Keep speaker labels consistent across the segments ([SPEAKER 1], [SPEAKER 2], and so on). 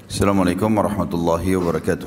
[SPEAKER 1] Assalamualaikum warahmatullahi wabarakatuh.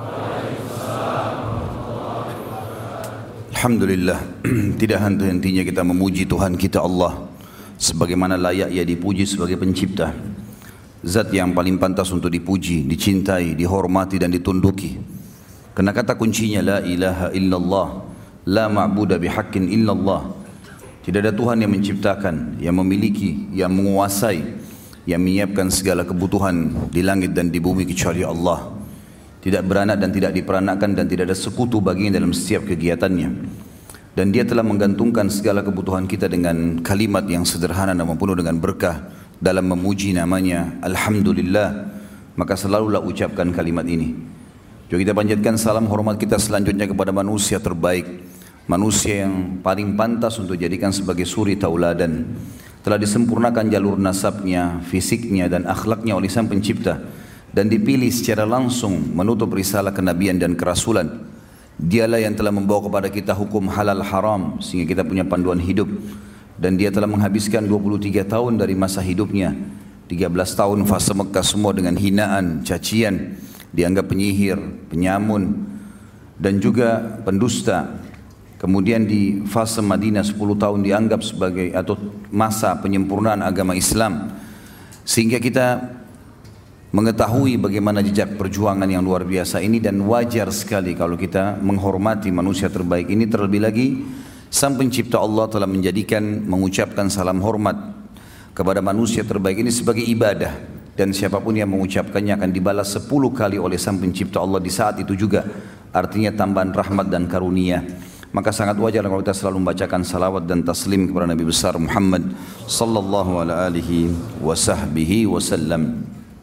[SPEAKER 1] Alhamdulillah, tidak henti-hentinya kita memuji Tuhan kita Allah sebagaimana layak Ia dipuji sebagai pencipta. Zat yang paling pantas untuk dipuji, dicintai, dihormati dan ditunduki. Karena kata kuncinya la ilaha illallah, la ma'budu bihaqqin illallah. Tidak ada Tuhan yang menciptakan, yang memiliki, yang menguasai, yang menyiapkan segala kebutuhan di langit dan di bumi kecuali Allah. Tidak beranak dan tidak diperanakkan dan tidak ada sekutu baginya dalam setiap kegiatannya. Dan Dia telah menggantungkan segala kebutuhan kita dengan kalimat yang sederhana namun penuh dengan berkah dalam memuji namanya Alhamdulillah. Maka selalulah ucapkan kalimat ini. Juga kita panjatkan salam hormat kita selanjutnya kepada manusia terbaik, manusia yang paling pantas untuk dijadikan sebagai suri tauladan. Telah disempurnakan jalur nasabnya, fisiknya dan akhlaknya oleh Sang Pencipta dan dipilih secara langsung menutup risalah kenabian dan kerasulan. Dialah yang telah membawa kepada kita hukum halal haram sehingga kita punya panduan hidup, dan Dia telah menghabiskan 23 tahun dari masa hidupnya. 13 tahun fase Mekah semua dengan hinaan, cacian, dianggap penyihir, penyamun dan juga pendusta. Kemudian di fase Madinah 10 tahun dianggap sebagai atau masa penyempurnaan agama Islam, sehingga kita mengetahui bagaimana jejak perjuangan yang luar biasa ini. Dan wajar sekali kalau kita menghormati manusia terbaik ini. Terlebih lagi Sang Pencipta Allah telah mengucapkan salam hormat kepada manusia terbaik ini sebagai ibadah, dan siapapun yang mengucapkannya akan dibalas 10 kali oleh Sang Pencipta Allah di saat itu juga. Artinya tambahan rahmat dan karunia. Maka sangat wajar kalau kita selalu membacakan salawat dan taslim kepada Nabi besar Muhammad sallallahu alaihi wasallam.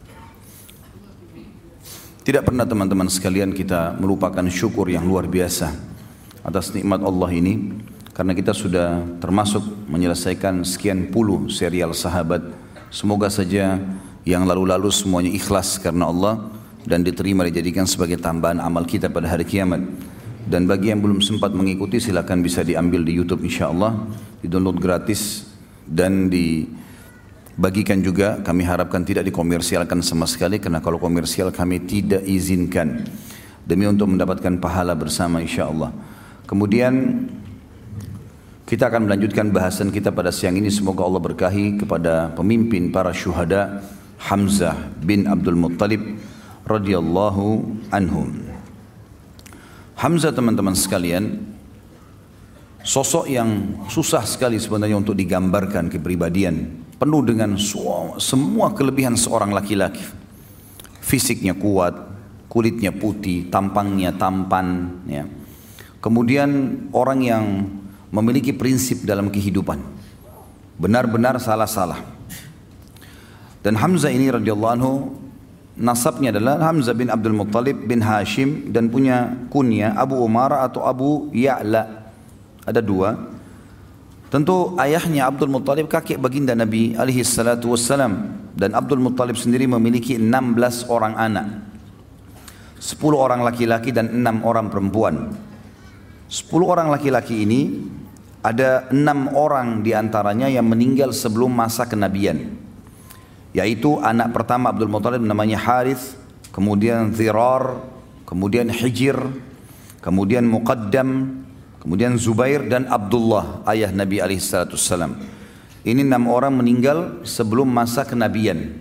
[SPEAKER 1] Tidak pernah teman-teman sekalian kita melupakan syukur yang luar biasa atas nikmat Allah ini, karena kita sudah termasuk menyelesaikan sekian puluh serial sahabat. Semoga saja yang lalu-lalu semuanya ikhlas karena Allah dan diterima dijadikan sebagai tambahan amal kita pada hari kiamat. Dan bagi yang belum sempat mengikuti, silakan bisa diambil di YouTube insyaAllah, di-download gratis dan dibagikan juga. Kami harapkan tidak dikomersialkan sama sekali, karena kalau komersial kami tidak izinkan, demi untuk mendapatkan pahala bersama insyaAllah. Kemudian kita akan melanjutkan bahasan kita pada siang ini. Semoga Allah berkahi kepada pemimpin para syuhada Hamzah bin Abdul Muttalib radhiyallahu anhum. Hamzah, teman-teman sekalian, sosok yang susah sekali sebenarnya untuk digambarkan kepribadian. Penuh dengan semua kelebihan seorang laki-laki. Fisiknya kuat, kulitnya putih, tampangnya tampan, ya. Kemudian orang yang memiliki prinsip dalam kehidupan, benar-benar salah-salah. Dan Hamzah ini radhiyallahu anhu, nasabnya adalah Hamzah bin Abdul Muttalib bin Hashim, dan punya kunya Abu Umara atau Abu Ya'la. Ada dua. Tentu ayahnya Abdul Muttalib kakek baginda Nabi alaihi salatu wassalam, dan Abdul Muttalib sendiri memiliki 16 orang anak. 10 orang laki-laki dan 6 orang perempuan. 10 orang laki-laki ini ada 6 orang diantaranya yang meninggal sebelum masa kenabian, yaitu anak pertama Abdul Muttalib namanya Harith, kemudian Zirar, kemudian Hijir, kemudian Muqaddam, kemudian Zubair dan Abdullah, ayah Nabi alaihissalatu wassalam. Ini 6 orang meninggal sebelum masa kenabian.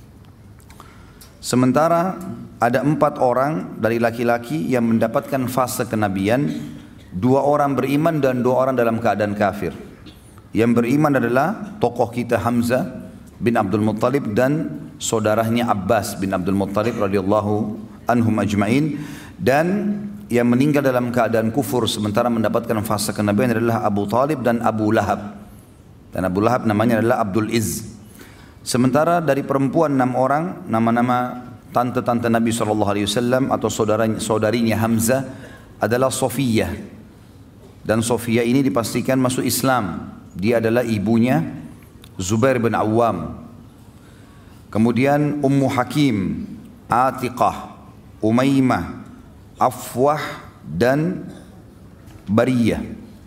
[SPEAKER 1] Sementara ada 4 orang dari laki-laki yang mendapatkan fase kenabian. 2 orang beriman dan 2 orang dalam keadaan kafir. Yang beriman adalah tokoh kita Hamzah bin Abdul Muttalib dan saudaranya Abbas bin Abdul Muttalib radhiyallahu anhum ajma'in. Dan yang meninggal dalam keadaan kufur sementara mendapatkan fase kenabian adalah Abu Talib dan Abu Lahab. Dan Abu Lahab namanya adalah Abdul Izz. Sementara dari perempuan 6 orang, nama-nama tante-tante Nabi SAW atau saudarinya Hamzah adalah Sofiyah. Dan Sofiyah ini dipastikan masuk Islam. Dia adalah ibunya Zubair bin Awam. Kemudian Ummu Hakim, Atiqah, Umaymah, Afwah dan Bariyah.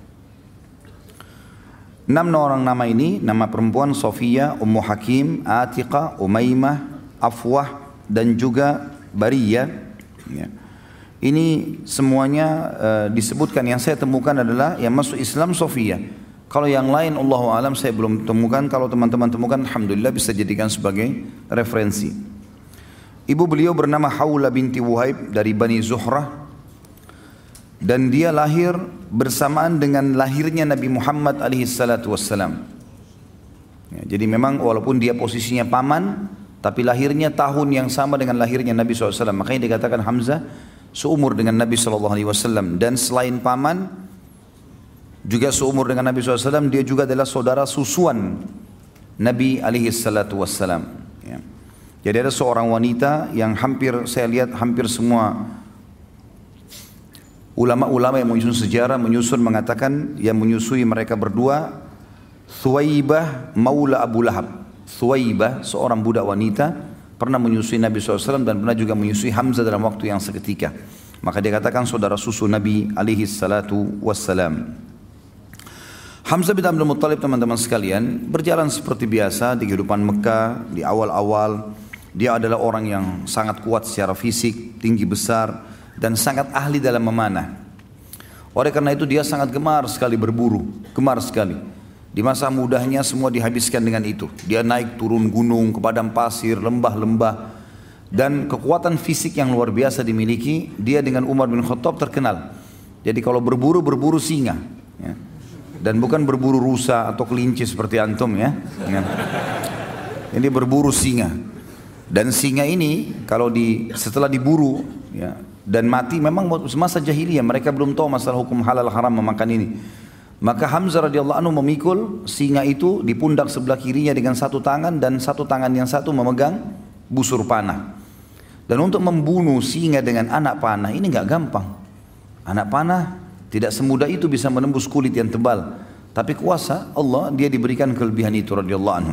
[SPEAKER 1] 6 orang nama ini, nama perempuan Sofiyah, Ummu Hakim, Atiqah, Umaymah, Afwah dan juga Bariyah. Ya. Ini semuanya disebutkan, yang saya temukan adalah yang masuk Islam Sofia. Kalau yang lain Allahu alam saya belum temukan. Kalau teman-teman temukan, alhamdulillah bisa jadikan sebagai referensi. Ibu beliau bernama Hawla binti Wuhaib dari Bani Zuhrah, dan dia lahir bersamaan dengan lahirnya Nabi Muhammad alaihissalam. Ya, jadi memang walaupun dia posisinya paman, tapi lahirnya tahun yang sama dengan lahirnya Nabi SAW. Makanya dikatakan Hamzah seumur dengan Nabi SAW. Dan selain paman, juga seumur dengan Nabi SAW, dia juga adalah saudara susuan Nabi alaihissalam. Ya. Jadi ada seorang wanita yang saya lihat hampir semua ulama-ulama yang menyusun mengatakan yang menyusui mereka berdua, Thuwaibah maula Abu Lahab. Thuwaibah, seorang budak wanita, pernah menyusui Nabi SAW dan pernah juga menyusui Hamzah dalam waktu yang seketika. Maka dia katakan saudara susu Nabi SAW. Hamzah bin Abdul Muttalib, teman-teman sekalian, berjalan seperti biasa di kehidupan Mekah. Di awal-awal dia adalah orang yang sangat kuat secara fisik, tinggi besar, dan sangat ahli dalam memanah. Oleh karena itu dia sangat gemar sekali berburu, gemar sekali. Di masa mudanya semua dihabiskan dengan itu. Dia naik turun gunung, ke padang pasir, lembah-lembah, dan kekuatan fisik yang luar biasa dimiliki. Dia dengan Umar bin Khattab terkenal. Jadi kalau berburu singa, ya. Dan bukan berburu rusa atau kelinci seperti antum, ya. Ini berburu singa. Dan singa ini kalau setelah diburu, ya, dan mati, memang semasa jahiliyah mereka belum tahu masalah hukum halal haram memakan ini. Maka Hamzah radhiyallahu anhu memikul singa itu di pundak sebelah kirinya dengan satu tangan, dan satu tangan yang satu memegang busur panah. Dan untuk membunuh singa dengan anak panah ini nggak gampang. Anak panah tidak semudah itu bisa menembus kulit yang tebal. Tapi kuasa Allah, dia diberikan kelebihan itu radhiyallahu anhu.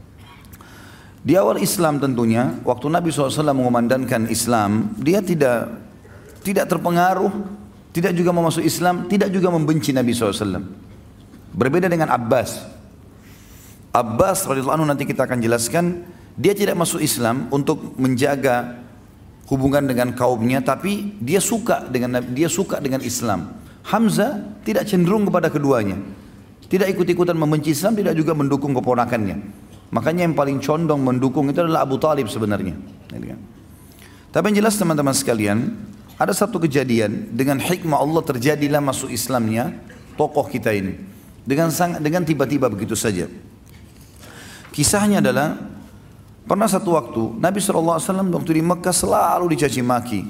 [SPEAKER 1] Di awal Islam tentunya, waktu Nabi SAW mengumandangkan Islam, dia tidak terpengaruh, tidak juga mau masuk Islam, tidak juga membenci Nabi SAW. Berbeda dengan Abbas. Abbas radhiyallahu anhu, nanti kita akan jelaskan, dia tidak masuk Islam untuk menjaga hubungan dengan kaumnya, tapi dia suka dengan Islam. Hamzah tidak cenderung kepada keduanya, tidak ikut-ikutan membenci Islam, tidak juga mendukung keponakannya. Makanya yang paling condong mendukung itu adalah Abu Talib sebenarnya. Tapi yang jelas teman-teman sekalian, ada satu kejadian dengan hikmah Allah terjadilah masuk Islamnya tokoh kita ini dengan tiba-tiba begitu saja. Kisahnya adalah pernah satu waktu Nabi SAW waktu di Mekah selalu dicaci maki,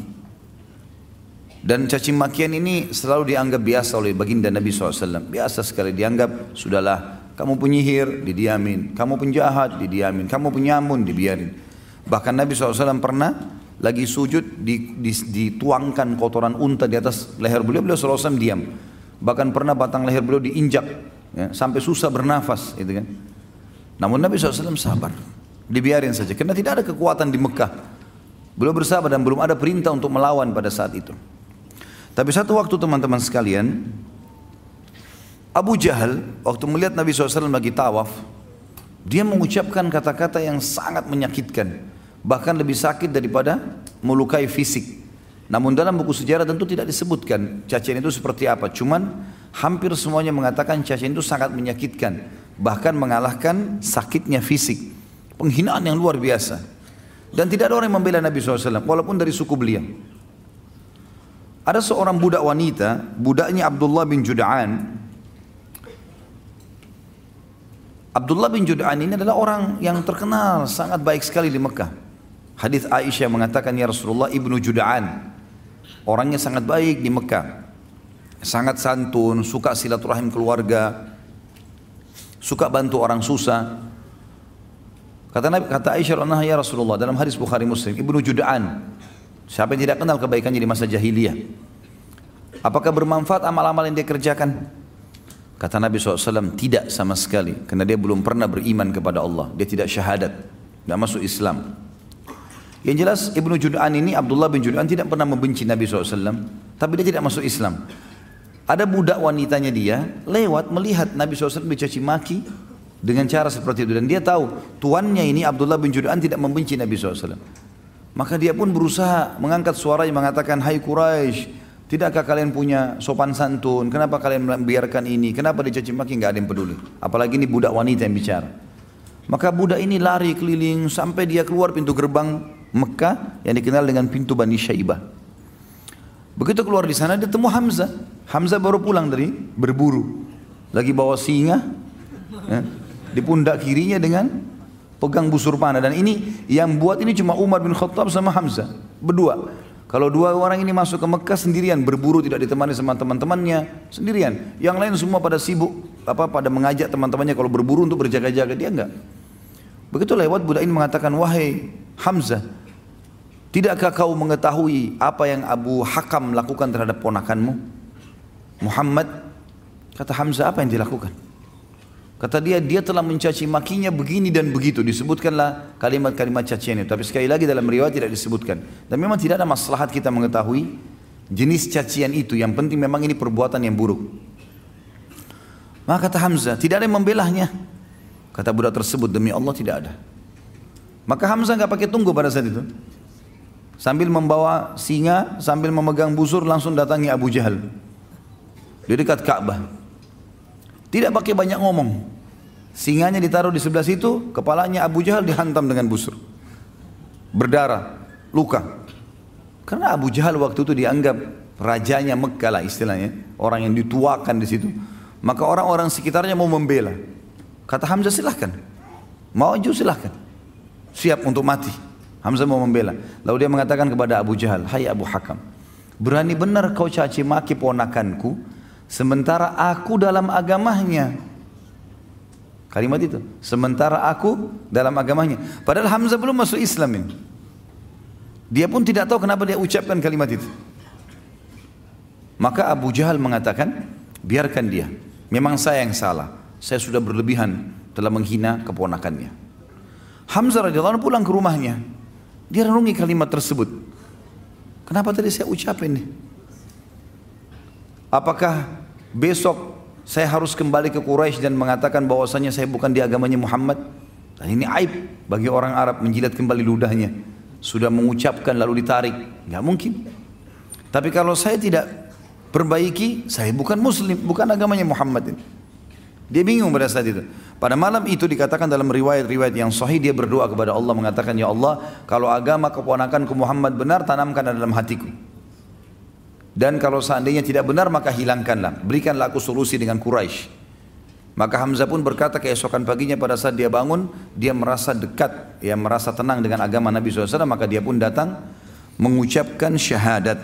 [SPEAKER 1] dan caci makian ini selalu dianggap biasa oleh baginda Nabi SAW. Biasa sekali dianggap, sudahlah, kamu penyihir didiamin, kamu penjahat didiamin, kamu penyamun dibiarin. Bahkan Nabi SAW pernah lagi sujud dituangkan kotoran unta di atas leher beliau SAW diam. Bahkan pernah batang leher beliau diinjak, ya, sampai susah bernafas, gitu kan. Namun Nabi SAW sabar, dibiarin saja karena tidak ada kekuatan di Mekah. Beliau bersabar dan belum ada perintah untuk melawan pada saat itu. Tapi satu waktu teman-teman sekalian, Abu Jahal waktu melihat Nabi SAW lagi tawaf, dia mengucapkan kata-kata yang sangat menyakitkan, bahkan lebih sakit daripada melukai fisik. Namun dalam buku sejarah tentu tidak disebutkan cacian itu seperti apa. Cuman hampir semuanya mengatakan cacian itu sangat menyakitkan, bahkan mengalahkan sakitnya fisik. Penghinaan yang luar biasa. Dan tidak ada orang yang membela Nabi SAW walaupun dari suku beliau. Ada seorang budak wanita, budaknya Abdullah bin Jud'an. Abdullah bin Jud'an ini adalah orang yang terkenal sangat baik sekali di Mekah. Hadis Aisyah mengatakan, ya Rasulullah, ibnu Jud'an, orangnya sangat baik di Mekah, sangat santun, suka silaturahim keluarga, suka bantu orang susah. Kata Aisyah radhiyallahu anha, ya Rasulullah, dalam hadis Bukhari Muslim, ibnu Jud'an, siapa yang tidak kenal kebaikannya di masa jahiliyah? Apakah bermanfaat amal-amal yang dia kerjakan? Kata Nabi SAW, tidak sama sekali, karena dia belum pernah beriman kepada Allah. Dia tidak syahadat, tidak masuk Islam. Yang jelas Ibnu Jud'an ini, Abdullah bin Jud'an, tidak pernah membenci Nabi SAW, tapi dia tidak masuk Islam. Ada budak wanitanya dia lewat melihat Nabi SAW dicaci maki dengan cara seperti itu, dan dia tahu tuannya ini Abdullah bin Jud'an tidak membenci Nabi SAW. Maka dia pun berusaha mengangkat suaranya mengatakan, hai Quraisy, tidakkah kalian punya sopan santun? Kenapa kalian membiarkan ini? Kenapa dicaci maki? Nggak ada yang peduli. Apalagi ini budak wanita yang bicara. Maka budak ini lari keliling sampai dia keluar pintu gerbang Mekah yang dikenal dengan pintu Bani Syaibah. Begitu keluar di sana dia temu Hamzah. Hamzah baru pulang dari berburu. Lagi bawa singa, ya, di pundak kirinya dengan pegang busur panah. Dan ini yang buat ini cuma Umar bin Khattab sama Hamzah berdua. Kalau dua orang ini masuk ke Mekah sendirian berburu, tidak ditemani sama teman-temannya, sendirian. Yang lain semua pada sibuk pada mengajak teman-temannya kalau berburu untuk berjaga-jaga, dia enggak. Begitu lewat budak ini mengatakan, wahai Hamzah, tidakkah kau mengetahui apa yang Abu Hakam lakukan terhadap ponakanmu Muhammad? Kata Hamzah, apa yang dilakukan? Kata dia telah mencaci makinya begini dan begitu. Disebutkanlah kalimat-kalimat cacian itu. Tapi sekali lagi dalam riwayat tidak disebutkan. Dan memang tidak ada maslahat kita mengetahui jenis cacian itu. Yang penting memang ini perbuatan yang buruk. Maka kata Hamzah, tidak ada yang membelahnya. Kata budak tersebut, demi Allah tidak ada. Maka Hamzah nggak pakai tunggu pada saat itu. Sambil membawa singa, sambil memegang busur, langsung datangi Abu Jahal di dekat Ka'bah. Tidak pakai banyak ngomong. Singanya ditaruh di sebelah situ, kepalanya Abu Jahal dihantam dengan busur. Berdarah, luka. Karena Abu Jahal waktu itu dianggap rajanya Mekah lah istilahnya, orang yang dituakan di situ. Maka orang-orang sekitarnya mau membela. Kata Hamzah, silahkan. Maju silahkan. Siap untuk mati. Hamzah mau membela. Lalu dia mengatakan kepada Abu Jahal, hai Abu Hakam, berani benar kau caci maki ponakanku, sementara aku dalam agamanya. Kalimat itu, sementara aku dalam agamanya. Padahal Hamzah belum masuk Islam ini. Dia pun tidak tahu kenapa dia ucapkan kalimat itu. Maka Abu Jahal mengatakan, biarkan dia. Memang saya yang salah. Saya sudah berlebihan telah menghina keponakannya. Hamzah radhiyallahu anhu pulang ke rumahnya. Dia renungi kalimat tersebut. Kenapa tadi saya ucapin nih? Apakah besok saya harus kembali ke Quraisy dan mengatakan bahwasanya saya bukan di agamanya Muhammad? Dan ini aib bagi orang Arab menjilat kembali ludahnya. Sudah mengucapkan lalu ditarik, nggak mungkin. Tapi kalau saya tidak perbaiki, saya bukan Muslim, bukan agamanya Muhammad ini. Dia bingung pada saat itu. Pada malam itu dikatakan dalam riwayat-riwayat yang sahih, dia berdoa kepada Allah mengatakan, ya Allah, kalau agama keponakanku Muhammad benar, tanamkan dalam hatiku. Dan kalau seandainya tidak benar, maka hilangkanlah. Berikanlah aku solusi dengan Quraisy. Maka Hamzah pun berkata keesokan paginya pada saat dia bangun, dia merasa dekat, ya merasa tenang dengan agama Nabi SAW, maka dia pun datang mengucapkan syahadat.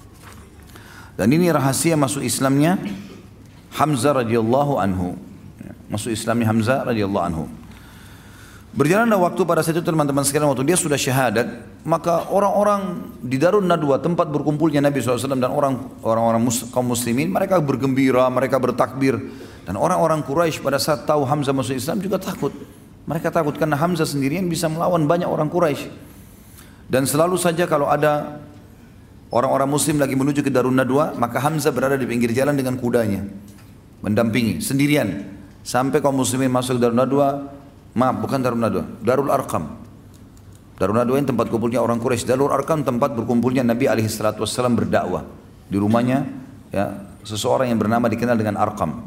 [SPEAKER 1] Dan ini rahasia masuk Islamnya Hamzah radhiyallahu anhu. Masuk Islamnya Hamzah radhiyallahu anhu. Berjalanlah waktu pada saat itu teman-teman sekalian, waktu dia sudah syahadat, maka orang-orang di Darun Nadwa, tempat berkumpulnya Nabi SAW dan orang-orang kaum muslimin, mereka bergembira, mereka bertakbir. Dan orang-orang Quraisy pada saat tahu Hamzah masuk Islam juga takut. Mereka takut karena Hamzah sendirian bisa melawan banyak orang Quraisy. Dan selalu saja kalau ada orang-orang muslim lagi menuju ke Darun Nadwa, maka Hamzah berada di pinggir jalan dengan kudanya, mendampingi sendirian. Sampai kaum muslimin masuk ke Darun Nadwa, maaf bukan Darun Nadwa, Darul Arqam. Darun Nadwa ini tempat kumpulnya orang Quraisy. Darul Arqam tempat berkumpulnya Nabi SAW berdakwah. Di rumahnya ya, seseorang yang bernama dikenal dengan Arqam.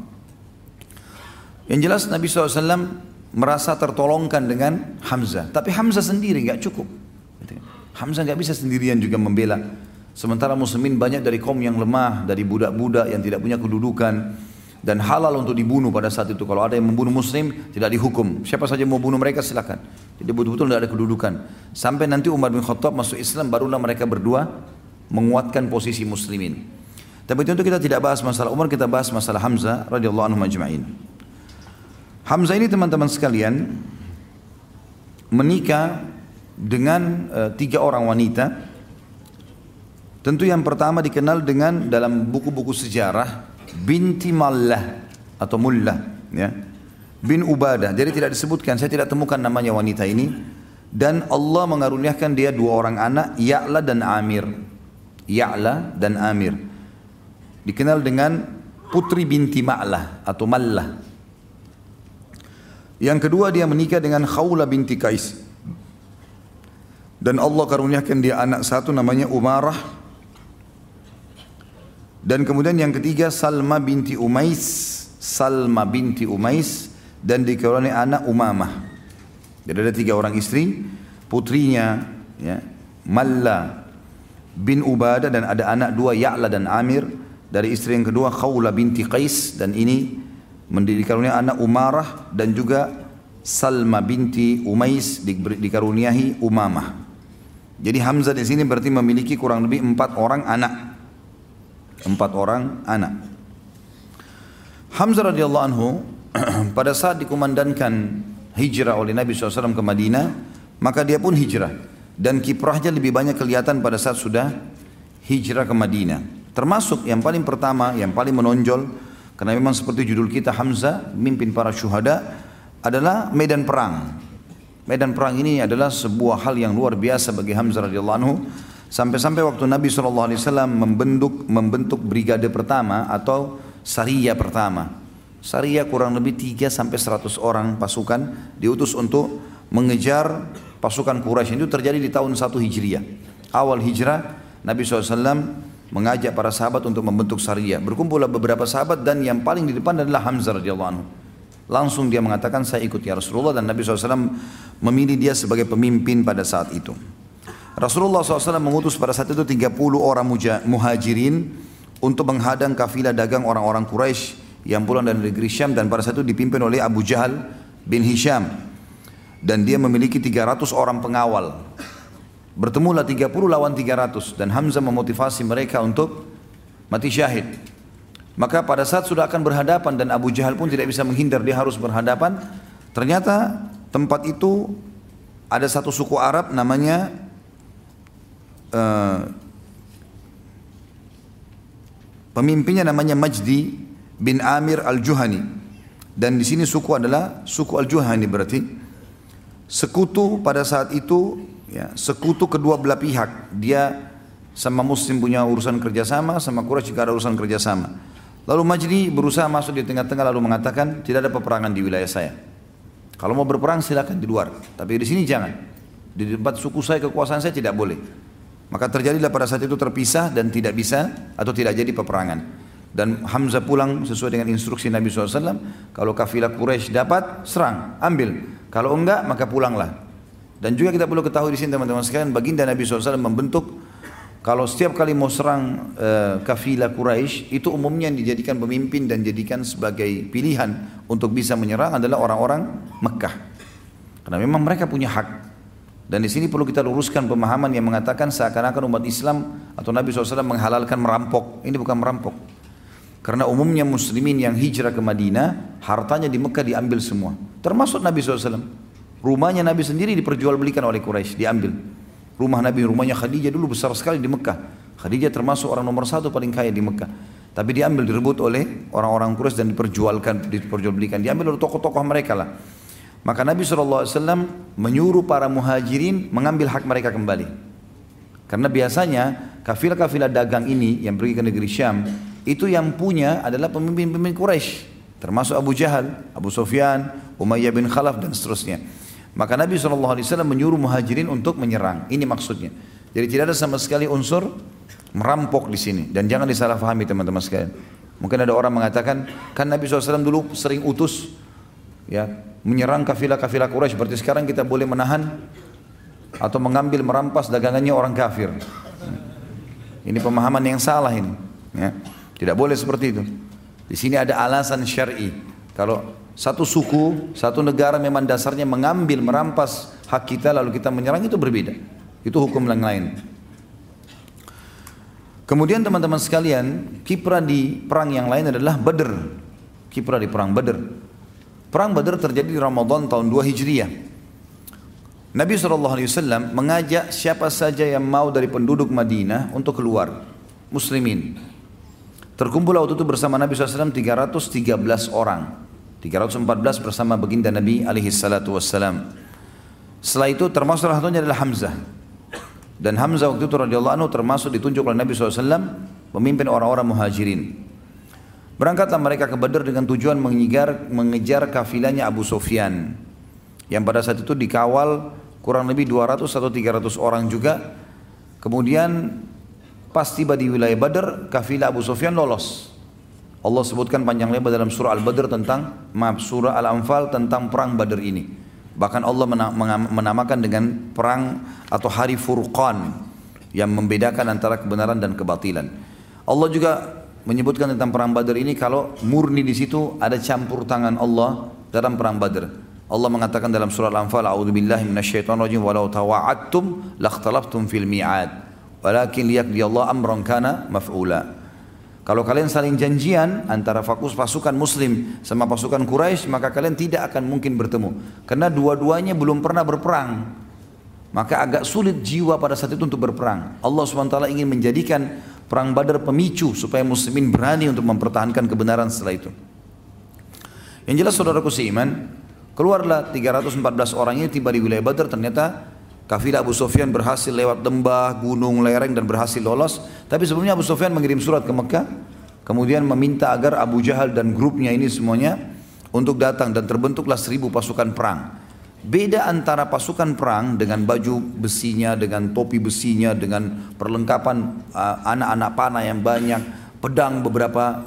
[SPEAKER 1] Yang jelas Nabi SAW merasa tertolongkan dengan Hamzah. Tapi Hamzah sendiri nggak cukup. Hamzah nggak bisa sendirian juga membela. Sementara muslimin banyak dari kaum yang lemah, dari budak-budak yang tidak punya kedudukan. Dan halal untuk dibunuh pada saat itu. Kalau ada yang membunuh muslim, tidak dihukum. Siapa saja mau bunuh mereka silakan. Jadi betul-betul tidak ada kedudukan. Sampai nanti Umar bin Khattab masuk Islam, barulah mereka berdua menguatkan posisi muslimin. Tapi tentu kita tidak bahas masalah Umar, kita bahas masalah Hamzah radhiyallahu anhu majma'in. Hamzah ini teman-teman sekalian menikah dengan 3 orang wanita. Tentu yang pertama dikenal dengan dalam buku-buku sejarah binti Mallah atau Mullah, ya, bin Ubadah. Jadi tidak disebutkan, saya tidak temukan namanya wanita ini. Dan Allah mengaruniakan dia 2 orang anak, Ya'la dan Amir. Ya'la dan Amir dikenal dengan putri binti Ma'lah atau Mallah. Yang kedua dia menikah dengan Khawla binti Qais. Dan Allah karuniakan dia anak satu namanya Umarah. Dan kemudian yang ketiga Salma binti Umais. Salma binti Umais. Dan dikaruniai anak Umamah. Jadi ada 3 orang istri. Putrinya ya, Malla bin Ubadah. Dan ada anak 2 Ya'la dan Amir. Dari istri yang kedua Khawla binti Qais. Dan ini dikaruniai anak Umarah. Dan juga Salma binti Umais dikaruniai Umamah. Jadi Hamzah di sini berarti memiliki kurang lebih 4 orang anak. 4 orang anak. Hamzah radhiyallahu anhu pada saat dikumandangkan hijrah oleh Nabi SAW ke Madinah, maka dia pun hijrah. Dan kiprahnya lebih banyak kelihatan pada saat sudah hijrah ke Madinah. Termasuk yang paling pertama, yang paling menonjol, karena memang seperti judul kita Hamzah, mimpin para syuhada, adalah medan perang. Medan perang ini adalah sebuah hal yang luar biasa bagi Hamzah radhiyallahu anhu. Sampai-sampai waktu Nabi SAW membentuk brigade pertama atau Sariyah pertama. Sariyah kurang lebih 3-100 orang pasukan diutus untuk mengejar pasukan Quraisy. Itu terjadi di tahun 1 Hijriah. Awal hijrah Nabi SAW mengajak para sahabat untuk membentuk Sariyah. Berkumpullah beberapa sahabat dan yang paling di depan adalah Hamzah radhiyallahu anhu. Langsung dia mengatakan saya ikut ya Rasulullah, dan Nabi SAW memilih dia sebagai pemimpin pada saat itu. Rasulullah SAW mengutus pada saat itu 30 orang muhajirin untuk menghadang kafilah dagang orang-orang Quraisy yang pulang dari negeri Syam, dan pada saat itu dipimpin oleh Abu Jahal bin Hisham. Dan dia memiliki 300 orang pengawal. Bertemulah 30 lawan 300 dan Hamzah memotivasi mereka untuk mati syahid. Maka pada saat sudah akan berhadapan dan Abu Jahal pun tidak bisa menghindar, dia harus berhadapan. Ternyata tempat itu ada satu suku Arab namanya pemimpinnya namanya Majdi bin Amir al-Juhani. Dan di sini suku adalah suku al-Juhani, berarti sekutu pada saat itu ya, sekutu kedua belah pihak. Dia sama Muslim punya urusan kerjasama, sama Quraisy juga ada urusan kerjasama. Lalu Majdi berusaha masuk di tengah-tengah lalu mengatakan tidak ada peperangan di wilayah saya. Kalau mau berperang silakan di luar, tapi di sini jangan. Di tempat suku saya, kekuasaan saya tidak boleh. Maka terjadilah pada saat itu terpisah dan tidak bisa atau tidak jadi peperangan. Dan Hamzah pulang sesuai dengan instruksi Nabi SAW. Kalau kafilah Quraisy dapat serang, ambil. Kalau enggak maka pulanglah. Dan juga kita perlu ketahui di sini teman-teman sekalian, baginda Nabi SAW membentuk. Kalau setiap kali mau serang kafilah Quraisy, itu umumnya yang dijadikan pemimpin dan dijadikan sebagai pilihan untuk bisa menyerang adalah orang-orang Mekah. Karena memang mereka punya hak. Dan di sini perlu kita luruskan pemahaman yang mengatakan seakan-akan umat Islam atau Nabi SAW menghalalkan merampok. Ini bukan merampok. Karena umumnya muslimin yang hijrah ke Madinah, hartanya di Mekah diambil semua. Termasuk Nabi SAW. Rumahnya Nabi sendiri diperjualbelikan oleh Quraisy, diambil. Rumah Nabi, rumahnya Khadijah dulu besar sekali di Mekah. Khadijah termasuk orang nomor 1 paling kaya di Mekah. Tapi diambil, direbut oleh orang-orang Quraisy dan diperjualbelikan. Diambil oleh tokoh-tokoh mereka lah. Maka Nabi SAW menyuruh para muhajirin mengambil hak mereka kembali. Karena biasanya kafilah-kafilah dagang ini yang pergi ke negeri Syam, itu yang punya adalah pemimpin-pemimpin Quraisy. Termasuk Abu Jahal, Abu Sufyan, Umayyah bin Khalaf dan seterusnya. Maka Nabi SAW menyuruh muhajirin untuk menyerang. Ini maksudnya. Jadi tidak ada sama sekali unsur merampok di sini. Dan jangan disalahfahami teman-teman sekalian. Mungkin ada orang mengatakan, kan Nabi SAW dulu sering utus ya, menyerang kafilah-kafilah Quraisy. Seperti sekarang kita boleh menahan atau mengambil, merampas dagangannya orang kafir. Ini pemahaman yang salah ini. Ya. Tidak boleh seperti itu. Di sini ada alasan syar'i. Kalau satu suku, satu negara memang dasarnya mengambil, merampas hak kita lalu kita menyerang, itu berbeda. Itu hukum yang lain. Kemudian teman-teman sekalian, kiprah di perang yang lain adalah Badr. Kiprah di perang Badr. Perang Badr terjadi di Ramadan tahun 2 Hijriah. Nabi SAW mengajak siapa saja yang mau dari penduduk Madinah untuk keluar, muslimin. Terkumpul waktu itu bersama Nabi SAW 313 orang. 314 bersama baginda Nabi SAW. Setelah itu termasuk salah satunya adalah Hamzah. Dan Hamzah waktu itu radhiyallahu anhu termasuk ditunjuk oleh Nabi SAW pemimpin orang-orang muhajirin. Berangkatlah mereka ke Badr dengan tujuan mengejar kafilahnya Abu Sufyan, yang pada saat itu dikawal kurang lebih 200 atau 300 orang juga. Kemudian pas tiba di wilayah Badr, kafilah Abu Sufyan lolos. Allah sebutkan panjang lebar dalam surah Al-Badr surah Al-Anfal tentang perang Badr ini. Bahkan Allah menamakan dengan perang atau hari Furqan yang membedakan antara kebenaran dan kebatilan. Allah juga menyebutkan tentang perang Badr ini kalau murni di situ ada campur tangan Allah dalam perang Badr. Allah mengatakan dalam surah Al-Anfal, "A'udzubillahi minasyaitonirrajim walau tawa'adtum lakhtalaftum fil mi'ad, walakin liyaqdiyallahu amran kana maf'ula." Kalau kalian saling janjian antara pasukan muslim sama pasukan Quraisy, maka kalian tidak akan mungkin bertemu. Karena dua-duanya belum pernah berperang. Maka agak sulit jiwa pada saat itu untuk berperang. Allah SWT ingin menjadikan perang Badar pemicu supaya muslimin berani untuk mempertahankan kebenaran setelah itu. Yang jelas saudaraku seiman, keluarlah 314 orang ini tiba di wilayah Badar. Ternyata kafilah Abu Sufyan berhasil lewat lembah, gunung, lereng dan berhasil lolos. Tapi sebelumnya Abu Sufyan mengirim surat ke Mekah, kemudian meminta agar Abu Jahal dan grupnya ini semuanya untuk datang, dan terbentuklah 1000 pasukan perang. Beda antara pasukan perang dengan baju besinya, dengan topi besinya, dengan perlengkapan anak-anak panah yang banyak, pedang beberapa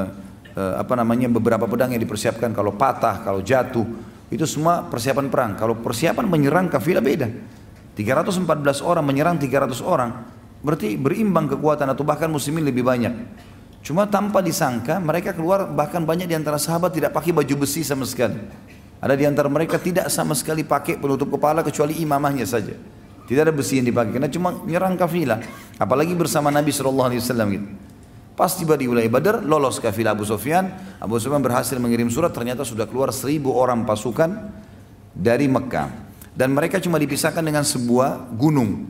[SPEAKER 1] beberapa pedang yang dipersiapkan kalau patah, kalau jatuh, itu semua persiapan perang. Kalau persiapan menyerang kafilah beda. 314 orang menyerang 300 orang, berarti berimbang kekuatan atau bahkan muslimin lebih banyak. Cuma tanpa disangka mereka keluar, bahkan banyak di antara sahabat tidak pakai baju besi sama sekali. Ada di antara mereka tidak sama sekali pakai penutup kepala kecuali imamahnya saja. Tidak ada besi yang dipakai karena cuma menyerang kafilah, apalagi bersama Nabi SAW gitu. Pas tiba di wilayah Badar, lolos kafilah Abu Sufyan. Abu Sufyan berhasil mengirim surat, ternyata sudah keluar 1000 orang pasukan dari Mekah. Dan mereka cuma dipisahkan dengan sebuah gunung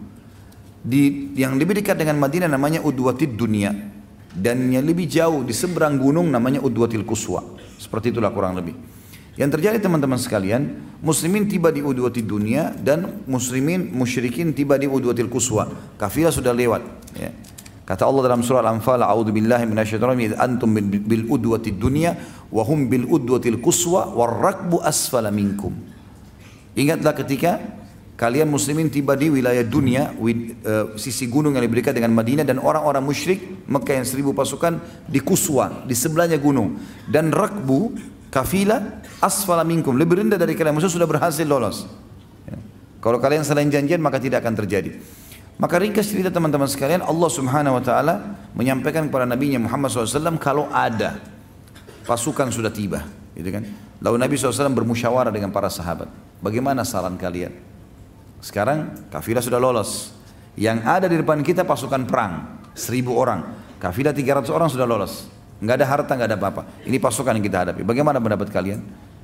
[SPEAKER 1] yang lebih dekat dengan Madinah namanya Udwatid Dunia, dan yang lebih jauh di seberang gunung namanya Udwatil Quswa. Seperti itulah kurang lebih. Yang terjadi teman-teman sekalian, muslimin tiba di Udwatid Dunia dan musyrikin tiba di Udwatil Quswa. Kafilah sudah lewat ya. Kata Allah dalam surah Al-Anfal, "A'udzubillahi minasyaitonir rajim, antum bil udwatid dunya wa hum bil udwatil quswa war rakbu asfala minkum." Ingatlah ketika kalian muslimin tiba di wilayah dunia, sisi gunung yang lebih dekat dengan Madinah, dan orang-orang musyrik Mekah yang 1000 pasukan di Quswa, di sebelahnya gunung, dan rakbu kafilah asfala minkum, lebih rendah dari kalian, maksudnya sudah berhasil lolos ya. Kalau kalian saling janjian maka tidak akan terjadi. Maka ringkas cerita teman-teman sekalian, Allah Subhanahu wa taala menyampaikan kepada Nabi Muhammad SAW kalau ada pasukan sudah tiba, gitu kan. Lalu Nabi SAW bermusyawarah dengan para sahabat, bagaimana saran kalian? Sekarang kafilah sudah lolos, yang ada di depan kita pasukan perang 1000 orang, kafilah 300 orang sudah lolos, nggak ada harta, nggak ada apa-apa. Ini pasukan yang kita hadapi. Bagaimana pendapat kalian?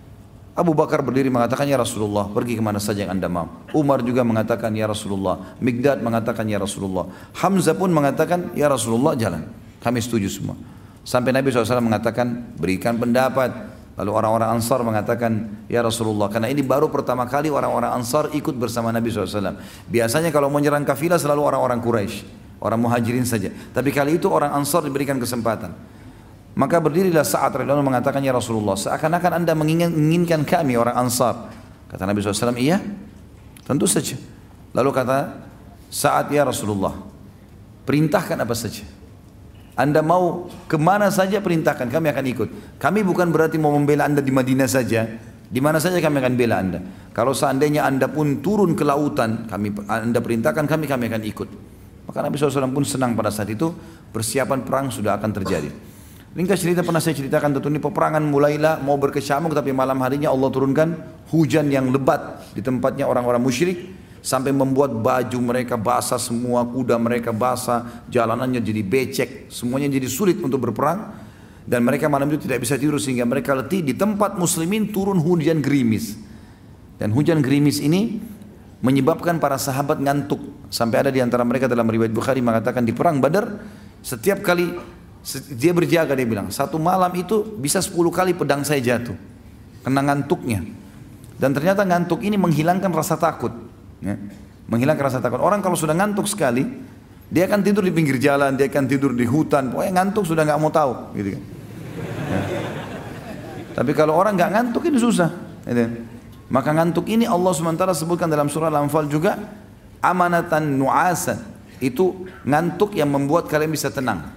[SPEAKER 1] Abu Bakar berdiri mengatakan, "Ya Rasulullah, pergi kemana saja yang anda mau." Umar juga mengatakan, "Ya Rasulullah." Mikdad mengatakan, "Ya Rasulullah." Hamzah pun mengatakan, "Ya Rasulullah, jalan." Kami setuju semua. Sampai Nabi SAW mengatakan, "Berikan pendapat." Lalu orang-orang Ansar mengatakan, "Ya Rasulullah." Karena ini baru pertama kali orang-orang Ansar ikut bersama Nabi SAW. Biasanya kalau mau menyerang kafilah selalu orang-orang Quraisy, orang Muhajirin saja. Tapi kali itu orang Ansar diberikan kesempatan. Maka berdirilah Sa'ad radhiyallahu anhu mengatakan, "Ya Rasulullah, seakan-akan anda menginginkan kami orang Ansar." Kata Nabi SAW, "Iya, tentu saja." Lalu kata Sa'ad, "Ya Rasulullah, perintahkan apa saja. Anda mau kemana saja perintahkan, kami akan ikut. Kami bukan berarti mau membela anda di Madinah saja, di mana saja kami akan bela anda. Kalau seandainya anda pun turun ke lautan, anda perintahkan kami akan ikut." Maka Nabi SAW pun senang pada saat itu, persiapan perang sudah akan terjadi. Ringkas cerita pernah saya ceritakan, tentu ini peperangan mulailah mau berkecamuk, tapi malam harinya Allah turunkan hujan yang lebat di tempatnya orang-orang musyrik sampai membuat baju mereka basah semua, kuda mereka basah, jalanannya jadi becek, semuanya jadi sulit untuk berperang, dan mereka malam itu tidak bisa tidur sehingga mereka letih. Di tempat muslimin turun hujan gerimis, dan hujan gerimis ini menyebabkan para sahabat ngantuk, sampai ada di antara mereka dalam riwayat Bukhari mengatakan di perang Badar setiap kali dia berjaga, dia bilang, satu malam itu bisa 10 kali pedang saya jatuh kena ngantuknya. Dan ternyata ngantuk ini menghilangkan rasa takut ya. Menghilangkan rasa takut. Orang kalau sudah ngantuk sekali, dia akan tidur di pinggir jalan, dia akan tidur di hutan, pokoknya ngantuk sudah nggak mau tahu gitu kan ya. Tapi kalau orang nggak ngantuk ini susah gitu. Maka ngantuk ini Allah SWT sebutkan dalam surah Al-Anfal juga, amanatan nu'asan, itu ngantuk yang membuat kalian bisa tenang.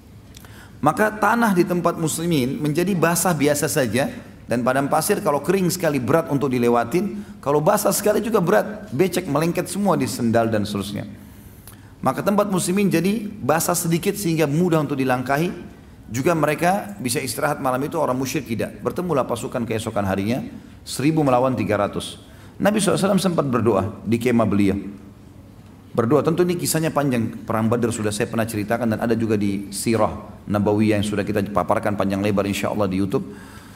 [SPEAKER 1] Maka tanah di tempat muslimin menjadi basah biasa saja, dan padang pasir kalau kering sekali berat untuk dilewatin, kalau basah sekali juga berat, becek melengket semua di sendal dan seterusnya. Maka tempat muslimin jadi basah sedikit sehingga mudah untuk dilangkahi. Juga mereka bisa istirahat malam itu, orang musyrik tidak. Bertemulah pasukan keesokan harinya, 1000 melawan 300. Nabi SAW sempat berdoa di kemah beliau. Berdoa, tentu ini kisahnya panjang, perang Badar sudah saya pernah ceritakan dan ada juga di Sirah Nabawiyah yang sudah kita paparkan panjang lebar insyaAllah di YouTube.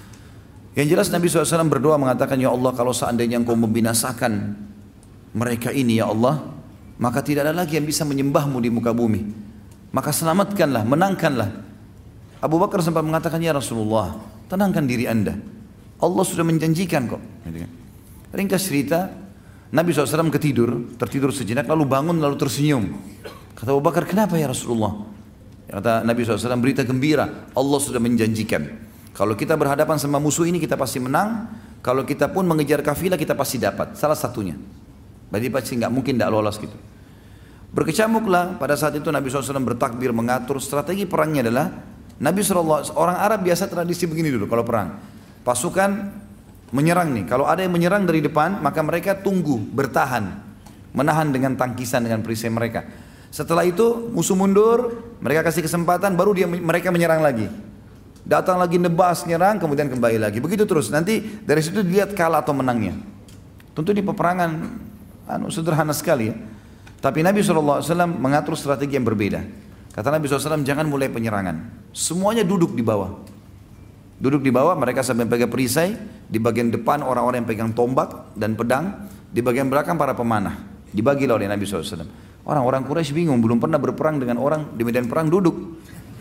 [SPEAKER 1] Yang jelas Nabi SAW berdoa mengatakan, ya Allah, kalau seandainya engkau membinasakan mereka ini ya Allah, maka tidak ada lagi yang bisa menyembahmu di muka bumi. Maka selamatkanlah, menangkanlah. Abu Bakar sempat mengatakan, ya Rasulullah, tenangkan diri anda, Allah sudah menjanjikan kok. Ringkas cerita, Nabi SAW tertidur sejenak, lalu bangun, lalu tersenyum. Kata Abu Bakar, kenapa ya Rasulullah? Kata Nabi SAW, berita gembira, Allah sudah menjanjikan. Kalau kita berhadapan sama musuh ini kita pasti menang. Kalau kita pun mengejar kafilah kita pasti dapat. Salah satunya. Berarti pasti nggak mungkin tidak lolos gitu. Berkecamuklah pada saat itu Nabi SAW bertakbir mengatur. Strategi perangnya adalah Nabi SAW, orang Arab biasa tradisi begini dulu kalau perang. Pasukan menyerang nih. Kalau ada yang menyerang dari depan maka mereka tunggu bertahan. Menahan dengan tangkisan dengan perisai mereka. Setelah itu musuh mundur. Mereka kasih kesempatan baru mereka menyerang lagi. Datang lagi nebas, nyerang, kemudian kembali lagi. Begitu terus. Nanti dari situ dilihat kalah atau menangnya. Tentu di peperangan sederhana sekali ya. Tapi Nabi SAW mengatur strategi yang berbeda. Kata Nabi SAW, jangan mulai penyerangan. Semuanya duduk di bawah. Duduk di bawah, mereka sampai pegang perisai. Di bagian depan orang-orang yang pegang tombak dan pedang. Di bagian belakang para pemanah. Dibagilah oleh Nabi SAW. Orang-orang Quraisy bingung, belum pernah berperang dengan orang di medan perang duduk.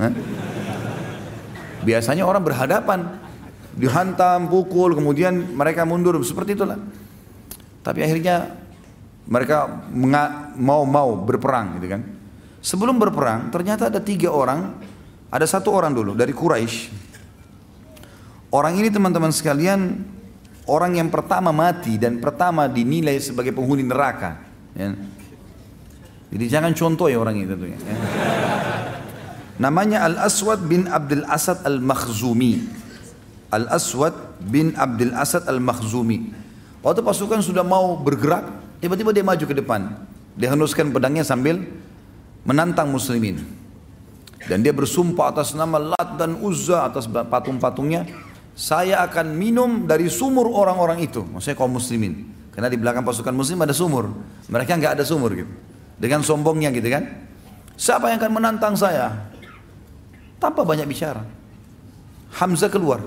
[SPEAKER 1] Biasanya orang berhadapan, dihantam, pukul, kemudian mereka mundur, seperti itulah. Tapi akhirnya mereka mau berperang gitu kan. Sebelum berperang, ternyata ada 3 orang, ada 1 orang dulu dari Quraisy. Orang ini teman-teman sekalian, orang yang pertama mati dan pertama dinilai sebagai penghuni neraka. Ya. Jadi jangan contoh ya orang itu tentunya. Ya. Namanya Al-Aswad bin Abdul Asad Al-Makhzumi. Al-Aswad bin Abdul Asad Al-Makhzumi. Waktu pasukan sudah mau bergerak, tiba-tiba dia maju ke depan. Dia henuskan pedangnya sambil menantang muslimin. Dan dia bersumpah atas nama Lat dan Uzza, atas patung-patungnya, saya akan minum dari sumur orang-orang itu. Maksudnya kaum muslimin. Karena di belakang pasukan muslim ada sumur. Mereka nggak ada sumur gitu. Dengan sombongnya gitu kan. Siapa yang akan menantang saya? Tanpa banyak bicara, Hamzah keluar.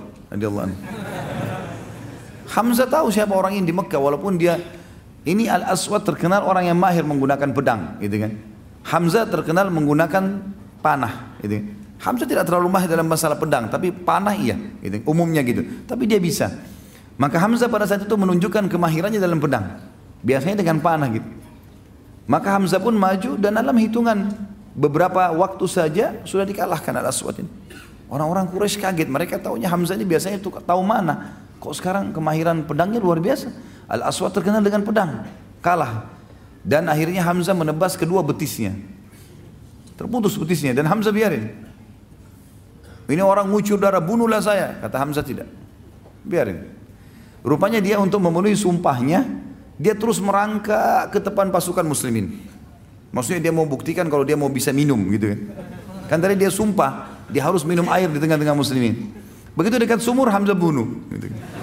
[SPEAKER 1] Hamzah tahu siapa orang ini di Mekah, walaupun dia ini Al-Aswad terkenal orang yang mahir menggunakan pedang, gitu kan. Hamzah terkenal menggunakan panah, gitu. Hamzah tidak terlalu mahir dalam masalah pedang, tapi panah iya, gitu. Umumnya gitu. Tapi dia bisa. Maka Hamzah pada saat itu menunjukkan kemahirannya dalam pedang, biasanya dengan panah, gitu. Maka Hamzah pun maju dan dalam hitungan beberapa waktu saja sudah dikalahkan Al-Aswad ini. Orang-orang Quraisy kaget, mereka tahunya Hamzah ini biasanya itu tahu mana. Kok sekarang kemahiran pedangnya luar biasa. Al-Aswad terkenal dengan pedang, kalah. Dan akhirnya Hamzah menebas kedua betisnya. Terputus betisnya dan Hamzah biarin. Ini orang ngucur darah, bunuhlah saya. Kata Hamzah tidak, biarin. Rupanya dia untuk memenuhi sumpahnya, dia terus merangkak ke depan pasukan muslimin. Maksudnya dia mau buktikan kalau dia mau bisa minum gitu kan. Kan tadi dia sumpah, dia harus minum air di tengah-tengah muslimin. Begitu dekat sumur Hamzah bunuh gitu.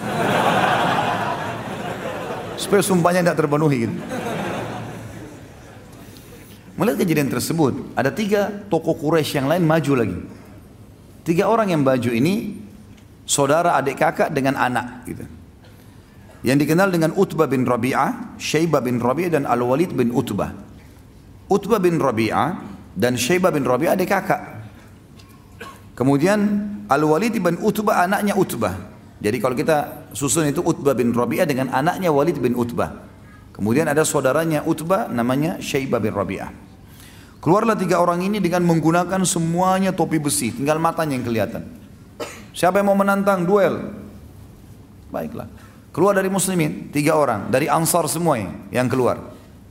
[SPEAKER 1] Supaya sumpahnya tidak terpenuhi gitu. Melihat kejadian tersebut, ada 3 tokoh Quraisy yang lain maju lagi. 3 orang yang maju ini saudara adik kakak dengan anak gitu. Yang dikenal dengan Utbah bin Rabi'ah, Syaibah bin Rabi'ah dan Al-Walid bin Utbah. Utbah bin Rabi'ah dan Syaibah bin Rabi'ah adik kakak. Kemudian Al-Walid bin Utbah anaknya Utbah. Jadi kalau kita susun itu Utbah bin Rabi'ah dengan anaknya Walid bin Utbah. Kemudian ada saudaranya Utbah namanya Syaibah bin Rabi'ah. Keluarlah 3 orang ini dengan menggunakan semuanya topi besi, tinggal matanya yang kelihatan. Siapa yang mau menantang duel? Baiklah. Keluar dari muslimin 3 orang, dari Ansar semuanya yang keluar.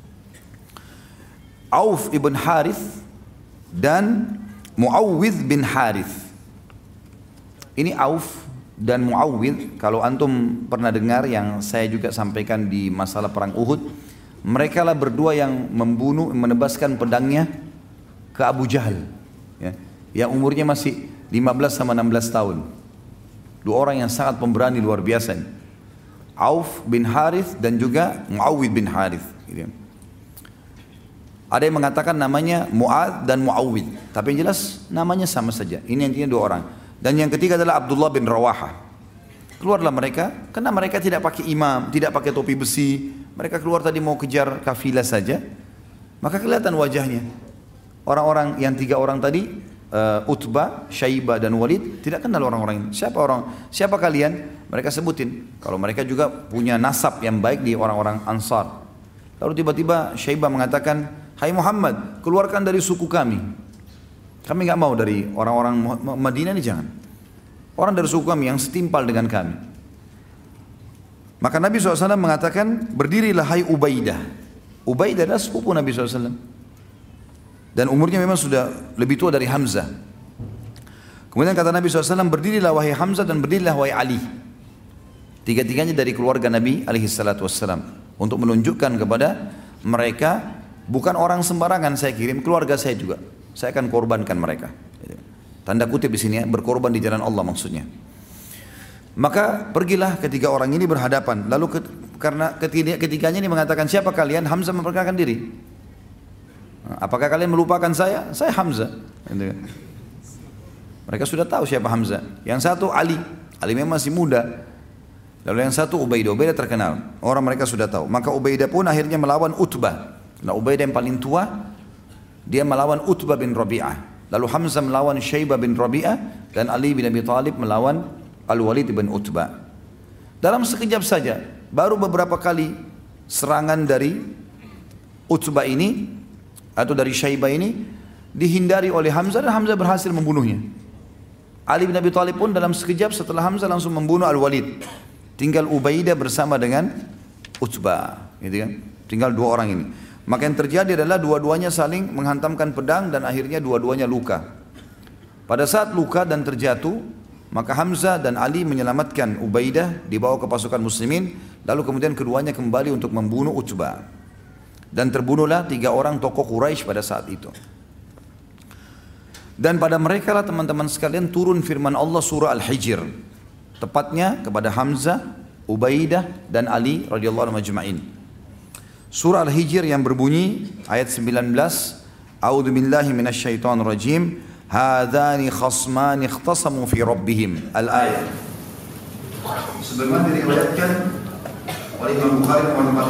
[SPEAKER 1] Auf ibn Harith dan Muawwidh bin Harith. Ini Auf dan Muawwidh, kalau antum pernah dengar yang saya juga sampaikan di masalah perang Uhud, mereka lah berdua yang menebaskan pedangnya ke Abu Jahal, ya, yang umurnya masih 15 sama 16 tahun. 2 orang yang sangat pemberani luar biasa. Auf bin Harith dan juga Muawwidh bin Harith. Gitu. Ada yang mengatakan namanya Mu'ad dan Muawwidh, tapi yang jelas namanya sama saja. Ini intinya 2 orang. Dan yang ketiga adalah Abdullah bin Rawaha. Keluarlah mereka, karena mereka tidak pakai imam, tidak pakai topi besi. Mereka keluar tadi mau kejar kafilah saja. Maka kelihatan wajahnya. Orang-orang yang 3 orang tadi, Utbah, Syaibah dan Walid, tidak kenal orang-orang ini. Siapa kalian? Mereka sebutin. Kalau mereka juga punya nasab yang baik di orang-orang Ansar. Lalu tiba-tiba Syaibah mengatakan, hai Muhammad, keluarkan dari suku kami. Kami nggak mau dari orang-orang Madinah ini, jangan. Orang dari suku kami yang setimpal dengan kami. Maka Nabi SAW mengatakan, berdirilah hai Ubaidah. Ubaidah adalah sepupu Nabi SAW. Dan umurnya memang sudah lebih tua dari Hamzah. Kemudian kata Nabi SAW, berdirilah wahai Hamzah dan berdirilah wahai Ali. 3-tiganya dari keluarga Nabi SAW. Untuk menunjukkan kepada mereka, bukan orang sembarangan saya kirim, keluarga saya juga. Saya akan korbankan mereka. Tanda kutip di sini ya, berkorban di jalan Allah maksudnya. Maka pergilah ketiga orang ini berhadapan. Lalu karena ketiganya ini mengatakan, siapa kalian? Hamzah memperkenalkan diri. Apakah kalian melupakan saya? Saya Hamzah. Mereka sudah tahu siapa Hamzah. Yang satu Ali. Ali memang masih muda. Lalu yang satu Ubaidah. Ubaidah terkenal. Orang mereka sudah tahu. Maka Ubaidah pun akhirnya melawan Utbah. Nah, Ubaidah yang paling tua, dia melawan Utbah bin Rabi'ah. Lalu Hamzah melawan Syaibah bin Rabi'ah. Dan Ali bin Abi Thalib melawan Al-Walid bin Utbah. Dalam sekejap saja, baru beberapa kali serangan dari Utbah ini, atau dari Syaibah ini, dihindari oleh Hamzah dan Hamzah berhasil membunuhnya. Ali bin Abi Thalib pun dalam sekejap setelah Hamzah langsung membunuh Al-Walid. Tinggal Ubaidah bersama dengan Utbah, gitu kan? Tinggal 2 orang ini. Maka yang terjadi adalah dua-duanya saling menghantamkan pedang dan akhirnya dua-duanya luka. Pada saat luka dan terjatuh, maka Hamzah dan Ali menyelamatkan Ubaidah, dibawa ke pasukan muslimin, lalu kemudian keduanya kembali untuk membunuh Utbah. Dan terbunuhlah 3 orang tokoh Quraisy pada saat itu. Dan pada mereka lah teman-teman sekalian turun firman Allah surah Al-Hijr. Tepatnya kepada Hamzah, Ubaidah dan Ali radhiyallahu anhum ajma'in. Surah Al-Hijr yang berbunyi ayat 19, A'udzu billahi minasyaitonir rajim. Hadzani khasmani ikhtasamu fi rabbihim. Al-ayat. Sebagaimana diriwayatkan oleh Imam Bukhari nomor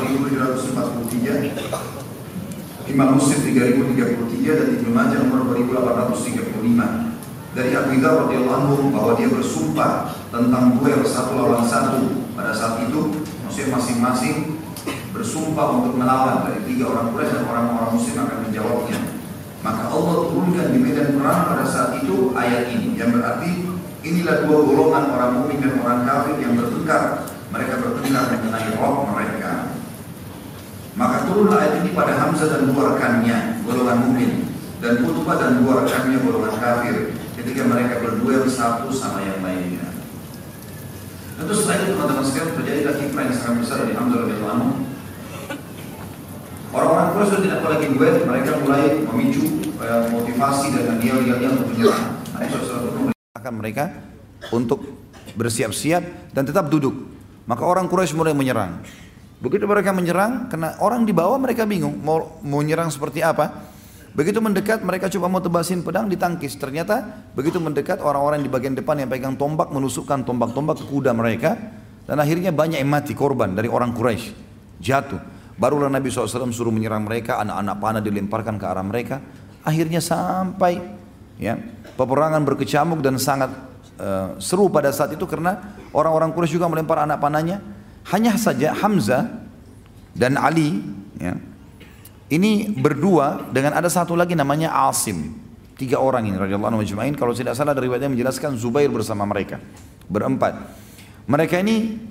[SPEAKER 1] 4743, Imam Muslim 3033 dan Ibnu Majah nomor 2835. Dari Abu Dzar radhiyallahu anhu bahwa dia bersumpah tentang duel 1 lawan 1. Pada saat itu Muslim masing-masing bersumpah untuk melawan. Dari 3 orang Quraisy dan orang-orang Muslim akan menjawabnya. Maka Allah turunkan di medan perang pada saat itu ayat ini, yang berarti inilah 2 golongan orang mukmin dan orang kafir yang bertengkar. Mereka bertengkar mengenai roh mereka. Maka turunlah ayat ini pada Hamzah dan 2 rekannya, golongan mukmin, dan Utbah dan 2 rekannya, golongan kafir, ketika mereka berduel satu sama yang lainnya. Tentu setelah itu teman-teman sekalian terjadilah hikmah yang sangat besar dari Hamzah radhiyallahu anhu. Orang-orang Quraisy sudah tidak lagi duel, mereka mulai memicu motivasi dan yel-yelnya untuk menyerang. Akan mereka untuk bersiap-siap dan tetap duduk. Maka orang Quraisy mulai menyerang. Begitu mereka menyerang, karena orang di bawah mereka bingung mau menyerang seperti apa. Begitu mendekat, mereka coba mau tebasin pedang, ditangkis. Ternyata begitu mendekat, orang-orang di bagian depan yang pegang tombak menusukkan tombak-tombak ke kuda mereka, dan akhirnya banyak yang mati, korban dari orang Quraisy, jatuh. Barulah Nabi SAW suruh menyerang mereka, anak-anak panah dilemparkan ke arah mereka. Akhirnya sampai ya, peperangan berkecamuk dan sangat seru pada saat itu, karena orang-orang Quraisy juga melempar anak panahnya. Hanya saja Hamzah dan Ali ya, ini berdua dengan ada satu lagi namanya Asim. 3 orang ini radhiyallahu anhu ajma'in. Kalau tidak salah dari riwayatnya menjelaskan Zubair bersama mereka, berempat. Mereka ini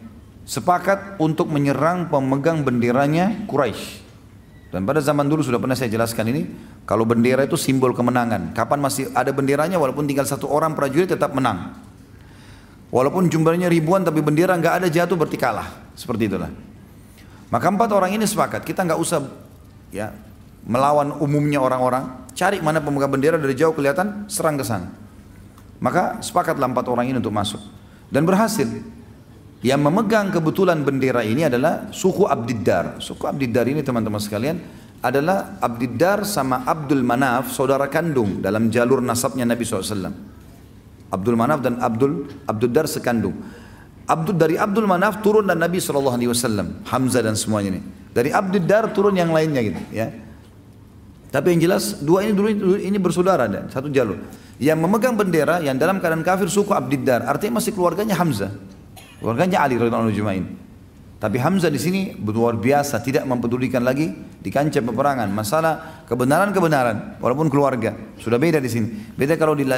[SPEAKER 1] sepakat untuk menyerang pemegang benderanya Quraisy. Dan pada zaman dulu sudah pernah saya jelaskan ini, kalau bendera itu simbol kemenangan. Kapan masih ada benderanya, walaupun tinggal satu orang prajurit tetap menang. Walaupun jumlahnya ribuan tapi bendera nggak ada jatuh berarti kalah. Seperti itulah. Maka 4 orang ini sepakat, kita nggak usah ya melawan umumnya orang-orang, cari mana pemegang bendera dari jauh kelihatan, serang ke sana. Maka sepakatlah 4 orang ini untuk masuk dan berhasil. Yang memegang kebetulan bendera ini adalah suku Abdiddar. Suku Abdiddar ini teman-teman sekalian adalah Abdiddar sama Abdul Manaf, saudara kandung dalam jalur nasabnya Nabi SAW. Abdul Manaf dan Abdiddar sekandung. Dari Abdul Manaf turun dan Nabi SAW, Hamzah dan semuanya ini. Dari Abdiddar turun yang lainnya gitu ya. Tapi yang jelas dua ini dulu ini bersaudara dan satu jalur. Yang memegang bendera yang dalam keadaan kafir suku Abdiddar, artinya masih keluarganya Hamzah. Keluarganya Ali radhiyallahu anhu. Tapi Hamzah di sini luar biasa, tidak mempedulikan lagi di kancah peperangan masalah kebenaran, walaupun keluarga sudah beda di sini. Beda kalau di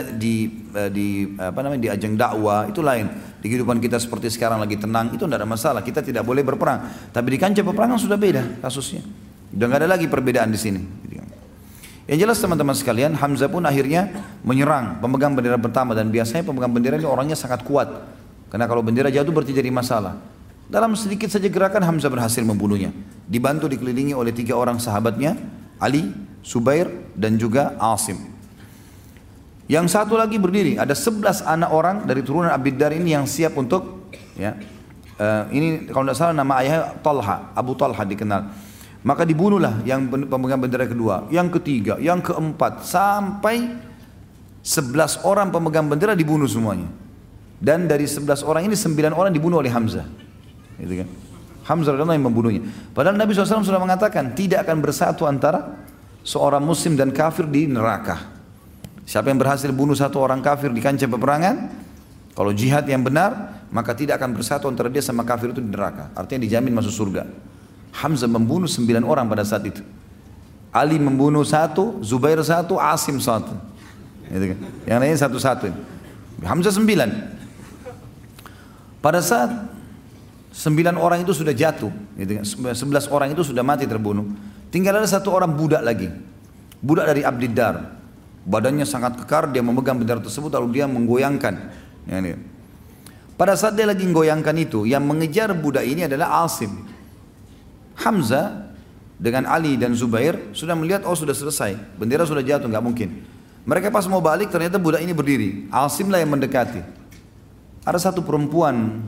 [SPEAKER 1] ajang dakwah itu lain. Di kehidupan kita seperti sekarang lagi tenang itu tidak ada masalah, kita tidak boleh berperang. Tapi di kancah peperangan sudah beda kasusnya. Sudah nggak ada lagi perbedaan di sini. Yang jelas teman-teman sekalian, Hamzah pun akhirnya menyerang pemegang bendera pertama dan biasanya pemegang bendera ini orangnya sangat kuat. Karena kalau bendera jatuh berarti jadi masalah. Dalam sedikit saja gerakan Hamzah berhasil membunuhnya. Dibantu dikelilingi oleh 3 orang sahabatnya, Ali, Subair dan juga Asim. Yang satu lagi berdiri, ada 11 anak orang dari turunan Abdiddar ini yang siap untuk ya. Ini kalau tidak salah nama ayahnya Talha, Abu Talha dikenal. Maka dibunuhlah yang pemegang bendera kedua, yang ketiga, yang keempat, sampai 11 orang pemegang bendera dibunuh semuanya. Dan dari 11 orang ini 9 orang dibunuh oleh Hamzah. Gitu kan? Hamzah adalah yang membunuhnya. Padahal Nabi SAW sudah mengatakan tidak akan bersatu antara seorang muslim dan kafir di neraka. Siapa yang berhasil bunuh satu orang kafir di kancah peperangan, kalau jihad yang benar, maka tidak akan bersatu antara dia sama kafir itu di neraka. Artinya dijamin masuk surga. Hamzah membunuh 9 orang pada saat itu. Ali membunuh 1, Zubair 1, Asim 1. Gitu kan? Yang lainnya 1-1. Hamzah 9. Pada saat 9 orang itu sudah jatuh, gitu kan? 11 orang itu sudah mati terbunuh. Tinggal ada 1 orang budak lagi. Budak dari Abdiddar. Badannya sangat kekar, dia memegang bendera tersebut lalu dia menggoyangkan. Pada saat dia lagi menggoyangkan itu, yang mengejar budak ini adalah Asim. Hamzah dengan Ali dan Zubair sudah melihat, oh sudah selesai, bendera sudah jatuh, nggak mungkin. Mereka pas mau balik ternyata budak ini berdiri. Asim lah yang mendekati. Ada satu perempuan,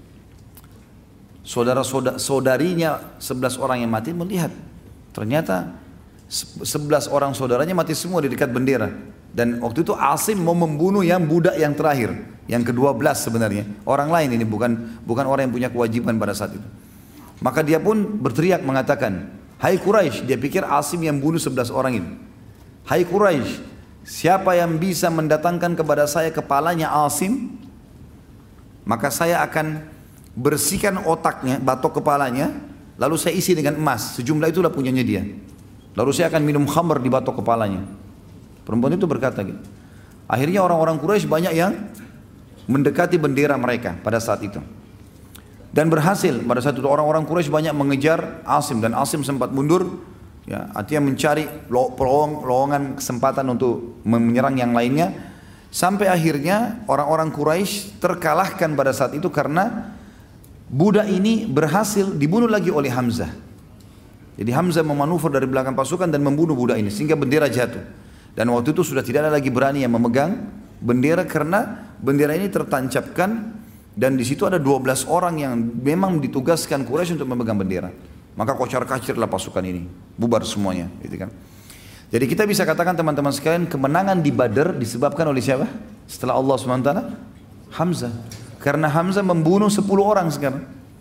[SPEAKER 1] saudarinya 11 orang yang mati melihat. Ternyata 11 orang saudaranya mati semua di dekat bendera. Dan waktu itu Asim mau membunuh yang budak yang terakhir, yang ke-12 sebenarnya. Orang lain ini bukan orang yang punya kewajiban pada saat itu. Maka dia pun berteriak mengatakan, "Hai Quraisy," dia pikir Asim yang bunuh 11 orang ini. "Hai Quraisy, siapa yang bisa mendatangkan kepada saya kepalanya Asim, maka saya akan bersihkan otaknya, batok kepalanya, lalu saya isi dengan emas, sejumlah itulah punyanya dia. Lalu saya akan minum khamr di batok kepalanya." Perempuan itu berkata gitu. Akhirnya orang-orang Quraisy banyak yang mendekati bendera mereka pada saat itu. Dan berhasil, pada saat itu orang-orang Quraisy banyak mengejar Asim dan Asim sempat mundur, ya, artinya mencari lowongan kesempatan untuk menyerang yang lainnya. Sampai akhirnya orang-orang Quraisy terkalahkan pada saat itu karena budak ini berhasil dibunuh lagi oleh Hamzah. Jadi Hamzah memanuver dari belakang pasukan dan membunuh budak ini sehingga bendera jatuh. Dan waktu itu sudah tidak ada lagi berani yang memegang bendera karena bendera ini tertancapkan dan di situ ada 12 orang yang memang ditugaskan Quraisy untuk memegang bendera. Maka kocar-kacirlah pasukan ini, bubar semuanya, gitu kan. Jadi kita bisa katakan teman-teman sekalian, kemenangan di Badar disebabkan oleh siapa? Setelah Allah SWT? Hamzah. Karena Hamzah membunuh 10 orang sekarang.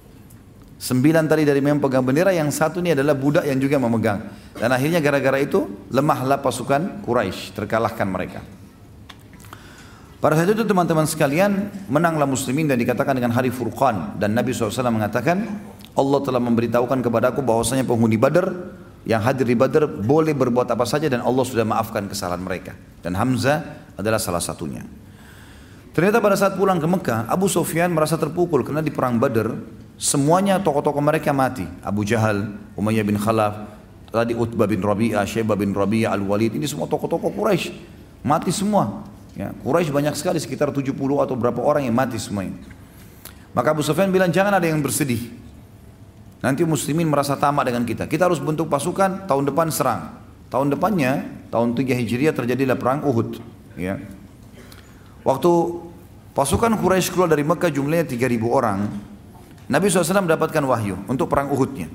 [SPEAKER 1] 9 tadi dari memegang bendera, yang satu ini adalah budak yang juga memegang. Dan akhirnya gara-gara itu lemahlah pasukan Quraisy, terkalahkan mereka. Pada saat itu teman-teman sekalian, menanglah muslimin dan dikatakan dengan hari Furqan. Dan Nabi SAW mengatakan, Allah telah memberitahukan kepadaku bahwasanya penghuni Badar yang hadir di Badar boleh berbuat apa saja dan Allah sudah maafkan kesalahan mereka. Dan Hamzah adalah salah satunya. Ternyata pada saat pulang ke Mekah, Abu Sufyan merasa terpukul karena di perang Badar Semuanya tokoh-tokoh mereka mati. Abu Jahal, Umayyah bin Khalaf, tadi Utbah bin Rabi'ah, Syaibah bin Rabi'ah, Al-Walid, ini semua tokoh-tokoh Quraisy mati semua. Ya, Quraisy banyak sekali, sekitar 70 atau berapa orang yang mati semuanya. Maka Abu Sufyan bilang jangan ada yang bersedih. Nanti muslimin merasa tamak dengan kita. Kita harus bentuk pasukan, tahun depan serang. Tahun depannya, tahun 3 Hijriah terjadilah perang Uhud. Ya. Waktu pasukan Quraisy keluar dari Mekah jumlahnya 3.000 orang. Nabi SAW mendapatkan wahyu untuk perang Uhudnya.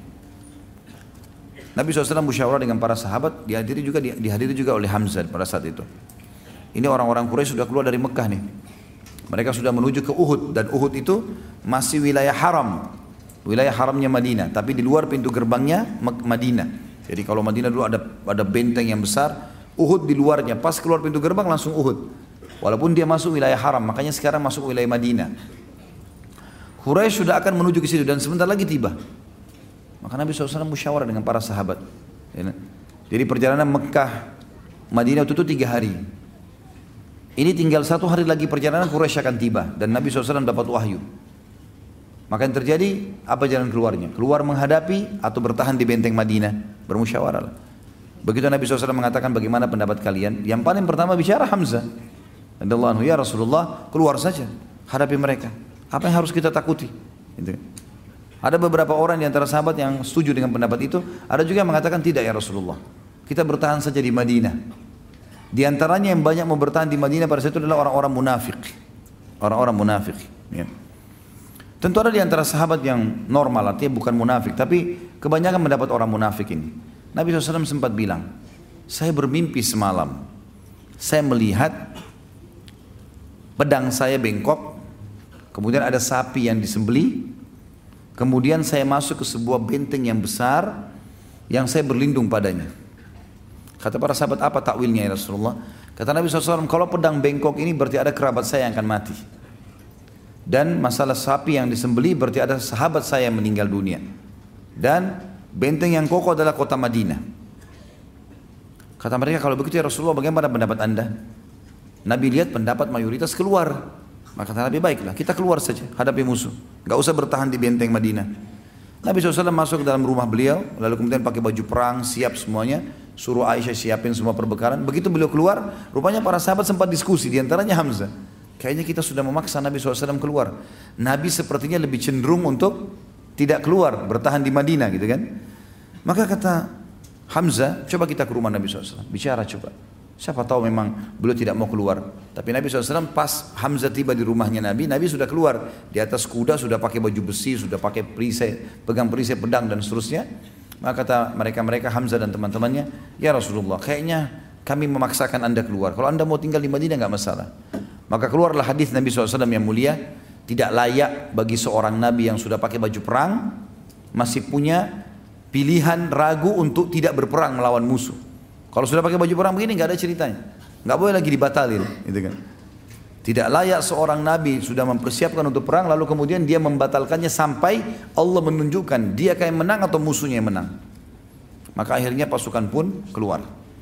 [SPEAKER 1] Nabi SAW musyawarah dengan para sahabat, dihadiri juga oleh Hamzah pada saat itu. Ini orang-orang Quraisy sudah keluar dari Mekah nih. Mereka sudah menuju ke Uhud, dan Uhud itu masih wilayah haram. Wilayah haramnya Madinah, tapi di luar pintu gerbangnya Madinah. Jadi kalau Madinah dulu ada benteng yang besar, Uhud di luarnya, pas keluar pintu gerbang langsung Uhud. Walaupun dia masuk wilayah haram, makanya sekarang masuk wilayah Madinah. Quraisy sudah akan menuju ke situ dan sebentar lagi tiba. Maka Nabi SAW musyawarah dengan para sahabat. Jadi perjalanan Mekah Madinah itu 3 hari. Ini tinggal 1 hari lagi perjalanan Quraisy akan tiba dan Nabi SAW dapat wahyu. Maka yang terjadi apa jalan keluarnya? Keluar menghadapi atau bertahan di benteng Madinah? Bermusyawarah. Begitu Nabi SAW mengatakan bagaimana pendapat kalian? Yang paling pertama bicara Hamzah. Radhiyallahu anhu, ya Rasulullah, keluar saja hadapi mereka. Apa yang harus kita takuti? Gitu. Ada beberapa orang di antara sahabat yang setuju dengan pendapat itu. Ada juga yang mengatakan tidak ya Rasulullah. Kita bertahan saja di Madinah. Di antaranya yang banyak mau bertahan di Madinah pada saat itu adalah orang-orang munafik. Orang-orang munafik. Ya. Tentu ada di antara sahabat yang normal, artinya bukan munafik. Tapi kebanyakan mendapat orang munafik ini. Nabi SAW sempat bilang, saya bermimpi semalam. Saya melihat pedang saya bengkok. Kemudian ada sapi yang disembelih. Kemudian saya masuk ke sebuah benteng yang besar yang saya berlindung padanya. Kata para sahabat, apa takwilnya ya Rasulullah? Kata Nabi SAW, kalau pedang bengkok ini berarti ada kerabat saya yang akan mati. Dan masalah sapi yang disembelih berarti ada sahabat saya yang meninggal dunia. Dan benteng yang kokoh adalah kota Madinah. Kata mereka, kalau begitu ya Rasulullah, bagaimana pendapat anda? Nabi lihat pendapat mayoritas keluar. Maka kata Nabi, baiklah kita keluar saja hadapi musuh, gak usah bertahan di benteng Madinah. Nabi SAW masuk ke dalam rumah beliau, lalu kemudian pakai baju perang, siap semuanya, suruh Aisyah siapin semua perbekalan. Begitu beliau keluar, rupanya para sahabat sempat diskusi, diantaranya Hamzah. Kayaknya kita sudah memaksa Nabi SAW keluar. Nabi sepertinya lebih cenderung untuk tidak keluar, bertahan di Madinah gitu kan. Maka kata Hamzah, coba kita ke rumah Nabi SAW, bicara coba. Siapa tahu memang beliau tidak mau keluar. Tapi Nabi SAW pas Hamzah tiba di rumahnya Nabi sudah keluar. Di atas kuda, sudah pakai baju besi, sudah pakai perisai, pegang perisai pedang dan seterusnya. Maka kata mereka Hamzah dan teman-temannya, ya Rasulullah, kayaknya kami memaksakan anda keluar. Kalau anda mau tinggal di Madinah nggak masalah. Maka keluarlah hadis Nabi SAW yang mulia, tidak layak bagi seorang Nabi yang sudah pakai baju perang, masih punya pilihan ragu untuk tidak berperang melawan musuh. Kalau sudah pakai baju perang begini nggak ada ceritanya, nggak boleh lagi dibatalin, gitu kan? Tidak layak seorang nabi sudah mempersiapkan untuk perang lalu kemudian dia membatalkannya sampai Allah menunjukkan dia kayak menang atau musuhnya yang menang. Maka akhirnya pasukan pun keluar.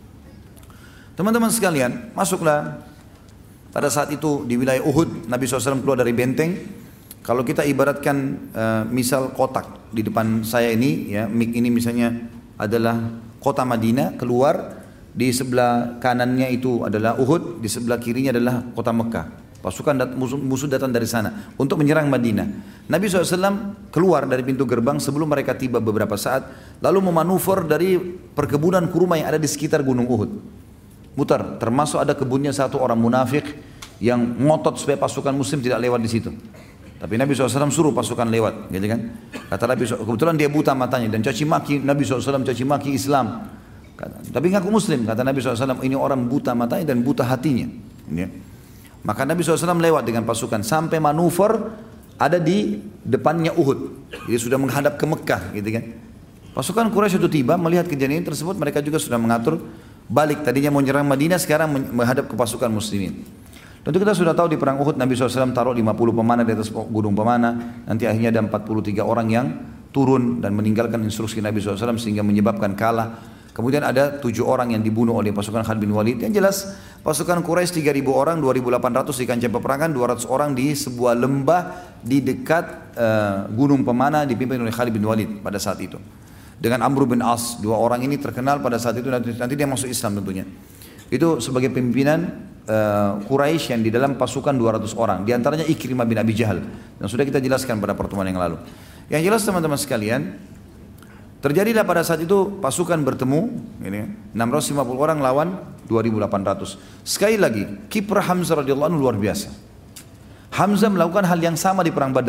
[SPEAKER 1] Teman-teman sekalian, masuklah pada saat itu di wilayah Uhud. Nabi SAW keluar dari benteng. Kalau kita ibaratkan misal kotak di depan saya ini, ya, mik ini misalnya adalah kota Madinah, keluar di sebelah kanannya itu adalah Uhud, di sebelah kirinya adalah kota Mekah. Pasukan musuh datang dari sana untuk menyerang Madinah. Nabi SAW keluar dari pintu gerbang sebelum mereka tiba beberapa saat, lalu memanuver dari perkebunan kurma yang ada di sekitar gunung Uhud. Mutar, termasuk ada kebunnya satu orang munafik yang ngotot supaya pasukan muslim tidak lewat di situ. Tapi Nabi SAW suruh pasukan lewat, gitu kan? Kata Nabi SAW, kebetulan dia buta matanya dan caci maki Nabi SAW, caci maki Islam. Tapi ngaku Muslim, kata Nabi SAW, ini orang buta matanya dan buta hatinya. Ya. Maka Nabi SAW lewat dengan pasukan sampai manuver ada di depannya Uhud. Jadi sudah menghadap ke Mekah, gitu kan? Pasukan Quraisy itu tiba melihat kejadian tersebut, mereka juga sudah mengatur balik. Tadinya mau menyerang Madinah, sekarang menghadap ke pasukan muslimin. Tentu kita sudah tahu di perang Uhud Nabi SAW taruh 50 pemanah di atas gunung pemanah. Nanti akhirnya ada 43 orang yang turun dan meninggalkan instruksi Nabi SAW sehingga menyebabkan kalah. Kemudian ada 7 orang yang dibunuh oleh pasukan Khalid bin Walid. Yang jelas Pasukan Quraisy 3.000 orang, 2.800 di kancah peperangan, 200 orang di sebuah lembah di dekat Gunung Pemana dipimpin oleh Khalid bin Walid pada saat itu. Dengan Amr bin As, dua orang ini terkenal pada saat itu, nanti dia masuk Islam tentunya. Itu sebagai pimpinan Quraisy yang di dalam pasukan 200 orang, di antaranya Ikrimah bin Abi Jahal, dan sudah kita jelaskan pada pertemuan yang lalu. Yang jelas teman-teman sekalian, terjadilah pada saat itu pasukan bertemu, ini 650 orang lawan 2.800. Sekali lagi, kiprah Hamzah radhiyallahu anhu luar biasa. Hamzah melakukan hal yang sama di perang Badar,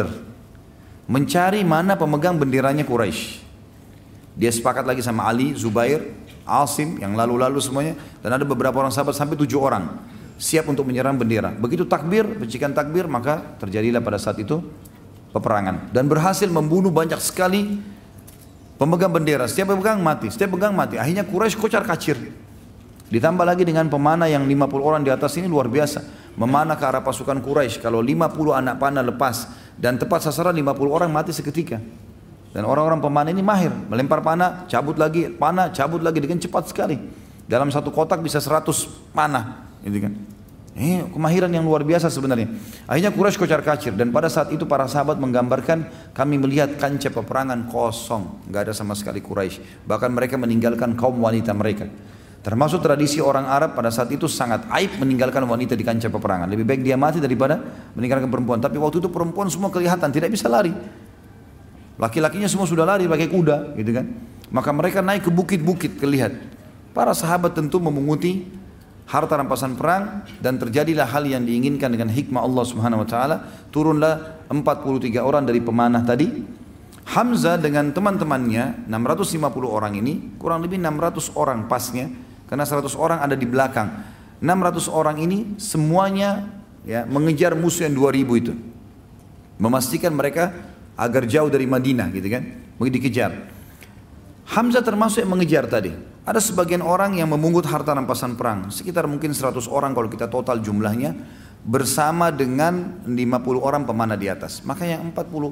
[SPEAKER 1] mencari mana pemegang benderanya Quraisy. Dia sepakat lagi sama Ali, Zubair, Asim yang lalu-lalu semuanya, dan ada beberapa orang sahabat sampai 7 orang siap untuk menyerang bendera. Begitu takbir, percikan takbir, maka terjadilah pada saat itu peperangan dan berhasil membunuh banyak sekali pemegang bendera. Setiap pemegang mati, setiap pemegang mati. Akhirnya Quraisy kocar-kacir. Ditambah lagi dengan pemanah yang 50 orang di atas ini luar biasa. Memanah ke arah pasukan Quraisy. Kalau 50 anak panah lepas dan tepat sasaran, 50 orang mati seketika. Dan orang-orang pemanah ini mahir, melempar panah, cabut lagi dengan cepat sekali. Dalam satu kotak bisa 100 panah, gitu kan. Kemahiran yang luar biasa sebenarnya. Akhirnya Quraisy kocar-kacir, dan pada saat itu para sahabat menggambarkan, kami melihat kancah peperangan kosong, nggak ada sama sekali Quraisy. Bahkan mereka meninggalkan kaum wanita mereka. Termasuk tradisi orang Arab pada saat itu sangat aib meninggalkan wanita di kancah peperangan. Lebih baik dia mati daripada meninggalkan perempuan. Tapi waktu itu perempuan semua kelihatan tidak bisa lari. Laki-lakinya semua sudah lari pakai kuda, gitu kan. Maka mereka naik ke bukit-bukit kelihatan. Para sahabat tentu memunguti harta rampasan perang, dan terjadilah hal yang diinginkan dengan hikmah Allah Subhanahu wa taala. Turunlah 43 orang dari pemanah tadi. Hamzah dengan teman-temannya 650 orang ini, kurang lebih 600 orang pasnya, karena 100 orang ada di belakang. 600 orang ini semuanya ya mengejar musuh yang 2000 itu. Memastikan mereka agar jauh dari Madinah, gitu kan. Begitu dikejar. Hamzah termasuk yang mengejar tadi. Ada sebagian orang yang memungut harta rampasan perang, sekitar mungkin 100 orang kalau kita total jumlahnya, bersama dengan 50 orang pemanah di atas. Maka yang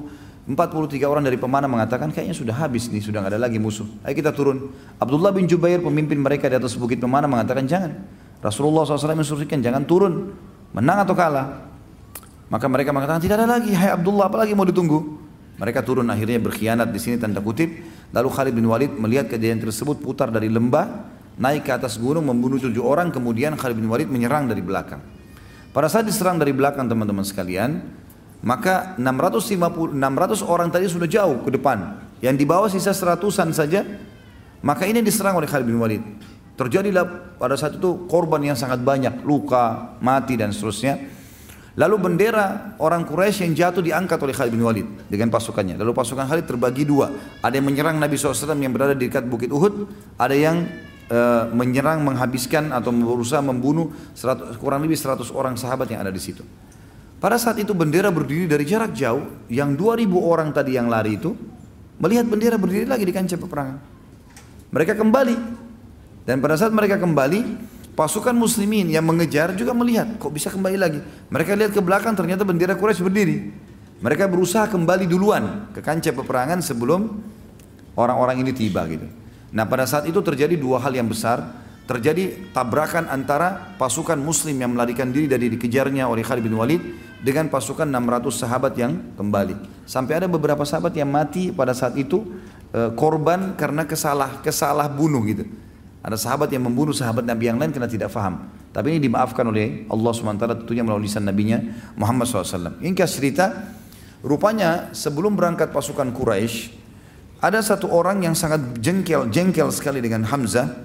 [SPEAKER 1] 43 orang dari pemanah mengatakan kayaknya sudah habis nih, sudah nggak ada lagi musuh. Ayo kita turun. Abdullah bin Jubair, pemimpin mereka di atas bukit pemanah, mengatakan jangan. Rasulullah SAW menginstruksikan jangan turun, menang atau kalah. Maka mereka mengatakan tidak ada lagi, hai Abdullah, apalagi mau ditunggu. Mereka turun, akhirnya berkhianat di sini tanda kutip. Lalu Khalid bin Walid melihat kejadian tersebut, putar dari lembah, naik ke atas gunung, membunuh 7 orang. Kemudian Khalid bin Walid menyerang dari belakang. Pada saat diserang dari belakang teman-teman sekalian, maka 600 orang tadi sudah jauh ke depan. Yang di bawah sisa 100-an saja. Maka ini diserang oleh Khalid bin Walid. Terjadilah pada saat itu korban yang sangat banyak, luka, mati dan seterusnya. Lalu bendera orang Quraisy yang jatuh diangkat oleh Khalid bin Walid dengan pasukannya. Lalu pasukan Khalid terbagi dua. Ada yang menyerang Nabi SAW yang berada di dekat bukit Uhud. Ada yang menyerang, menghabiskan atau berusaha membunuh kurang lebih 100 orang sahabat yang ada di situ. Pada saat itu bendera berdiri dari jarak jauh. Yang 2000 orang tadi yang lari itu melihat bendera berdiri lagi di kancah peperangan. Mereka kembali. Dan pada saat mereka kembali, pasukan muslimin yang mengejar juga melihat, kok bisa kembali lagi. Mereka lihat ke belakang, ternyata bendera Quraisy berdiri. Mereka berusaha kembali duluan ke kancah peperangan sebelum orang-orang ini tiba gitu. Nah pada saat itu terjadi dua hal yang besar. Terjadi tabrakan antara pasukan muslim yang melarikan diri dari dikejarnya oleh Khalid bin Walid dengan pasukan 600 sahabat yang kembali. Sampai ada beberapa sahabat yang mati pada saat itu korban karena kesalah bunuh gitu. Ada sahabat yang membunuh sahabat Nabi yang lain karena tidak faham. Tapi ini dimaafkan oleh Allah SWT tentunya melalui lisan Nabinya Muhammad SAW. Ringkas cerita, rupanya sebelum berangkat pasukan Quraisy, ada satu orang yang sangat jengkel sekali dengan Hamzah.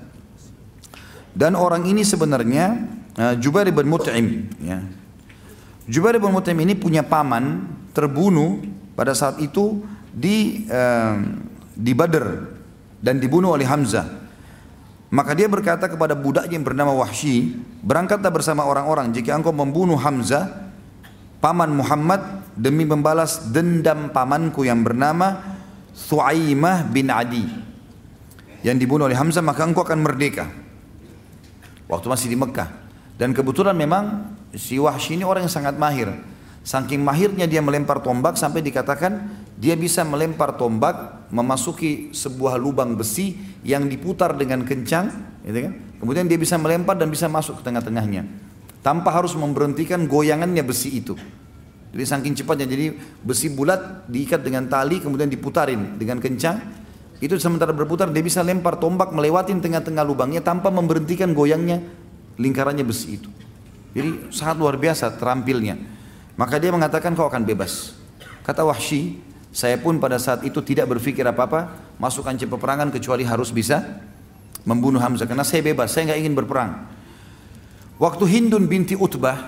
[SPEAKER 1] Dan orang ini sebenarnya Jubair bin Mut'im. Ya. Jubair bin Mut'im ini punya paman terbunuh pada saat itu di Badr dan dibunuh oleh Hamzah. Maka dia berkata kepada budaknya yang bernama Wahsy, berangkatlah bersama orang-orang jika engkau membunuh Hamzah, paman Muhammad, demi membalas dendam pamanku yang bernama Thu'aimah bin Adi yang dibunuh oleh Hamzah, maka engkau akan merdeka. Waktu masih di Mekah. Dan kebetulan memang si Wahsy ini orang yang sangat mahir. Saking mahirnya dia melempar tombak sampai dikatakan dia bisa melempar tombak memasuki sebuah lubang besi yang diputar dengan kencang, gitu kan? Kemudian dia bisa melempar dan bisa masuk ke tengah-tengahnya tanpa harus memberhentikan goyangannya besi itu. Jadi saking cepatnya, jadi besi bulat diikat dengan tali kemudian diputarin dengan kencang. Itu sementara berputar dia bisa lempar tombak melewatin tengah-tengah lubangnya tanpa memberhentikan goyangnya lingkarannya besi itu. Jadi sangat luar biasa terampilnya. Maka dia mengatakan kau akan bebas. Kata Wahsy, saya pun pada saat itu tidak berpikir apa-apa masuk kancah peperangan kecuali harus bisa membunuh Hamzah, karena saya bebas, saya nggak ingin berperang. Waktu Hindun binti Utbah,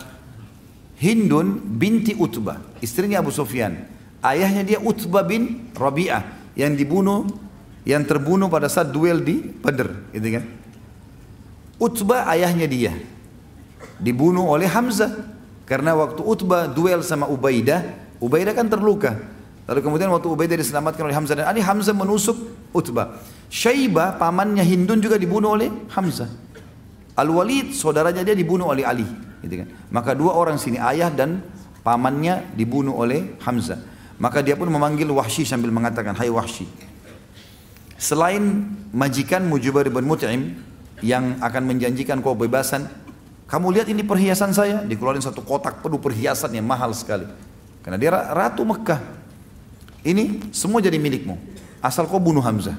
[SPEAKER 1] istrinya Abu Sufyan, ayahnya dia Utbah bin Rabi'ah yang terbunuh pada saat duel di Badr, gitu kan? Utbah ayahnya dia dibunuh oleh Hamzah karena waktu Utbah duel sama Ubaidah kan terluka. Lalu kemudian waktu Ubaidah diselamatkan oleh Hamzah dan Ali, Hamzah menusuk Utbah. Syaibah pamannya Hindun juga dibunuh oleh Hamzah. Al-Walid saudaranya dia dibunuh oleh Ali, gitu kan. Maka dua orang sini ayah dan pamannya dibunuh oleh Hamzah. Maka dia pun memanggil Wahsy sambil mengatakan, hai Wahsy, selain majikanmu Jubair bin Mut'im yang akan menjanjikan kau bebasan, kamu lihat ini perhiasan saya, dikeluarin satu kotak penuh perhiasan yang mahal sekali. Karena dia ratu Mekah. Ini semua jadi milikmu, asal kau bunuh Hamzah.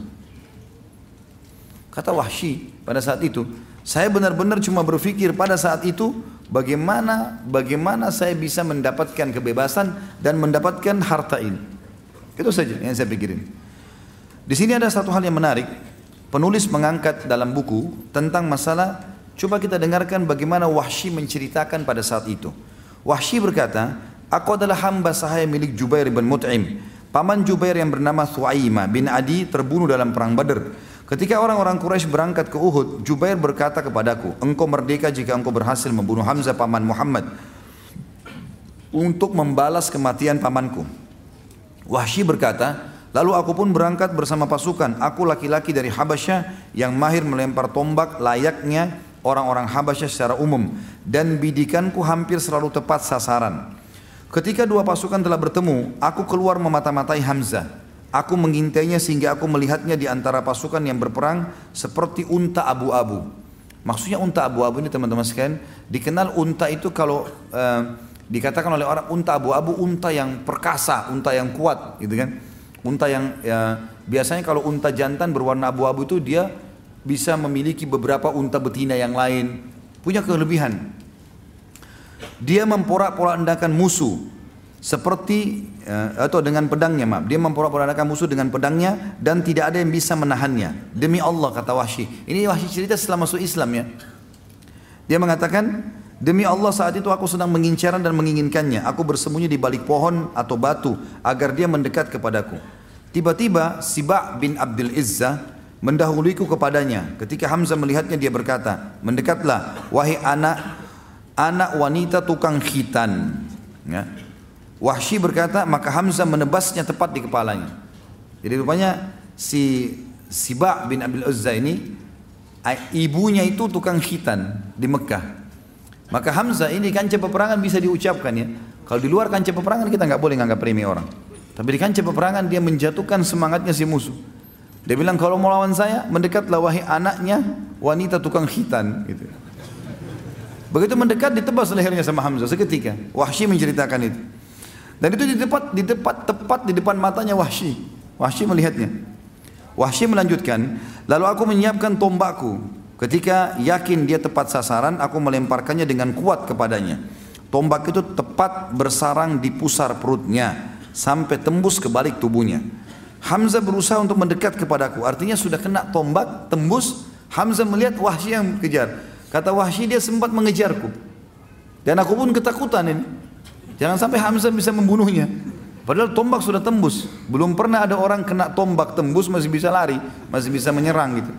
[SPEAKER 1] Kata Wahsy pada saat itu, saya benar-benar cuma berpikir pada saat itu bagaimana saya bisa mendapatkan kebebasan dan mendapatkan harta ini. Itu saja yang saya pikirin. Di sini ada satu hal yang menarik. Penulis mengangkat dalam buku tentang masalah, coba kita dengarkan bagaimana Wahsy menceritakan pada saat itu. Wahsy berkata, aku adalah hamba sahaya milik Jubair bin Mut'im. Paman Jubair yang bernama Thu'aimah bin Adi terbunuh dalam perang Badr. Ketika orang-orang Quraisy berangkat ke Uhud, Jubair berkata kepadaku, engkau merdeka jika engkau berhasil membunuh Hamzah paman Muhammad untuk membalas kematian pamanku. Wahsy berkata, lalu aku pun berangkat bersama pasukan. Aku laki-laki dari Habasyah yang mahir melempar tombak layaknya orang-orang Habasyah secara umum, dan bidikanku hampir selalu tepat sasaran. Ketika dua pasukan telah bertemu, aku keluar memata-matai Hamzah. Aku mengintainya sehingga aku melihatnya di antara pasukan yang berperang seperti unta abu-abu. Maksudnya unta abu-abu ini teman-teman sekalian, dikenal unta itu kalau dikatakan oleh orang unta abu-abu, unta yang perkasa, unta yang kuat, gitu kan? Unta yang biasanya kalau unta jantan berwarna abu-abu itu dia bisa memiliki beberapa unta betina yang lain, punya kelebihan. Dia memporak-porandakan musuh seperti atau dengan pedangnya, dia memporak-porandakan musuh dengan pedangnya dan tidak ada yang bisa menahannya. Demi Allah, kata Wahsy. Ini Wahsy cerita setelah masuk Islam ya. Dia mengatakan, demi Allah saat itu aku sedang mengincarnya dan menginginkannya. Aku bersembunyi di balik pohon atau batu agar dia mendekat kepadaku. Tiba-tiba Siba' bin Abdul Izzah mendahuluiku kepadanya. Ketika Hamzah melihatnya dia berkata, mendekatlah wahai anak wanita tukang khitan. Ya. Wahsy berkata, maka Hamzah menebasnya tepat di kepalanya. Jadi rupanya si Siba' bin Abdul Izzah ini ibunya itu tukang khitan di Mekah. Maka Hamzah ini kancah peperangan bisa diucapkan ya. Kalau di luar kancah peperangan kita nggak boleh nganggap remeh orang. Tapi di kancah peperangan dia menjatuhkan semangatnya si musuh. Dia bilang kalau mau lawan saya mendekatlah wahai anaknya wanita tukang khitan. Gitu. Begitu mendekat ditebas lehernya sama Hamzah seketika. Wahsy menceritakan itu. Dan itu tepat di depan matanya Wahsy. Wahsy melihatnya. Wahsy melanjutkan, lalu aku menyiapkan tombakku. Ketika yakin dia tepat sasaran, aku melemparkannya dengan kuat kepadanya. Tombak itu tepat bersarang di pusar perutnya sampai tembus ke balik tubuhnya. Hamzah berusaha untuk mendekat kepadaku. Artinya sudah kena tombak, tembus. Hamzah melihat Wahsy yang kejar. Kata Wahsy, dia sempat mengejarku. Dan aku pun ketakutan ini. Jangan sampai Hamzah bisa membunuhnya. Padahal tombak sudah tembus. Belum pernah ada orang kena tombak tembus masih bisa lari, masih bisa menyerang gitu.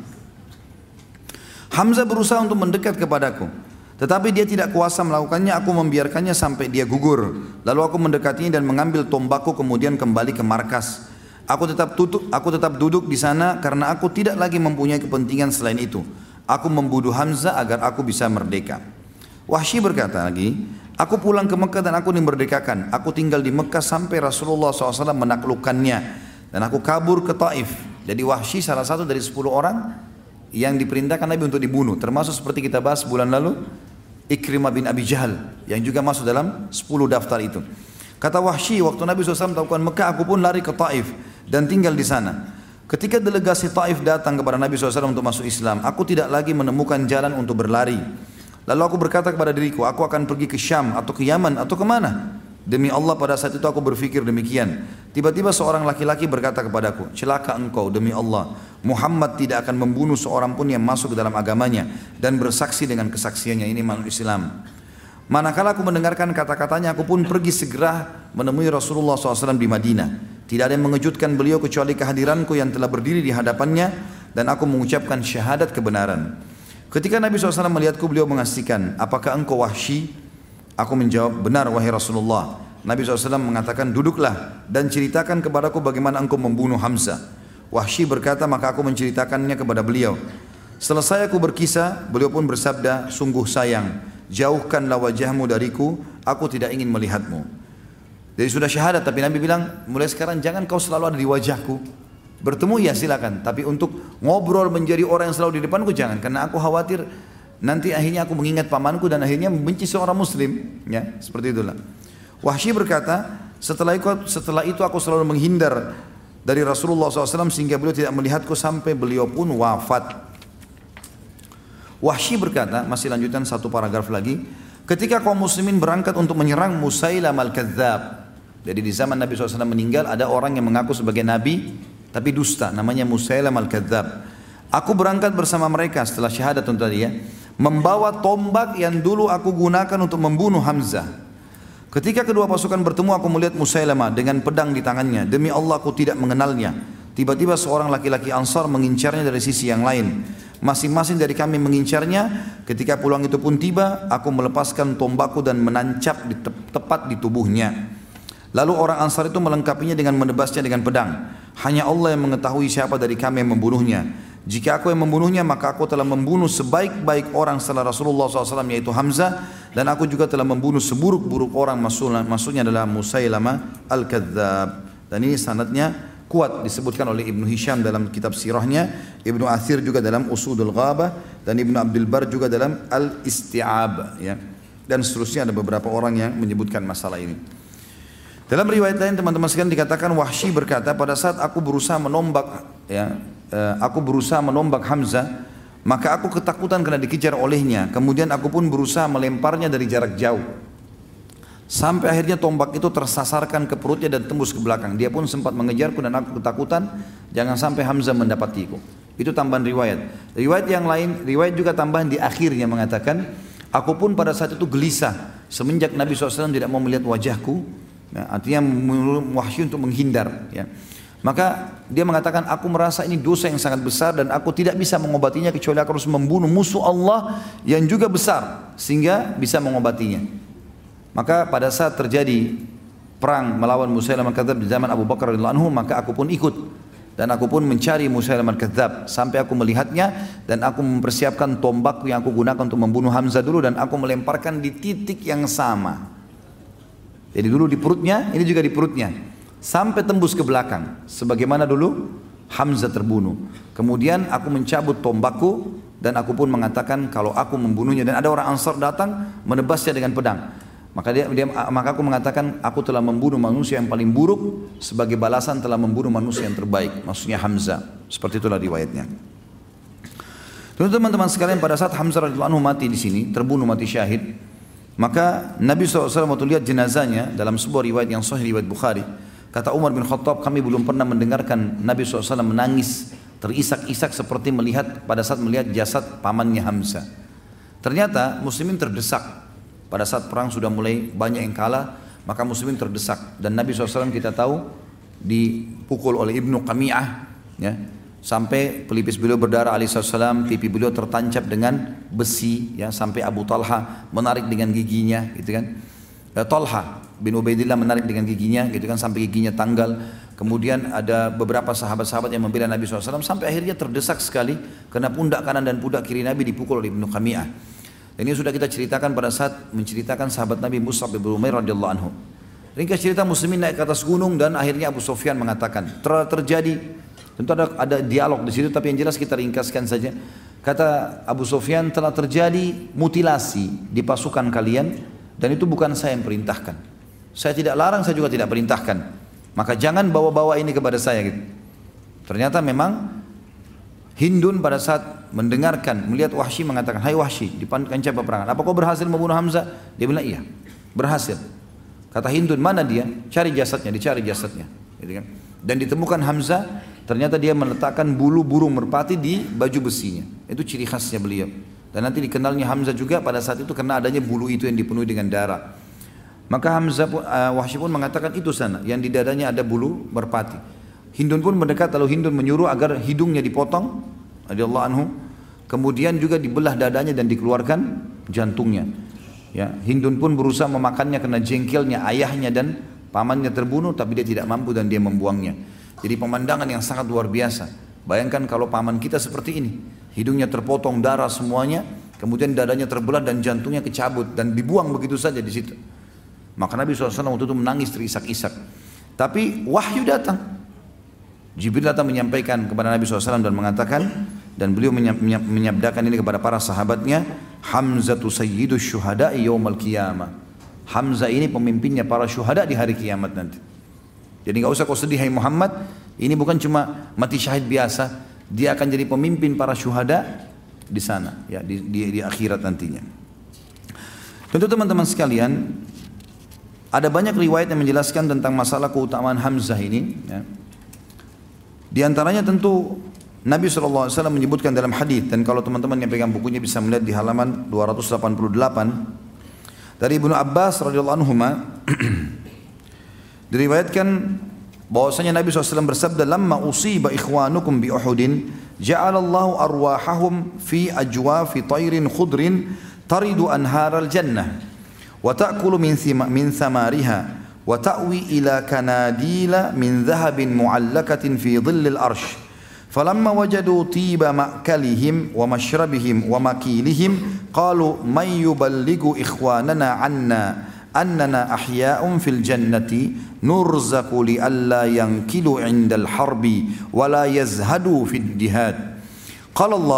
[SPEAKER 1] Hamzah berusaha untuk mendekat kepadaku. Tetapi dia tidak kuasa melakukannya, aku membiarkannya sampai dia gugur. Lalu aku mendekatinya dan mengambil tombakku kemudian kembali ke markas. Aku tetap duduk di sana karena aku tidak lagi mempunyai kepentingan selain itu. Aku membunuh Hamzah agar aku bisa merdeka. Wahsy berkata lagi, aku pulang ke Mekah dan aku dimerdekakan. Aku tinggal di Mekah sampai Rasulullah SAW menaklukkannya. Dan aku kabur ke Taif. Jadi Wahsy salah satu dari 10 orang yang diperintahkan Nabi untuk dibunuh. Termasuk seperti kita bahas bulan lalu, Ikrimah bin Abi Jahal yang juga masuk dalam 10 daftar itu. Kata Wahsy, waktu Nabi SAW melakukan Mekah, aku pun lari ke Taif dan tinggal di sana. Ketika delegasi Taif datang kepada Nabi SAW untuk masuk Islam, aku tidak lagi menemukan jalan untuk berlari. Lalu aku berkata kepada diriku, aku akan pergi ke Syam atau ke Yaman atau kemana? Demi Allah pada saat itu aku berpikir demikian. Tiba-tiba seorang laki-laki berkata kepadaku, celaka engkau demi Allah. Muhammad tidak akan membunuh seorang pun yang masuk ke dalam agamanya dan bersaksi dengan kesaksiannya. Ini makhluk Islam. Manakala aku mendengarkan kata-katanya, aku pun pergi segera menemui Rasulullah SAW di Madinah. Tidak ada yang mengejutkan beliau kecuali kehadiranku yang telah berdiri di hadapannya dan aku mengucapkan syahadat kebenaran. Ketika Nabi SAW melihatku, beliau mengasihkan, apakah engkau Wahsy? Aku menjawab, benar wahai Rasulullah. Nabi SAW mengatakan, duduklah dan ceritakan kepadaku bagaimana engkau membunuh Hamzah. Wahsy berkata, maka aku menceritakannya kepada beliau. Selesai aku berkisah, beliau pun bersabda, sungguh sayang, jauhkanlah wajahmu dariku, aku tidak ingin melihatmu. Jadi sudah syahadat, tapi Nabi bilang, mulai sekarang jangan kau selalu ada di wajahku. Bertemu ya silakan, tapi untuk ngobrol menjadi orang yang selalu di depanku jangan, karena aku khawatir nanti akhirnya aku mengingat pamanku dan akhirnya membenci seorang muslim, ya seperti itulah. Wahsy berkata, setelah itu aku selalu menghindar dari Rasulullah SAW sehingga beliau tidak melihatku sampai beliau pun wafat. Wahsy berkata, masih lanjutan satu paragraf lagi, ketika kaum muslimin berangkat untuk menyerang Musailamah al-Kadzdzab. Jadi di zaman Nabi SAW meninggal ada orang yang mengaku sebagai nabi tapi dusta, namanya Musailamah al-Kadzdzab. Aku berangkat bersama mereka setelah syahadat untuk dia, membawa tombak yang dulu aku gunakan untuk membunuh Hamzah. Ketika kedua pasukan bertemu, aku melihat Musailamah dengan pedang di tangannya. Demi Allah aku tidak mengenalnya. Tiba-tiba seorang laki-laki Ansar mengincarnya dari sisi yang lain. Masing-masing dari kami mengincarnya. Ketika pulang itu pun tiba, aku melepaskan tombakku dan menancap tepat di tubuhnya. Lalu orang Ansar itu melengkapinya dengan menebasnya dengan pedang. Hanya Allah yang mengetahui siapa dari kami yang membunuhnya. Jika aku yang membunuhnya, maka aku telah membunuh sebaik-baik orang setelah Rasulullah SAW, yaitu Hamzah. Dan aku juga telah membunuh seburuk-buruk orang, maksudnya adalah Musailamah al-Kadzdzab. Dan ini sanadnya kuat, disebutkan oleh Ibnu Hisham dalam kitab sirahnya, Ibnu Athir juga dalam Usudul Ghabah, dan Ibnu Abdul Bar juga dalam Al-Isti'ab, ya. Dan seterusnya ada beberapa orang yang menyebutkan masalah ini. Dalam riwayat lain teman-teman sekalian dikatakan Wahsy berkata, pada saat aku berusaha menombak Hamzah, maka aku ketakutan karena dikejar olehnya. Kemudian aku pun berusaha melemparnya dari jarak jauh. Sampai akhirnya tombak itu tersasarkan ke perutnya dan tembus ke belakang. Dia pun sempat mengejarku dan aku ketakutan jangan sampai Hamzah mendapatiku. Itu tambahan riwayat. Riwayat yang lain, riwayat juga tambahan di akhirnya mengatakan, aku pun pada saat itu gelisah semenjak Nabi SAW tidak mau melihat wajahku. Ya, artinya Wahsy untuk menghindar, ya. Maka dia mengatakan, aku merasa ini dosa yang sangat besar dan aku tidak bisa mengobatinya kecuali aku harus membunuh musuh Allah yang juga besar sehingga bisa mengobatinya. Maka pada saat terjadi perang melawan Musailamah al-Kadzdzab di zaman Abu Bakar radhiyallahu anhu, maka aku pun ikut dan aku pun mencari Musailamah al-Kadzdzab sampai aku melihatnya dan aku mempersiapkan tombakku yang aku gunakan untuk membunuh Hamzah dulu dan aku melemparkan di titik yang sama. Jadi dulu di perutnya, ini juga di perutnya, sampai tembus ke belakang, sebagaimana dulu Hamzah terbunuh. Kemudian aku mencabut tombakku dan aku pun mengatakan kalau aku membunuhnya, dan ada orang Ansar datang menebasnya dengan pedang. Maka aku mengatakan aku telah membunuh manusia yang paling buruk sebagai balasan telah membunuh manusia yang terbaik, maksudnya Hamzah. Seperti itulah riwayatnya. Teman-teman sekalian, pada saat Hamzah radhiyallahu anhu mati di sini, terbunuh mati syahid, maka Nabi SAW waktu lihat jenazahnya dalam sebuah riwayat yang sahih, riwayat Bukhari, kata Umar bin Khattab, kami belum pernah mendengarkan Nabi SAW menangis terisak-isak seperti pada saat melihat jasad pamannya Hamzah. Ternyata muslimin terdesak pada saat perang sudah mulai banyak yang kalah, maka muslimin terdesak dan Nabi SAW kita tahu dipukul oleh Ibnu Qami'ah, ya, sampai pelipis beliau berdarah alaihissalam, pipi beliau tertancap dengan besi, ya, sampai Abu Talha menarik dengan giginya, gitu kan. Talha bin Ubaidillah menarik dengan giginya, gitu kan, sampai giginya tanggal. Kemudian ada beberapa sahabat-sahabat yang membela Nabi SAW sampai akhirnya terdesak sekali karena pundak kanan dan pundak kiri Nabi dipukul oleh Ibnu Qami'ah. Dan ini sudah kita ceritakan pada saat menceritakan sahabat Nabi Mus'ab bin Umair radhiyallahu anhu. Ringkas cerita, muslimin naik ke atas gunung dan akhirnya Abu Sufyan mengatakan terjadi. Tentu ada dialog di situ, tapi yang jelas kita ringkaskan saja. Kata Abu Sufyan, telah terjadi mutilasi di pasukan kalian dan itu bukan saya yang perintahkan. Saya tidak larang, saya juga tidak perintahkan. Maka jangan bawa-bawa ini kepada saya gitu. Ternyata memang Hindun pada saat mendengarkan, melihat Wahsy mengatakan, "Hai Wahsy, di kancah peperangan, apa kau berhasil membunuh Hamzah?" Dia bilang, "Iya, berhasil." Kata Hindun, "Mana dia?" "Cari jasadnya." Dicari jasadnya, gitu kan. Dan ditemukan Hamzah, ternyata dia meletakkan bulu burung merpati di baju besinya. Itu ciri khasnya beliau. Dan nanti dikenalnya Hamzah juga pada saat itu karena adanya bulu itu yang dipenuhi dengan darah. Maka Wahsy pun mengatakan, "Itu sana, yang di dadanya ada bulu merpati." Hindun pun mendekat, lalu Hindun menyuruh agar hidungnya dipotong, radhiyallahu anhu. Kemudian juga dibelah dadanya dan dikeluarkan jantungnya. Ya, Hindun pun berusaha memakannya karena jengkelnya ayahnya dan pamannya terbunuh, tapi dia tidak mampu dan dia membuangnya. Jadi pemandangan yang sangat luar biasa. Bayangkan kalau paman kita seperti ini, hidungnya terpotong, darah semuanya, kemudian dadanya terbelah dan jantungnya kecabut dan dibuang begitu saja di situ. Maka Nabi SAW waktu itu menangis terisak-isak. Tapi wahyu datang. Jibril datang menyampaikan kepada Nabi SAW dan mengatakan, dan beliau menyabdakan ini kepada para sahabatnya, Hamzatu sayyidus syuhada'i yawmal qiyamah. Hamzah ini pemimpinnya para syuhada di hari kiamat nanti. Jadi gak usah kau sedih hai Muhammad, ini bukan cuma mati syahid biasa, dia akan jadi pemimpin para syuhada di sana, ya, di akhirat nantinya. Tentu teman-teman sekalian, ada banyak riwayat yang menjelaskan tentang masalah keutamaan Hamzah ini, ya. Di antaranya tentu Nabi SAW menyebutkan dalam hadis, dan kalau teman-teman yang pegang bukunya bisa melihat di halaman 288 dari Ibnu Abbas radhiyallahu anhu diriwayatkan bahwasanya Nabi SAW bersabda, "Lamma usiba ikhwanukum bi Uhudin, ja'alallahu arwahahum fi ajwafi tayrin khudrin taridu anharal jannah wa ta'kulu min thamariha." وتأوي إلى كناديل من ذهب معلقة في ظل الأرش فلما وجدوا طيب مأكلهم ومشربهم ومكيلهم قالوا من يبلغ إخواننا عنا أننا أحياء في الجنة نرزق لئلا ينكلوا عند الحرب ولا يزهدوا في الجهاد قال الله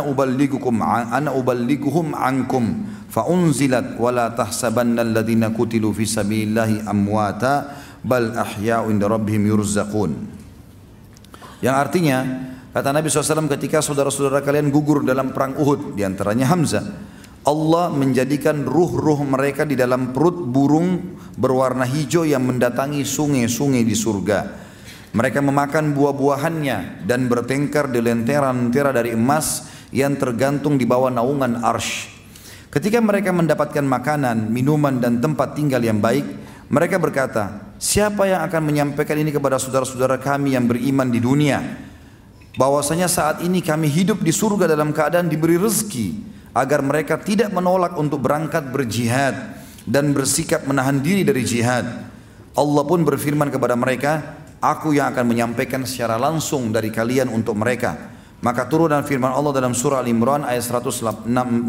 [SPEAKER 1] أنا أبلغهم عنكم فأنزلت ولا تحسبن الذين قتلوا في سبيل الله أمواتا بل أحياء عند ربهم يرزقون. Yang artinya, kata Nabi SAW, ketika saudara-saudara kalian gugur dalam perang Uhud, diantaranya Hamzah, Allah menjadikan ruh-ruh mereka di dalam perut burung berwarna hijau yang mendatangi sungai-sungai di surga. Mereka memakan buah-buahannya dan bertengkar di lentera-lentera dari emas yang tergantung di bawah naungan arsy. Ketika mereka mendapatkan makanan, minuman dan tempat tinggal yang baik, mereka berkata, "Siapa yang akan menyampaikan ini kepada saudara-saudara kami yang beriman di dunia? Bahwasanya saat ini kami hidup di surga dalam keadaan diberi rezeki, agar mereka tidak menolak untuk berangkat berjihad dan bersikap menahan diri dari jihad." Allah pun berfirman kepada mereka, "Aku yang akan menyampaikan secara langsung dari kalian untuk mereka." Maka turun dalam firman Allah dalam surah Al-Imran ayat 169,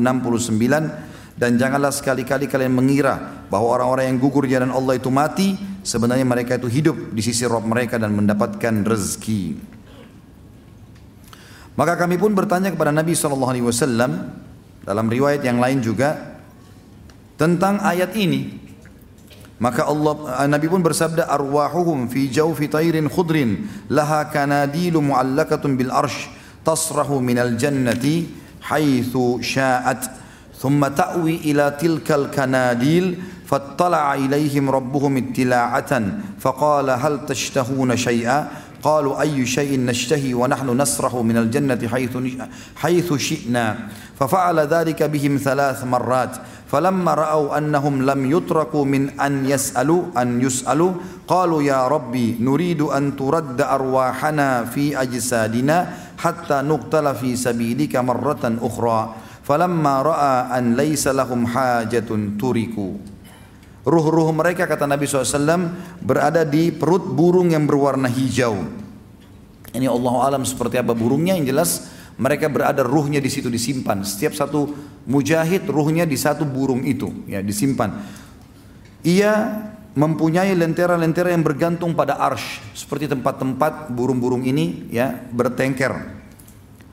[SPEAKER 1] "Dan janganlah sekali-kali kalian mengira bahwa orang-orang yang gugur di jalan Allah itu mati, sebenarnya mereka itu hidup di sisi Rabb mereka dan mendapatkan rezeki." Maka kami pun bertanya kepada Nabi SAW dalam riwayat yang lain juga tentang ayat ini. Maka Nabi pun bersabda, "Arwahuhum fi jawfi tayrin khudrin laha kanadilu mu'allakatun bil arsh tasrahu minal jannati haitsu sya'at thumma ta'wi ila tilkal kanadil fattala'a ilaihim rabbuhum ittila'atan faqala hal tashtahuna syai'a qalu ayyu syai'in nashtahi wa nahnu nasrahu minal jannati haitsu syi'na fafa'ala dhalika bihim 3 marrat falamma ra'aw annahum lam yutraku min an yus'alu qalu ya rabbi nuridu an turadda arwahana fi ajsadina hatta nuqtala fi sabilika marratan ukhra falamma ra'a an laysa lahum hajatun turiku. Ruh-ruh mereka, kata Nabi SAW, berada di perut burung yang berwarna hijau. Ini Allah alam seperti apa burungnya, yang jelas mereka berada, ruhnya di situ disimpan. Setiap satu mujahid ruhnya di satu burung itu, ya, disimpan. Ia mempunyai lentera-lentera yang bergantung pada arsh, seperti tempat-tempat burung-burung ini, ya, bertengker.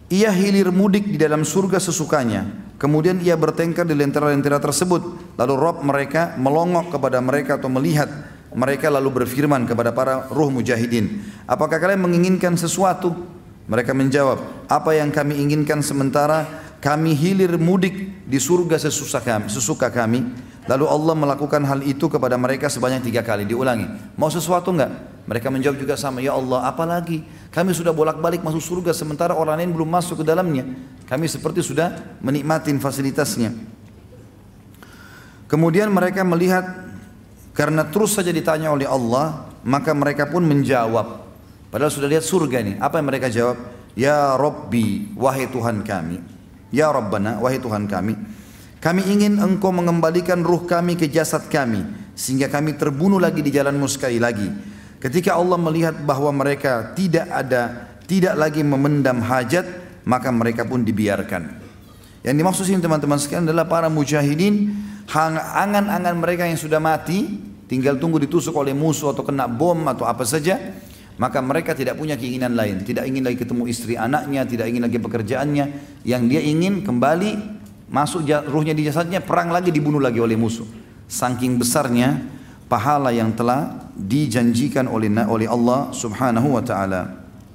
[SPEAKER 1] Ia hilir mudik di dalam surga sesukanya. Kemudian ia bertengkar di lentera-lentera tersebut. Lalu Rabb mereka melongok kepada mereka atau melihat mereka lalu berfirman kepada para ruh mujahidin, apakah kalian menginginkan sesuatu? Mereka menjawab, apa yang kami inginkan sementara kami hilir mudik di surga sesuka kami. Lalu Allah melakukan hal itu kepada mereka sebanyak 3 kali. Diulangi, mau sesuatu enggak? Mereka menjawab juga sama, ya Allah apalagi? Kami sudah bolak-balik masuk surga sementara orang lain belum masuk ke dalamnya. Kami seperti sudah menikmati fasilitasnya. Kemudian mereka melihat, karena terus saja ditanya oleh Allah, maka mereka pun menjawab. Padahal sudah lihat surga ini. Apa yang mereka jawab? Ya Rabbi, wahai Tuhan kami. Ya Rabbana, wahai Tuhan kami. Kami ingin engkau mengembalikan ruh kami ke jasad kami, sehingga kami terbunuh lagi di jalanmu sekali lagi. Ketika Allah melihat bahwa mereka tidak lagi memendam hajat, maka mereka pun dibiarkan. Yang dimaksud sini teman-teman sekalian adalah para mujahidin, angan-angan mereka yang sudah mati, tinggal tunggu ditusuk oleh musuh atau kena bom atau apa saja, maka mereka tidak punya keinginan lain, tidak ingin lagi ketemu istri anaknya, tidak ingin lagi pekerjaannya. Yang dia ingin kembali masuk ruhnya di jasadnya, perang lagi, dibunuh lagi oleh musuh. Saking besarnya pahala yang telah dijanjikan oleh Allah subhanahu wa ta'ala.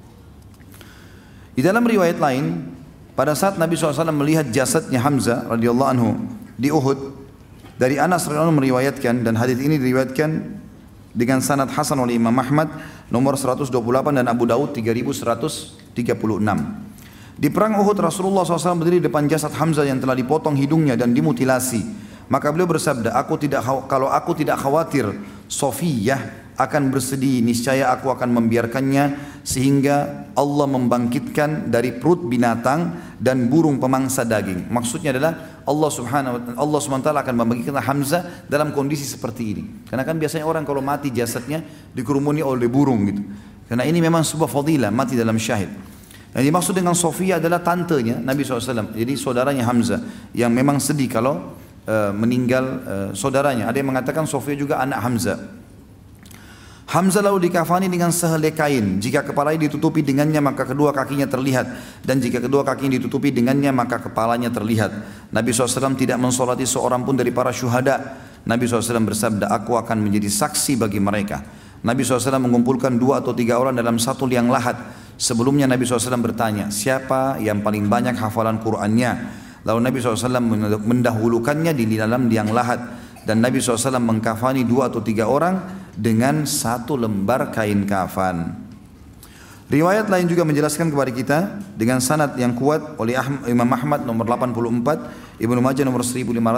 [SPEAKER 1] Di dalam riwayat lain, pada saat Nabi SAW melihat jasadnya Hamzah radhiyallahu anhu di Uhud, dari Anas radhiyallahu anhu meriwayatkan, dan hadis ini diriwayatkan dengan sanad hasan oleh Imam Ahmad nomor 128 dan Abu Daud 3136. Di perang Uhud Rasulullah SAW berdiri di depan jasad Hamzah yang telah dipotong hidungnya dan dimutilasi. Maka beliau bersabda, kalau aku tidak khawatir Sofiyah akan bersedih, niscaya aku akan membiarkannya sehingga Allah membangkitkan dari perut binatang dan burung pemangsa daging. Maksudnya adalah Allah SWT akan membangkitkan Hamzah dalam kondisi seperti ini. Karena kan biasanya orang kalau mati jasadnya dikerumuni oleh burung gitu. Karena ini memang sebuah fadilah, mati dalam syahid. Yang dimaksud dengan Sofiyah adalah tantenya Nabi SAW. Jadi saudaranya Hamzah yang memang sedih kalau meninggal saudaranya. Ada yang mengatakan Sofiyah juga anak Hamzah. Hamzah lalu dikafani dengan sehelai kain. Jika kepalanya ditutupi dengannya maka kedua kakinya terlihat, dan jika kedua kakinya ditutupi dengannya maka kepalanya terlihat. Nabi SAW tidak mensolati seorang pun dari para syuhada. Nabi SAW bersabda, aku akan menjadi saksi bagi mereka. Nabi SAW mengumpulkan 2 atau 3 orang dalam satu liang lahat. Sebelumnya Nabi SAW bertanya, siapa yang paling banyak hafalan Qur'annya? Lalu Nabi SAW mendahulukannya di dalam liang lahat. Dan Nabi SAW mengkafani 2 atau 3 orang dengan 1 lembar kain kafan. Riwayat lain juga menjelaskan kepada kita dengan sanad yang kuat oleh Imam Ahmad nomor 84, Ibnu Majah nomor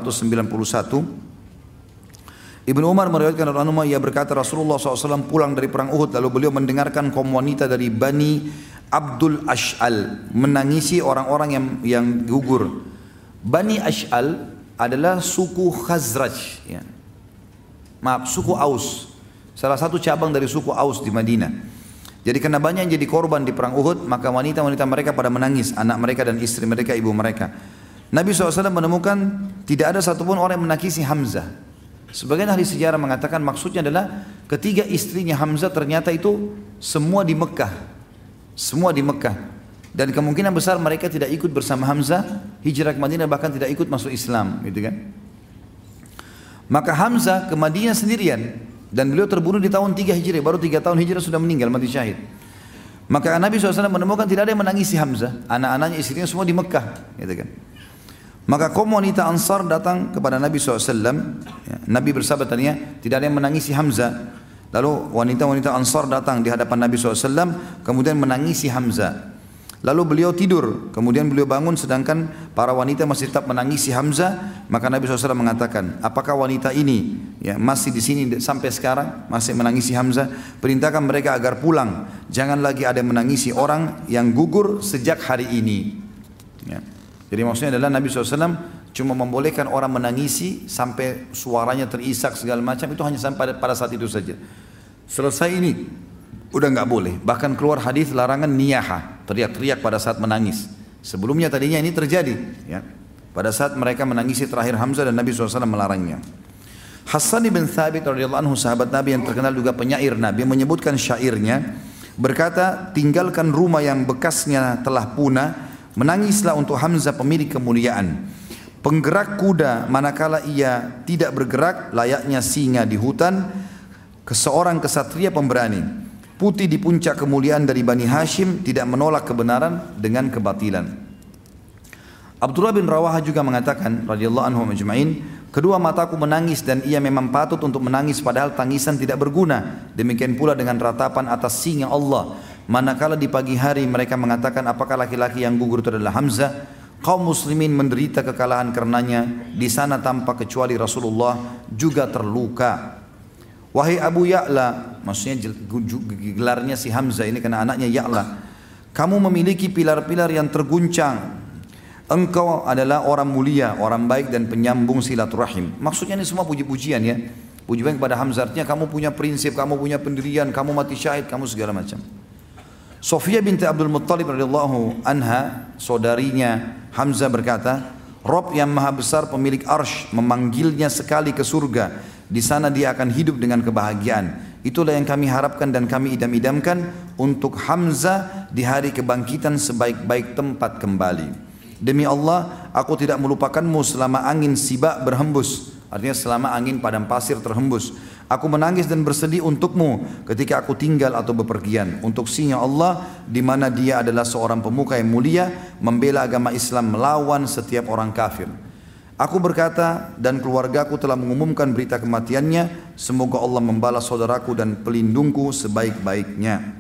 [SPEAKER 1] 1591. Ibnu Umar meriwayatkan dari Anumah, ia berkata Rasulullah SAW pulang dari perang Uhud, lalu beliau mendengarkan kaum wanita dari Bani Abdul Ash'al menangisi orang-orang yang gugur. Bani Ash'al adalah suku Khazraj, ya. Suku Aus, salah satu cabang dari suku Aus di Madinah. Jadi karena banyak yang jadi korban di perang Uhud, maka wanita-wanita mereka pada menangis, anak mereka dan istri mereka, ibu mereka. Nabi SAW menemukan tidak ada satupun orang yang menangisi Hamzah. Sebagian ahli sejarah mengatakan maksudnya adalah ketiga istrinya Hamzah ternyata itu semua di Mekah. Semua di Mekah. Dan kemungkinan besar mereka tidak ikut bersama Hamzah hijrah ke Madinah, bahkan tidak ikut masuk Islam, gitu kan. Maka Hamzah ke Madinah sendirian, dan beliau terbunuh di tahun 3 Hijriah, baru 3 tahun Hijrah sudah meninggal, mati syahid. Maka Nabi SAW menemukan tidak ada yang menangisi Hamzah, anak-anaknya, istrinya semua di Mekah, gitu kan. Maka kaum wanita Ansar datang kepada Nabi SAW, ya, Nabi bersabda tadinya tidak ada yang menangisi Hamzah. Lalu wanita-wanita Ansar datang di hadapan Nabi SAW, kemudian menangisi Hamzah. Lalu beliau tidur, kemudian beliau bangun sedangkan para wanita masih tetap menangisi Hamzah. Maka Nabi SAW mengatakan, apakah wanita ini ya masih di sini sampai sekarang masih menangisi Hamzah? Perintahkan mereka agar pulang. Jangan lagi ada yang menangisi orang yang gugur sejak hari ini. Ya. Jadi maksudnya adalah Nabi SAW cuma membolehkan orang menangisi sampai suaranya terisak segala macam, itu hanya sampai pada saat itu saja. Selesai ini udah nggak boleh. Bahkan keluar hadis larangan niyaha, teriak-teriak pada saat menangis. Sebelumnya tadinya ini terjadi, ya. Pada saat mereka menangisi terakhir Hamzah dan Nabi SAW melarangnya. Hassan bin Thabit radhiyallahu anhu, sahabat Nabi yang terkenal juga penyair Nabi, menyebutkan syairnya, berkata, tinggalkan rumah yang bekasnya telah punah, Menangislah untuk Hamzah pemilik kemuliaan, penggerak kuda manakala ia tidak bergerak layaknya singa di hutan, seorang kesatria pemberani, putih di puncak kemuliaan dari Bani Hashim, tidak menolak kebenaran dengan kebatilan. Abdullah bin Rawaha juga mengatakan radhiyallahu anhu majma'in, kedua mataku menangis dan ia memang patut untuk menangis padahal tangisan tidak berguna. Demikian pula dengan ratapan atas singa Allah. Manakala di pagi hari mereka mengatakan apakah laki-laki yang gugur itu adalah Hamzah, kaum muslimin menderita kekalahan karenanya. Di sana tanpa kecuali Rasulullah juga terluka. Wahai Abu Ya'la, maksudnya gelarnya si Hamzah ini karena anaknya Ya'la, kamu memiliki pilar-pilar yang terguncang. Engkau adalah orang mulia, orang baik dan penyambung silaturahim. Maksudnya ini semua puji-pujian ya. Pujian kepada Hamzah artinya kamu punya prinsip, kamu punya pendirian, kamu mati syahid, kamu segala macam. Sofia binti Abdul Muttalib radhiyallahu anha, saudarinya Hamzah berkata, Rob yang maha besar pemilik arsh memanggilnya sekali ke surga. Di sana dia akan hidup dengan kebahagiaan. Itulah yang kami harapkan dan kami idam-idamkan untuk Hamzah di hari kebangkitan sebaik-baik tempat kembali. Demi Allah, aku tidak melupakanmu selama angin sibak berhembus. Artinya selama angin padang pasir terhembus. Aku menangis dan bersedih untukmu ketika aku tinggal atau bepergian. Untuk singa Allah di mana dia adalah seorang pemuka yang mulia, membela agama Islam melawan setiap orang kafir. Aku berkata dan keluargaku telah mengumumkan berita kematiannya. Semoga Allah membalas saudaraku dan pelindungku sebaik-baiknya.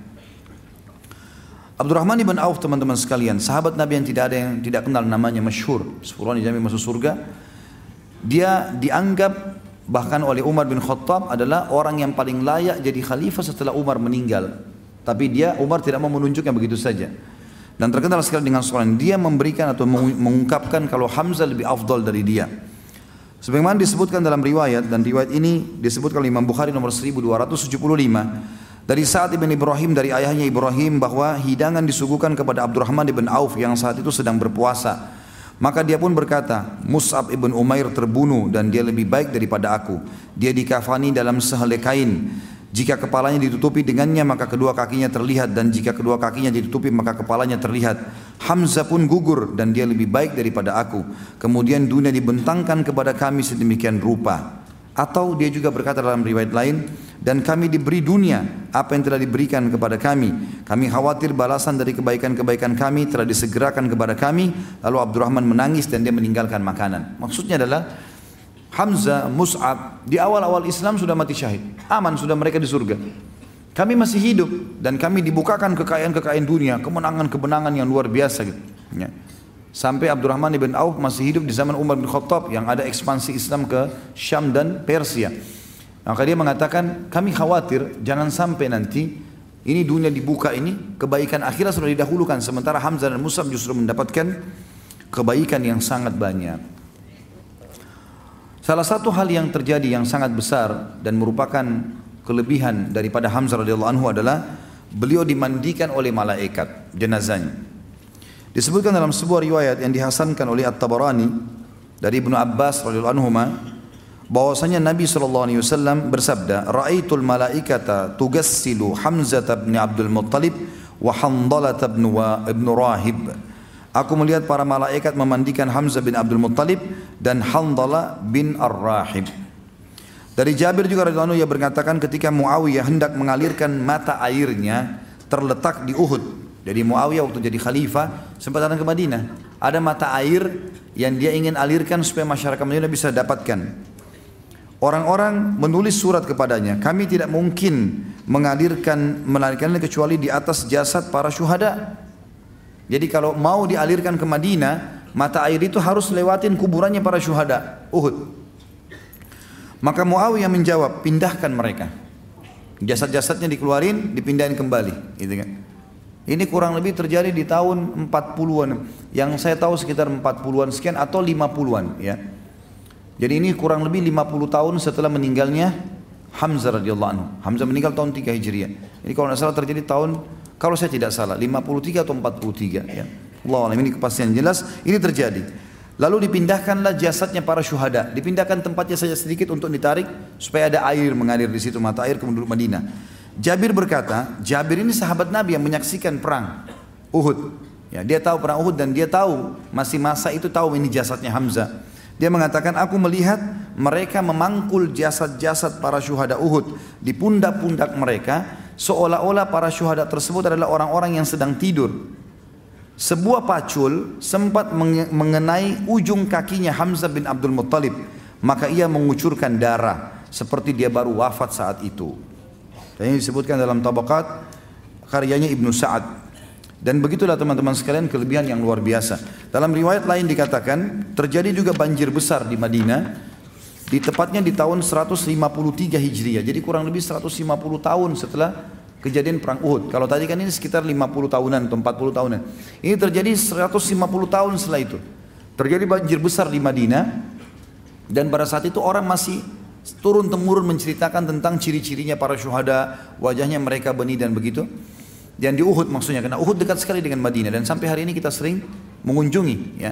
[SPEAKER 1] Abdurrahman ibn Auf, teman-teman sekalian, sahabat Nabi yang tidak kenal namanya, masyhur, 10 orang dijamin masuk surga. Dia dianggap bahkan oleh Umar bin Khattab adalah orang yang paling layak jadi khalifah setelah Umar meninggal. Tapi Umar tidak mau menunjuknya begitu saja. Dan terkenal sekali dengan soalan, dia memberikan atau mengungkapkan kalau Hamzah lebih afdal dari dia. Sebagaimana disebutkan dalam riwayat, dan riwayat ini disebutkan oleh Imam Bukhari nomor 1275 dari Sa'ad ibn Ibrahim dari ayahnya Ibrahim bahwa hidangan disuguhkan kepada Abdurrahman ibn Auf yang saat itu sedang berpuasa. Maka dia pun berkata, Mus'ab ibn Umair terbunuh dan dia lebih baik daripada aku. Dia dikafani dalam sehelai kain. Jika kepalanya ditutupi dengannya maka kedua kakinya terlihat, dan jika kedua kakinya ditutupi maka kepalanya terlihat. Hamzah pun gugur dan dia lebih baik daripada aku. Kemudian dunia dibentangkan kepada kami sedemikian rupa. Atau dia juga berkata dalam riwayat lain, dan kami diberi dunia apa yang telah diberikan kepada kami. Kami khawatir balasan dari kebaikan-kebaikan kami telah disegerakan kepada kami. Lalu Abdurrahman menangis dan dia meninggalkan makanan. Maksudnya adalah Hamzah, Mus'ab di awal-awal Islam sudah mati syahid, aman sudah mereka di surga. Kami masih hidup dan kami dibukakan kekayaan-kekayaan dunia, kemenangan-kemenangan yang luar biasa gitu. Ya. Sampai Abdurrahman ibn Auf masih hidup di zaman Umar bin Khattab yang ada ekspansi Islam ke Syam dan Persia. Maka dia mengatakan, kami khawatir jangan sampai nanti ini dunia dibuka ini, kebaikan akhirat sudah didahulukan, sementara Hamzah dan Mus'ab justru mendapatkan kebaikan yang sangat banyak. Salah satu hal yang terjadi yang sangat besar dan merupakan kelebihan daripada Hamzah radhiyallahu anhu adalah beliau dimandikan oleh malaikat jenazahnya. Disebutkan dalam sebuah riwayat yang dihasankan oleh At-Tabarani dari Ibnu Abbas radhiyallahu anhuma bahwasanya Nabi SAW bersabda, "Ra'aitul malaikata tugassilu Hamzah bin Abdul Muttalib wa Handalah ibn Rahib." Aku melihat para malaikat memandikan Hamzah bin Abdul Muttalib dan Handalah bin Ar-Rahib. Dari Jabir juga radhiyallahu anhu ia berkatakan ketika Muawiyah hendak mengalirkan mata airnya terletak di Uhud. Jadi Muawiyah waktu jadi khalifah sempat datang ke Madinah. Ada mata air yang dia ingin alirkan supaya masyarakat Madinah bisa dapatkan. Orang-orang menulis surat kepadanya, kami tidak mungkin mengalirkannya kecuali di atas jasad para syuhada. Jadi kalau mau dialirkan ke Madinah, mata air itu harus lewatin kuburannya para syuhada Uhud. Maka Muawiyah menjawab, pindahkan mereka. Jasad-jasadnya dikeluarin, dipindahin kembali, gitu kan. Ini kurang lebih terjadi di tahun 40-an. Yang saya tahu sekitar 40-an sekian atau 50-an ya. Jadi ini kurang lebih 50 tahun setelah meninggalnya Hamzah radhiyallahu anhu. Hamzah meninggal tahun 3 Hijriah. Ini kalau tidak salah terjadi tahun, kalau saya tidak salah 53 atau 43 ya. Allah alam, ini kepastian jelas ini terjadi. Lalu dipindahkanlah jasadnya para syuhada, dipindahkan tempatnya saja sedikit untuk ditarik supaya ada air mengalir di situ, mata air ke penduduk Madinah. Jabir berkata, Jabir ini sahabat Nabi yang menyaksikan perang Uhud. Ya, dia tahu perang Uhud dan dia tahu masih masa itu tahu ini jasadnya Hamzah. Dia mengatakan, aku melihat mereka memangkul jasad-jasad para syuhada Uhud di pundak-pundak mereka, seolah-olah para syuhada tersebut adalah orang-orang yang sedang tidur. Sebuah pacul sempat mengenai ujung kakinya Hamzah bin Abdul Muttalib, maka ia mengucurkan darah seperti dia baru wafat saat itu. Dan ini disebutkan dalam Tabaqat karyanya Ibnu Sa'ad. Dan begitulah teman-teman sekalian kelebihan yang luar biasa. Dalam riwayat lain dikatakan terjadi juga banjir besar di Madinah di tepatnya di tahun 153 Hijriah. Jadi kurang lebih 150 tahun setelah kejadian perang Uhud. Kalau tadi kan ini sekitar 50 tahunan atau 40 tahunan. Ini terjadi 150 tahun setelah itu. Terjadi banjir besar di Madinah dan pada saat itu orang masih turun-temurun menceritakan tentang ciri-cirinya para syuhada, wajahnya mereka benih dan begitu. Dan di Uhud maksudnya, karena Uhud dekat sekali dengan Madinah dan sampai hari ini kita sering mengunjungi. Ya.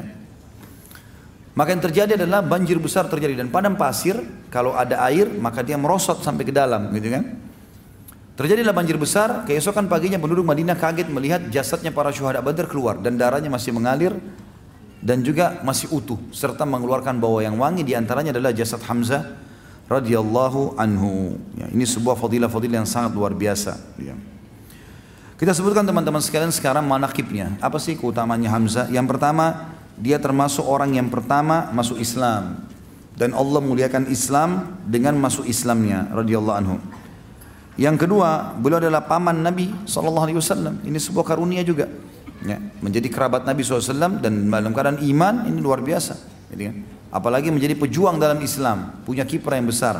[SPEAKER 1] Maka yang terjadi adalah banjir besar terjadi dan padang pasir kalau ada air maka dia merosot sampai ke dalam, gitu kan? Terjadilah banjir besar. Keesokan paginya penduduk Madinah kaget melihat jasadnya para syuhada Badar keluar dan darahnya masih mengalir dan juga masih utuh serta mengeluarkan bau yang wangi. Di antaranya adalah jasad Hamzah radhiyallahu anhu. Ya, ini sebuah fadilah-fadilah yang sangat luar biasa. Ya. Kita sebutkan teman-teman sekalian sekarang manaqibnya. Apa sih keutamanya Hamzah? Yang pertama, dia termasuk orang yang pertama masuk Islam. Dan Allah muliakan Islam dengan masuk Islamnya radhiyallahu anhu. Yang kedua, beliau adalah paman Nabi SAW. Ini sebuah karunia juga. Ya, menjadi kerabat Nabi SAW dan dalam keadaan iman, ini luar biasa. Jadi, apalagi menjadi pejuang dalam Islam, punya kiprah yang besar.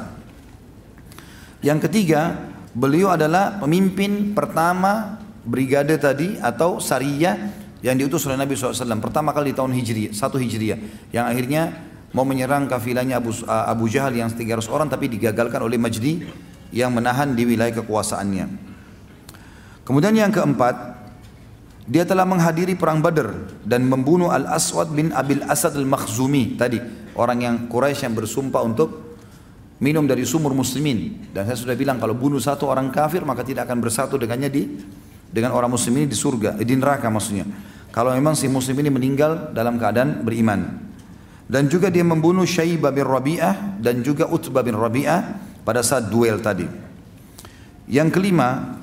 [SPEAKER 1] Yang ketiga, beliau adalah pemimpin pertama brigade tadi atau sariyah yang diutus oleh Nabi SAW pertama kali di tahun Hijriah, 1 Hijriah, yang akhirnya mau menyerang kafilahnya Abu Jahal yang 300 orang tapi digagalkan oleh Majdi yang menahan di wilayah kekuasaannya. Kemudian yang keempat, dia telah menghadiri perang Badar dan membunuh Al-Aswad bin Abil Asad Al-Makhzumi tadi, orang yang Quraisy yang bersumpah untuk minum dari sumur muslimin. Dan saya sudah bilang kalau bunuh satu orang kafir maka tidak akan bersatu dengannya dengan orang muslim ini di surga, di neraka maksudnya. Kalau memang si muslim ini meninggal dalam keadaan beriman. Dan juga dia membunuh Syaibah bin Rabi'ah dan juga Utbah bin Rabi'ah pada saat duel tadi. Yang kelima,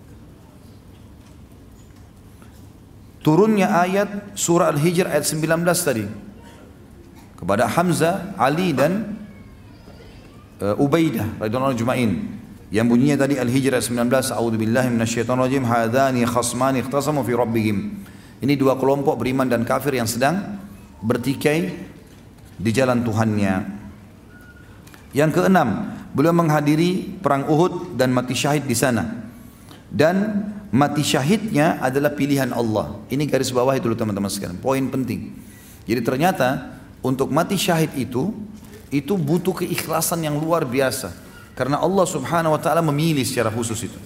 [SPEAKER 1] turunnya ayat surah Al-Hijr ayat 19 tadi kepada Hamzah, Ali dan Ubaidah radhiyallahu anhum yang bunyinya tadi Al-Hijr ayat 19, a'udzubillahi minasyaitonirrajim, hadani khasmani ikhtasamu fi rabbihim. Ini dua kelompok beriman dan kafir yang sedang bertikai di jalan Tuhannya. Yang keenam, beliau menghadiri perang Uhud dan mati syahid di sana. Dan mati syahidnya adalah pilihan Allah. Ini garis bawah itu teman-teman sekalian, poin penting. Jadi ternyata untuk mati syahid itu butuh keikhlasan yang luar biasa. Karena Allah subhanahu wa ta'ala memilih secara khusus itu.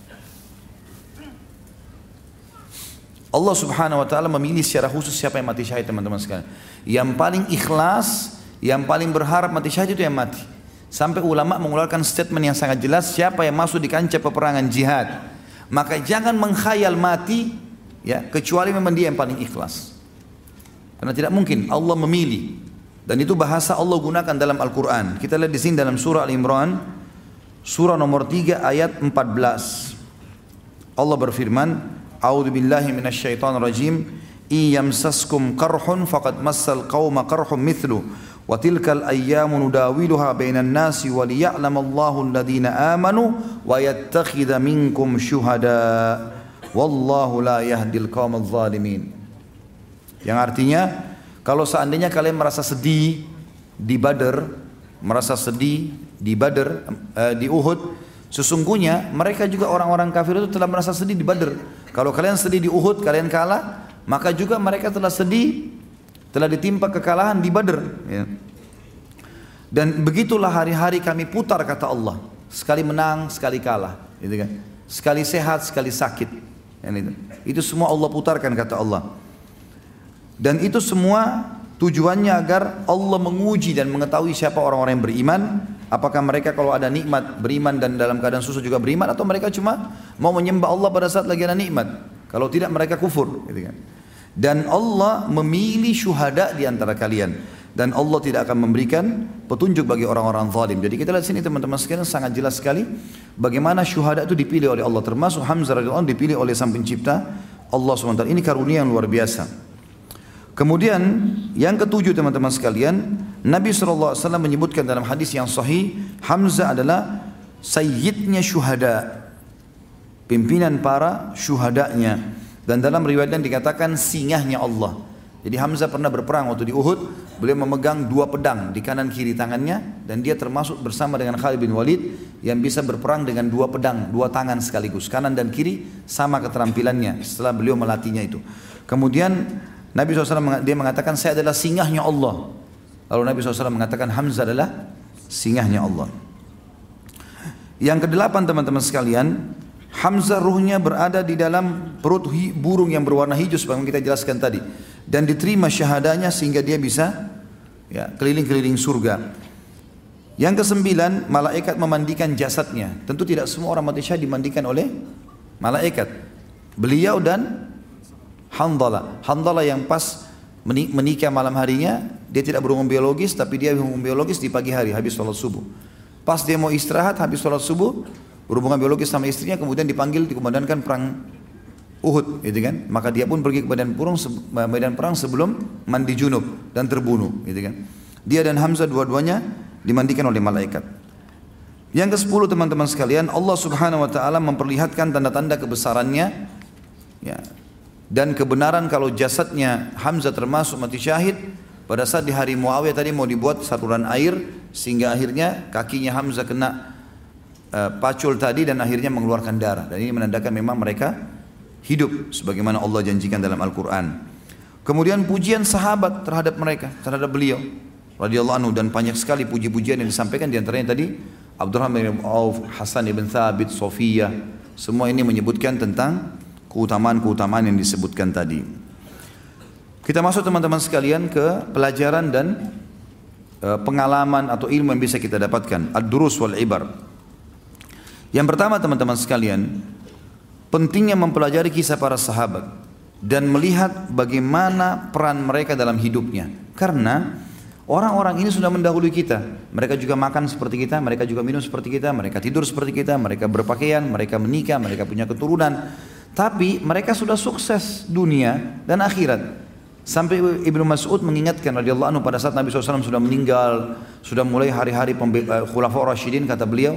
[SPEAKER 1] Allah subhanahu wa ta'ala memilih secara khusus siapa yang mati syahid teman-teman sekalian. Yang paling ikhlas, yang paling berharap mati syahid itu yang mati. Sampai ulama mengeluarkan statement yang sangat jelas, siapa yang masuk di kancah peperangan jihad, maka jangan mengkhayal mati ya, kecuali memang dia yang paling ikhlas. Karena tidak mungkin Allah memilih. Dan itu bahasa Allah gunakan dalam Al-Quran. Kita lihat di sini dalam surah Al-Imran, surah nomor 3 ayat 14. Allah berfirman, A'udzu billahi minasyaitonir rajim, "Iyamsaskum qarhun faqad massal qauma qarhum mithlu, wa tilkal ayyamu nudawiluha bainan nasi wa liya'lamallahu alladhina amanu wa yattakhidha minkum syuhada, wallahu la yahdil qaumadh dhalimin." Yang artinya, kalau seandainya kalian merasa sedih di Badar, di Uhud, sesungguhnya mereka juga orang-orang kafir itu telah merasa sedih di Badar. Kalau kalian sedih di Uhud, kalian kalah, maka juga mereka telah sedih, telah ditimpa kekalahan di Badar. Ya. Dan begitulah hari-hari kami putar, kata Allah. Sekali menang, sekali kalah, gitu kan? Sekali sehat, sekali sakit. Itu semua Allah putarkan, kata Allah. Dan itu semua tujuannya agar Allah menguji dan mengetahui siapa orang-orang yang beriman. Apakah mereka kalau ada nikmat beriman dan dalam keadaan susah juga beriman, atau mereka cuma mau menyembah Allah pada saat lagi ada nikmat. Kalau tidak mereka kufur, gitu kan. Dan Allah memilih syuhada di antara kalian. Dan Allah tidak akan memberikan petunjuk bagi orang-orang zalim. Jadi kita lihat sini teman-teman sekalian, sangat jelas sekali bagaimana syuhada itu dipilih oleh Allah. Termasuk Hamzah radhiyallahu anhu dipilih oleh Sang Pencipta Allah SWT. Ini karunia yang luar biasa. Kemudian yang ketujuh teman-teman sekalian, Nabi SAW menyebutkan dalam hadis yang sahih, Hamzah adalah sayyidnya syuhada, pimpinan para syuhadanya. Dan dalam riwayat yang dikatakan singahnya Allah. Jadi Hamzah pernah berperang waktu di Uhud, beliau memegang 2 pedang di kanan kiri tangannya, dan dia termasuk bersama dengan Khalid bin Walid yang bisa berperang dengan 2 pedang, 2 tangan sekaligus, kanan dan kiri sama keterampilannya setelah beliau melatihnya itu. Kemudian Nabi SAW dia mengatakan, saya adalah singahnya Allah. Lalu Nabi SAW mengatakan Hamzah adalah singahnya Allah. Yang kedelapan teman-teman sekalian, Hamzah ruhnya berada di dalam perut burung yang berwarna hijau seperti kita jelaskan tadi, dan diterima syahadanya sehingga dia bisa keliling-keliling surga. Yang kesembilan, malaikat memandikan jasadnya. Tentu tidak semua orang mati syahid dimandikan oleh malaikat. Beliau dan Handalah yang pas menikah malam harinya, dia tidak berhubungan biologis, tapi dia berhubungan biologis di pagi hari habis sholat subuh. Pas dia mau istirahat habis sholat subuh, berhubungan biologis sama istrinya, kemudian dipanggil dikomandankan perang Uhud, gitu kan? Maka dia pun pergi ke medan perang sebelum mandi junub dan terbunuh, gitu kan? Dia dan Hamzah dua-duanya dimandikan oleh malaikat. Yang ke-10 teman-teman sekalian, Allah Subhanahu wa taala memperlihatkan tanda-tanda kebesarannya, ya, dan kebenaran kalau jasadnya Hamzah termasuk mati syahid pada saat di hari Muawiyah tadi mau dibuat saluran air sehingga akhirnya kakinya Hamzah kena pacul tadi dan akhirnya mengeluarkan darah, dan ini menandakan memang mereka hidup sebagaimana Allah janjikan dalam Al-Quran. Kemudian pujian sahabat terhadap mereka, terhadap beliau radhiyallahu anhu, dan banyak sekali puji-pujian yang disampaikan, diantaranya tadi Abdurrahman bin Auf, Hasan bin Thabit, Sofiyah, semua ini menyebutkan tentang keutamaan-keutamaan yang disebutkan tadi. Kita masuk teman-teman sekalian ke pelajaran dan pengalaman atau ilmu yang bisa kita dapatkan, ad-durus wal ibar. Yang pertama teman-teman sekalian, pentingnya mempelajari kisah para sahabat dan melihat bagaimana peran mereka dalam hidupnya. Karena orang-orang ini sudah mendahului kita. Mereka juga makan seperti kita, mereka juga minum seperti kita, mereka tidur seperti kita, mereka berpakaian, mereka menikah, mereka punya keturunan. Tapi mereka sudah sukses dunia dan akhirat. Sampai Ibnu Mas'ud mengingatkan radhiyallahu anhu pada saat Nabi SAW sudah meninggal, sudah mulai hari-hari Khulafaur Rasyidin, kata beliau,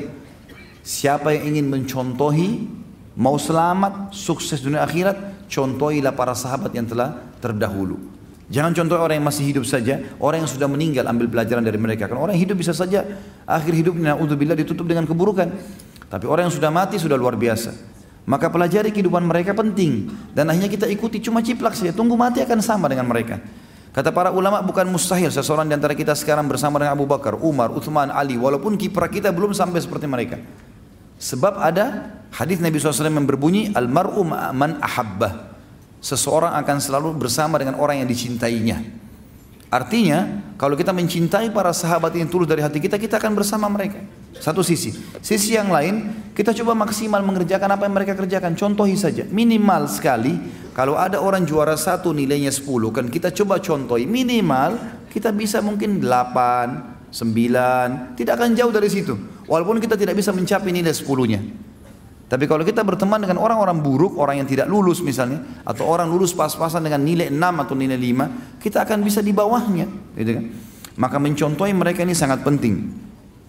[SPEAKER 1] siapa yang ingin mencontohi, mau selamat, sukses dunia akhirat, contohilah para sahabat yang telah terdahulu. Jangan contoh orang yang masih hidup saja, orang yang sudah meninggal ambil pelajaran dari mereka. Karena orang yang hidup bisa saja akhir hidupnya na'udzubillah ditutup dengan keburukan. Tapi orang yang sudah mati sudah luar biasa. Maka pelajari kehidupan mereka penting, dan akhirnya kita ikuti cuma ciplak saja, tunggu mati akan sama dengan mereka. Kata para ulama, bukan mustahil seseorang di antara kita sekarang bersama dengan Abu Bakar, Umar, Uthman, Ali, walaupun kiprah kita belum sampai seperti mereka. Sebab ada hadis Nabi SAW yang berbunyi, Al-mar'u man ahabbah. Seseorang akan selalu bersama dengan orang yang dicintainya. Artinya, kalau kita mencintai para sahabat yang tulus dari hati kita, kita akan bersama mereka. Satu sisi. Sisi yang lain, kita coba maksimal mengerjakan apa yang mereka kerjakan. Contohi saja, minimal sekali, kalau ada orang juara 1 nilainya 10, kan kita coba contohi, minimal kita bisa mungkin 8, 9, tidak akan jauh dari situ. Walaupun kita tidak bisa mencapai nilai 10-nya. Tapi kalau kita berteman dengan orang-orang buruk, orang yang tidak lulus misalnya, atau orang lulus pas-pasan dengan nilai 6 atau nilai 5, kita akan bisa di bawahnya, gitu kan? Maka mencontohi mereka ini sangat penting.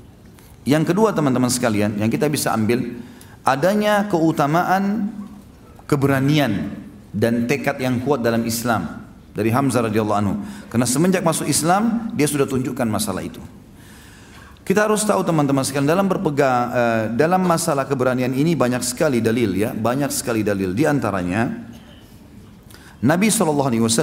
[SPEAKER 1] Yang kedua teman-teman sekalian, yang kita bisa ambil, adanya keutamaan keberanian dan tekad yang kuat dalam Islam dari Hamzah radhiyallahu anhu. Karena semenjak masuk Islam, dia sudah tunjukkan masalah itu. Kita harus tahu teman-teman sekalian, dalam masalah keberanian ini banyak sekali dalil, ya, banyak sekali dalil. Di antaranya Nabi SAW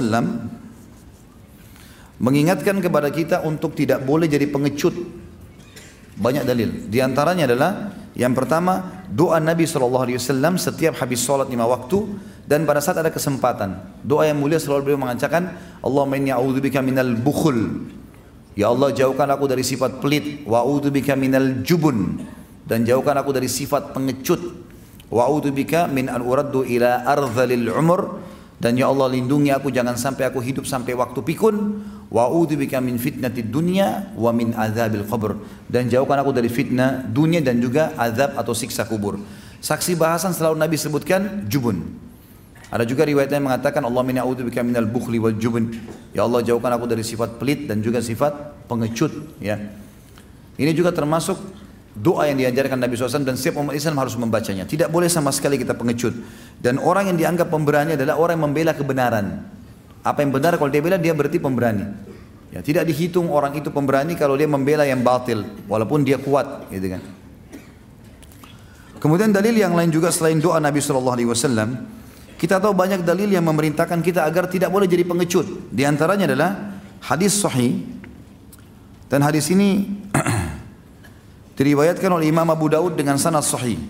[SPEAKER 1] mengingatkan kepada kita untuk tidak boleh jadi pengecut. Banyak dalil. Di antaranya adalah yang pertama, doa Nabi SAW setiap habis sholat 5 waktu dan pada saat ada kesempatan. Doa yang mulia selalu beliau mengatakan, Allahumma inni a'udzubika minal bukhul. Ya Allah, jauhkan aku dari sifat pelit. Wa a'udzubika minal jubun. Dan jauhkan aku dari sifat pengecut. Wa a'udzubika min an uraddu ila ardhalil umur. Dan ya Allah lindungi aku jangan sampai aku hidup sampai waktu pikun. Wa a'udzubika min fitnatid dunya wa min adzabil qabr. Dan jauhkan aku dari fitnah dunia dan juga azab atau siksa kubur. Saksi bahasan selalu Nabi sebutkan jubun. Ada juga riwayatnya yang mengatakan Allah minna a'udzubika minal bukhli wal jubun. Ya Allah jauhkan aku dari sifat pelit dan juga sifat pengecut, ya. Ini juga termasuk doa yang diajarkan Nabi SAW dan setiap umat Islam harus membacanya. Tidak boleh sama sekali kita pengecut. Dan orang yang dianggap pemberani adalah orang yang membela kebenaran. Apa yang benar kalau dia bela, dia berarti pemberani. Ya, tidak dihitung orang itu pemberani kalau dia membela yang batil, walaupun dia kuat, gitu kan. Kemudian dalil yang lain juga selain doa Nabi SAW, kita tahu banyak dalil yang memerintahkan kita agar tidak boleh jadi pengecut. Di antaranya adalah hadis sahih. Dan hadis ini diriwayatkan oleh Imam Abu Daud dengan sanad sahih.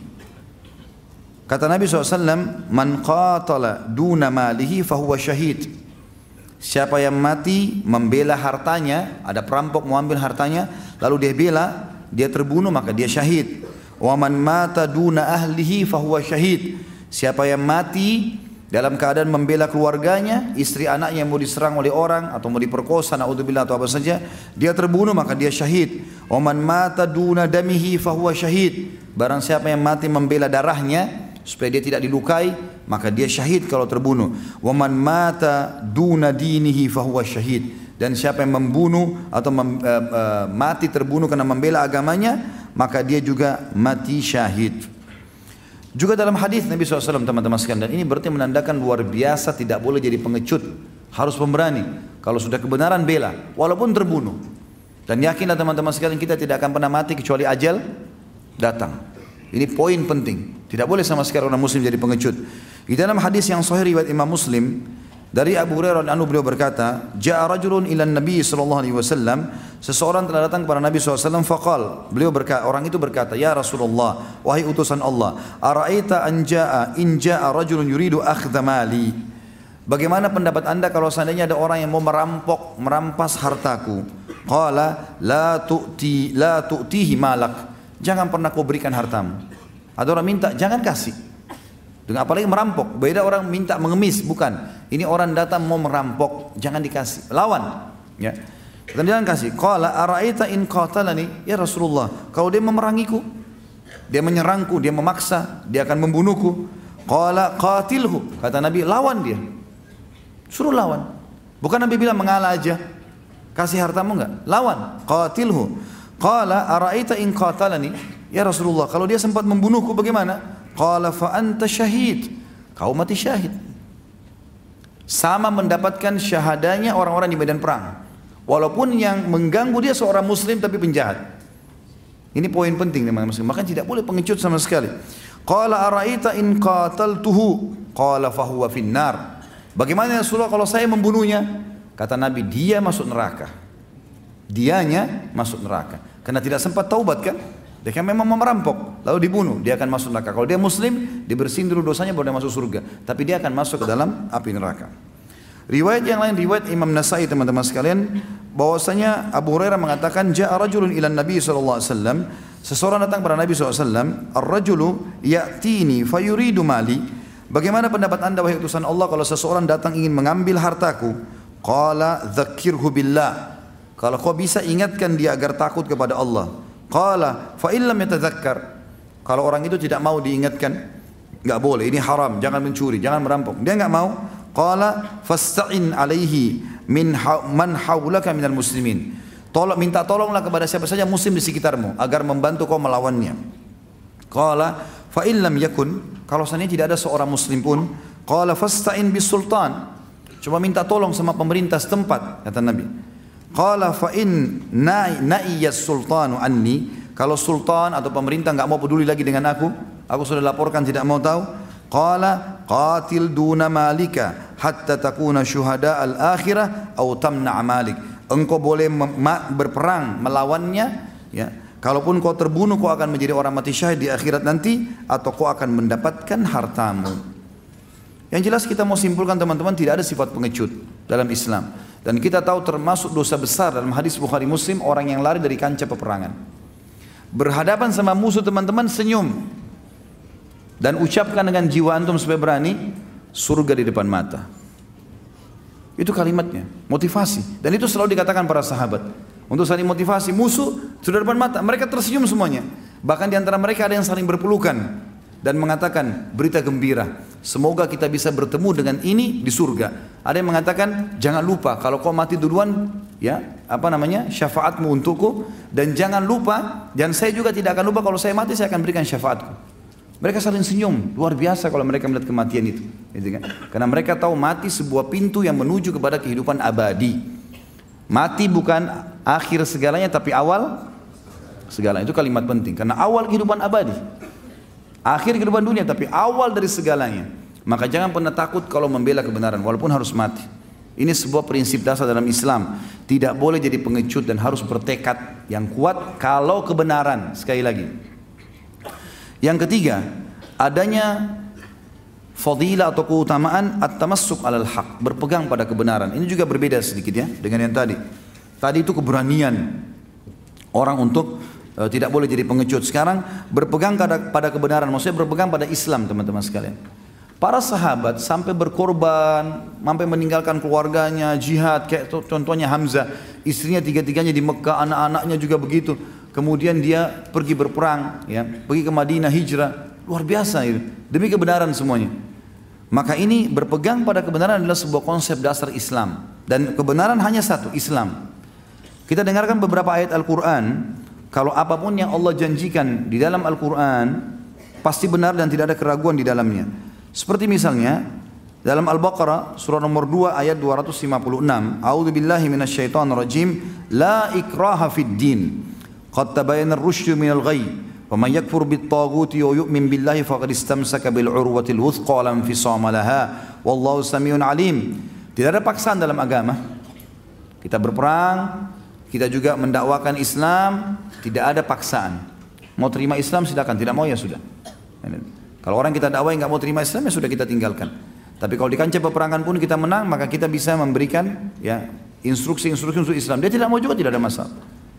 [SPEAKER 1] Kata Nabi SAW, Man qatala duna malihi fahuwa syahid. Siapa yang mati membela hartanya, ada perampok mau ambil hartanya, lalu dia bela, dia terbunuh maka dia syahid. Wa man mata duna ahlihi fahuwa syahid. Siapa yang mati dalam keadaan membela keluarganya, istri anaknya yang mau diserang oleh orang atau mau diperkosa, naudzubillah atau apa saja, dia terbunuh maka dia syahid. Wa man mata duna damihi fahuwa syahid. Barang siapa yang mati membela darahnya supaya dia tidak dilukai, maka dia syahid kalau terbunuh. Wa man mata duna dinihi fahuwa syahid. Dan siapa yang membunuh atau mati terbunuh karena membela agamanya, maka dia juga mati syahid. Juga dalam hadis Nabi SAW, teman-teman sekalian, dan ini berarti menandakan luar biasa tidak boleh jadi pengecut, harus pemberani. Kalau sudah kebenaran bela, walaupun terbunuh. Dan yakinlah teman-teman sekalian, kita tidak akan pernah mati kecuali ajal datang. Ini poin penting. Tidak boleh sama sekali orang muslim jadi pengecut. Di dalam hadis yang sahih riwayat Imam Muslim dari Abu Hurairah radhiyallahu anhu, beliau berkata, "Ja'a rajulun ila Nabi sallallahu alaihi wasallam." Seseorang telah datang kepada Nabi sallallahu alaihi wasallam, faqal. Beliau berkata, orang itu berkata, "Ya Rasulullah, wahai utusan Allah, ara'aita in ja'a rajulun yuridu akhdha mali?" Bagaimana pendapat Anda kalau seandainya ada orang yang mau merampas hartaku? Qala la tu'tihi malak. Jangan pernah kau berikan hartamu. Ada orang minta, jangan kasih. Dengan apalagi merampok. Beda orang minta mengemis, bukan. Ini orang datang mau merampok, jangan dikasih. Lawan. Ya. Dan jangan kasih. Qala ara'aita in qatalani, ya Rasulullah, kalau dia memerangiku, dia menyerangku, dia memaksa, dia akan membunuhku. Qala qatilhu, kata Nabi, lawan dia. Suruh lawan. Bukan Nabi bilang mengalah aja. Kasih hartamu enggak? Lawan. Qatilhu. Qala ara'aita in qatalani, ya Rasulullah, kalau dia sempat membunuhku bagaimana? Qala fa anta syahid. Kau mati syahid. Sama mendapatkan syahadanya orang-orang di medan perang. Walaupun yang mengganggu dia seorang muslim tapi penjahat. Ini poin penting teman-teman muslim. Maka tidak boleh pengecut sama sekali. Qala ara'aita in qataltuhu? Qala fa huwa finnar. Bagaimana ya Rasulullah kalau saya membunuhnya? Kata Nabi, dia masuk neraka. Dianya masuk neraka. Karena tidak sempat taubat kan? Dia kan memang merampok, lalu dibunuh, dia akan masuk neraka. Kalau dia muslim, dibersihin dulu dosanya baru dia masuk surga. Tapi dia akan masuk ke dalam api neraka. Riwayat yang lain, riwayat Imam Nasai teman-teman sekalian, bahwasanya Abu Hurairah mengatakan, Ja'a rajulun ila Nabi SAW, seseorang datang kepada Nabi SAW, Ar-rajulu ya'tini fayuridu mali. Bagaimana pendapat anda wahai utusan Allah kalau seseorang datang ingin mengambil hartaku? Qala dzakirhu billah. Kalau kau bisa ingatkan dia agar takut kepada Allah. Qala fa illam yatadzakkar. Kalau orang itu tidak mau diingatkan, enggak boleh, ini haram, jangan mencuri, jangan merampok. Dia enggak mau. Qala fasta'in alaihi man haulaka minal muslimin. Minta tolonglah kepada siapa saja muslim di sekitarmu agar membantu kau melawannya. Qala fa illam yakun, kalau seandainya tidak ada seorang muslim pun, qala fasta'in bis sultan. Coba minta tolong sama pemerintah setempat, kata Nabi. Qala fa in na'iyas sultanu anni, kalau sultan atau pemerintah enggak mau peduli lagi dengan aku sudah laporkan tidak mau tahu. Qala qatil duna malika hatta takuna syuhada al-akhirah atau tamna' malik. Engkau boleh berperang melawannya, ya. Kalaupun kau terbunuh, kau akan menjadi orang mati syahid di akhirat nanti, atau kau akan mendapatkan hartamu. Yang jelas kita mau simpulkan teman-teman, tidak ada sifat pengecut dalam Islam. Dan kita tahu termasuk dosa besar dalam hadis Bukhari Muslim, orang yang lari dari kancah peperangan. Berhadapan sama musuh teman-teman, senyum. Dan ucapkan dengan jiwa antum supaya berani, surga di depan mata. Itu kalimatnya, motivasi. Dan itu selalu dikatakan para sahabat. Untuk saling motivasi, musuh sudah depan mata, mereka tersenyum semuanya. Bahkan di antara mereka ada yang saling berpelukan dan mengatakan berita gembira, semoga kita bisa bertemu dengan ini di surga. Ada yang mengatakan jangan lupa kalau kau mati duluan, ya syafaatmu untukku, dan jangan lupa, dan saya juga tidak akan lupa kalau saya mati saya akan berikan syafaatku. Mereka saling senyum, luar biasa kalau mereka melihat kematian itu, gitu kan? Karena mereka tahu mati sebuah pintu yang menuju kepada kehidupan abadi. Mati bukan akhir segalanya, tapi awal segalanya. Itu kalimat penting, karena awal kehidupan abadi. Akhir kehidupan dunia, tapi awal dari segalanya. Maka jangan pernah takut kalau membela kebenaran, walaupun harus mati. Ini sebuah prinsip dasar dalam Islam. Tidak boleh jadi pengecut dan harus bertekad yang kuat kalau kebenaran. Sekali lagi. Yang ketiga, adanya fadilah atau keutamaan at-tamassuk alal haq, berpegang pada kebenaran. Ini juga berbeda sedikit ya dengan yang tadi. Tadi itu keberanian orang untuk tidak boleh jadi pengecut. Sekarang berpegang pada kebenaran, maksudnya berpegang pada Islam, teman-teman sekalian. Para sahabat sampai berkorban, sampai meninggalkan keluarganya, jihad, kayak contohnya Hamzah, istrinya tiga-tiganya di Mekah, anak-anaknya juga begitu. Kemudian dia pergi berperang, ya, pergi ke Madinah, hijrah, luar biasa itu, demi kebenaran semuanya. Maka ini berpegang pada kebenaran adalah sebuah konsep dasar Islam, dan kebenaran hanya satu, Islam. Kita dengarkan beberapa ayat Al-Quran, kalau apapun yang Allah janjikan di dalam Al-Quran pasti benar dan tidak ada keraguan di dalamnya. Seperti misalnya dalam Al-Baqarah surah nomor 2 ayat 256, A'udzubillahi minasyaitonirrajim, la ikraha fid din. Qad tabayyana ar-rusydu minal ghayy, wa man yakfur bit-taghuti wa yu'min billahi faqad istamsaka bil 'urwatil wuthqa la infisama laha wallahu samiun alim. Tidak ada paksaan dalam agama. Kita berperang, kita juga mendakwakan Islam, tidak ada paksaan. Mau terima Islam silakan, tidak mau ya sudah. Kalau orang kita dakwah yang enggak mau terima Islam ya sudah kita tinggalkan. Tapi kalau di kancah peperangan pun kita menang, maka kita bisa memberikan ya instruksi-instruksi untuk Islam. Dia tidak mau juga tidak ada masalah.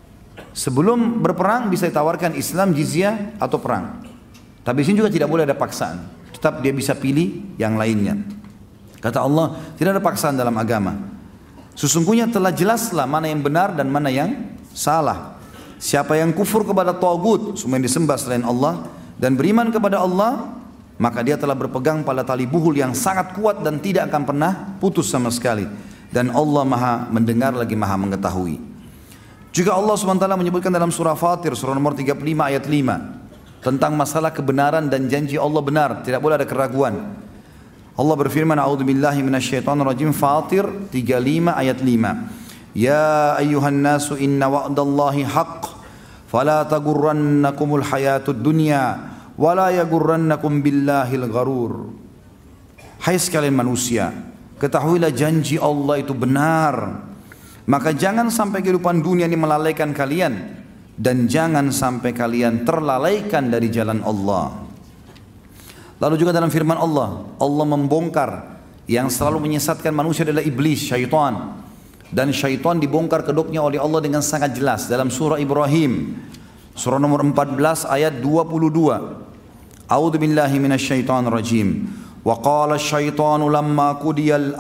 [SPEAKER 1] Sebelum berperang bisa ditawarkan Islam, jizyah atau perang. Tapi di sini juga tidak boleh ada paksaan. Tetap dia bisa pilih yang lainnya. Kata Allah, tidak ada paksaan dalam agama. Sesungguhnya telah jelaslah mana yang benar dan mana yang salah. Siapa yang kufur kepada tagut, semua yang disembah selain Allah, dan beriman kepada Allah, maka dia telah berpegang pada tali buhul yang sangat kuat dan tidak akan pernah putus sama sekali. Dan Allah maha mendengar lagi maha mengetahui. Juga Allah SWT menyebutkan dalam surah Fatir, surah nomor 35 ayat 5, tentang masalah kebenaran dan janji Allah benar, tidak boleh ada keraguan. Allah berfirman, A'udzubillahi minasyaitonirrajim, Fatir 35 ayat 5. Ya ayyuhan nasu inna wa'dallahi haqq, fala tagurrannakumul hayatud dunya, wala yagurrannakum billahil gharur. Hai sekalian manusia, ketahuilah janji Allah itu benar. Maka jangan sampai kehidupan dunia ini melalaikan kalian, dan jangan sampai kalian terlalaikan dari jalan Allah. Lalu juga dalam firman Allah, Allah membongkar yang selalu menyesatkan manusia adalah iblis, syaitan. Dan syaitan dibongkar kedoknya oleh Allah dengan sangat jelas dalam surah Ibrahim, surah nomor 14 ayat 22. A'udzu billahi minasyaitonirrajim. Wa qala asy-syaitanu lamma qudiyal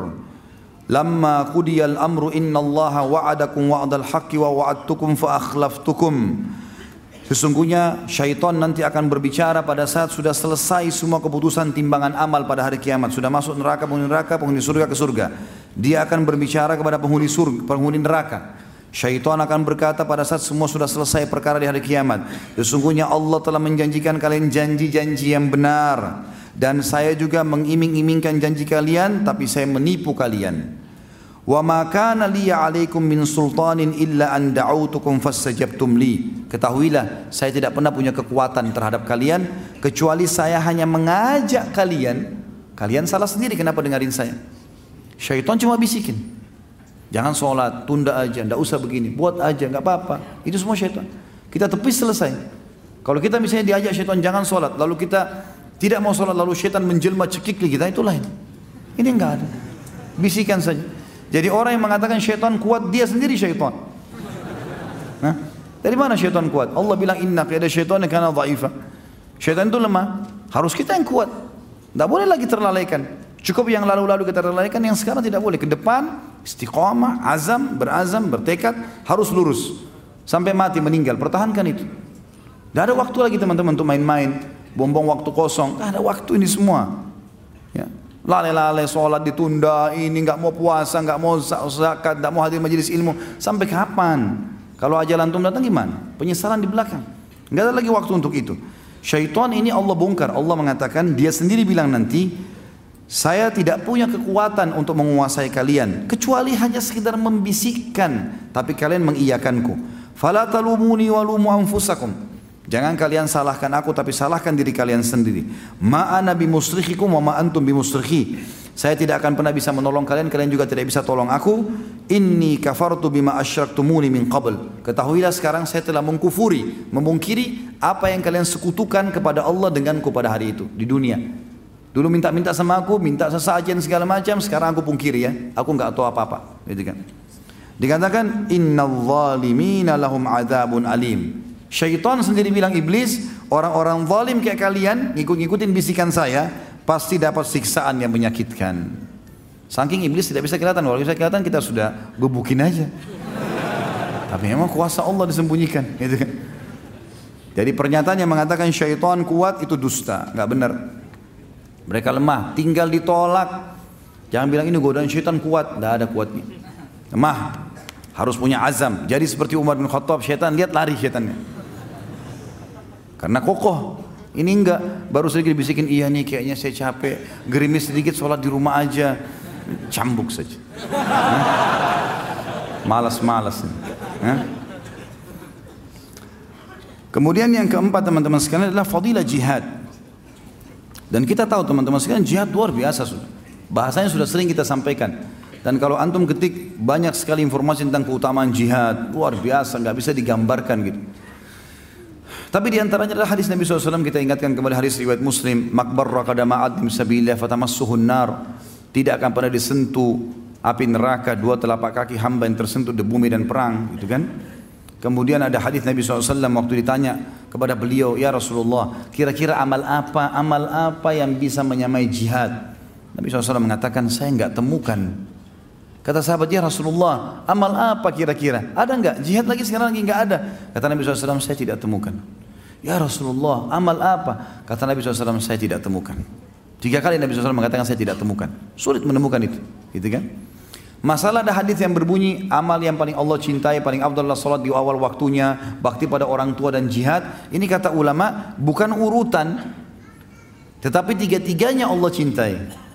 [SPEAKER 1] amru innallaha wa'adakum wa'dal haqqi wa wa'adtukum fa akhlaftukum. Sesungguhnya syaitan nanti akan berbicara pada saat sudah selesai semua keputusan timbangan amal pada hari kiamat, sudah masuk neraka, penghuni surga ke surga. Dia akan berbicara kepada penghuni neraka. Syaitan akan berkata pada saat semua sudah selesai perkara di hari kiamat, sesungguhnya Allah telah menjanjikan kalian janji-janji yang benar, dan saya juga mengiming-imingkan janji kalian, tapi saya menipu kalian. Wa ma kana liya 'alaikum min sultanin illa an da'autukum fastajabtum li. Ketahuilah, saya tidak pernah punya kekuatan terhadap kalian kecuali saya hanya mengajak kalian. Kalian salah sendiri kenapa dengarin saya? Syaitan cuma bisikin. Jangan sholat, tunda aja, enggak usah begini, buat aja, enggak apa-apa. Itu semua syaitan. Kita tepis selesai. Kalau kita misalnya diajak syaitan jangan sholat, lalu kita tidak mau sholat, lalu syaitan menjelma cekikli kita, itu lain. Ini enggak ada. Bisikan saja. Jadi orang yang mengatakan syaitan kuat, dia sendiri syaitan. Nah, dari mana syaitan kuat? Allah bilang inna qiyada syaitana kana dha'ifa. Syaitan itu lemah, harus kita yang kuat. Tidak boleh lagi terlalaikan. Cukup yang lalu-lalu kita lalaikan, yang sekarang tidak boleh. Ke depan istiqamah, berazam, bertekad, harus lurus sampai mati meninggal. Pertahankan itu. Tidak ada waktu lagi teman-teman untuk main-main, buang-buang waktu kosong. Tidak ada waktu ini semua. Ya. Lalai-lalai sholat ditunda, ini nggak mau puasa, nggak mau zakat, nggak mau hadir majelis ilmu. Sampai kapan? Kalau ajal antum datang gimana? Penyesalan di belakang. Nggak ada lagi waktu untuk itu. Syaitan ini Allah bongkar. Allah mengatakan, dia sendiri bilang nanti, saya tidak punya kekuatan untuk menguasai kalian, kecuali hanya sekedar membisikkan, tapi kalian mengiyakanku. Fala talumuni walumu anfusakum. Jangan kalian salahkan aku, tapi salahkan diri kalian sendiri. Ma ana bimusrikhikum wa ma antum bimusrikhi. Saya tidak akan pernah bisa menolong kalian, kalian juga tidak bisa tolong aku. Inni kafartu bima asyraktumuni min qabl. Ketahuilah sekarang saya telah mengkufuri, memungkiri apa yang kalian sekutukan kepada Allah denganku pada hari itu di dunia. Dulu minta-minta sama aku, minta sesajen segala macam, sekarang aku pungkiri ya. Aku enggak tahu apa-apa, gitu kan. Dikatakan innal zalimina lahum adzabun alim. Syaitan sendiri bilang, iblis, orang-orang zalim kayak kalian ngikut-ngikutin bisikan saya pasti dapat siksaan yang menyakitkan. Saking iblis tidak bisa kelihatan, kalau bisa kelihatan kita sudah gebukin aja. Tapi memang kuasa Allah disembunyikan, gitu kan. Jadi pernyataan yang mengatakan syaitan kuat itu dusta, enggak benar. Mereka lemah, tinggal ditolak. Jangan bilang ini godaan syaitan kuat, tidak ada kuatnya. Lemah, harus punya azam. Jadi seperti Umar bin Khattab, syaitan lihat lari syaitannya. Karena kokoh. Ini enggak, baru sedikit bisikin, iya nih kayaknya saya capek, gerimis sedikit sholat di rumah aja, cambuk saja. Malas-malas. Kemudian yang keempat teman-teman sekalian adalah fadilah jihad. Dan kita tahu teman-teman sekalian jihad luar biasa sudah. Bahasanya sudah sering kita sampaikan. Dan kalau antum ketik banyak sekali informasi tentang keutamaan jihad, luar biasa, nggak bisa digambarkan gitu. Tapi diantaranya adalah hadis Nabi SAW, kita ingatkan kembali hadis riwayat Muslim, makbarra qadama abdin sabilillah fatamassuhun nar. Tidak akan pernah disentuh api neraka dua telapak kaki hamba yang tersentuh debu medan perang, gitu kan? Kemudian ada hadis Nabi SAW waktu ditanya kepada beliau, ya Rasulullah, kira-kira amal apa yang bisa menyamai jihad? Nabi SAW mengatakan, saya enggak temukan. Kata sahabat, ya Rasulullah, amal apa kira-kira? Ada enggak? Jihad lagi sekarang lagi enggak ada. Kata Nabi SAW, saya tidak temukan. Ya Rasulullah, amal apa? Kata Nabi SAW, saya tidak temukan. 3 kali Nabi SAW mengatakan saya tidak temukan. Sulit menemukan itu, gitu kan? Masalah ada hadis yang berbunyi amal yang paling Allah cintai, paling afdal adalah salat di awal waktunya, bakti pada orang tua dan jihad. Ini kata ulama bukan urutan, tetapi tiga-tiganya Allah cintai.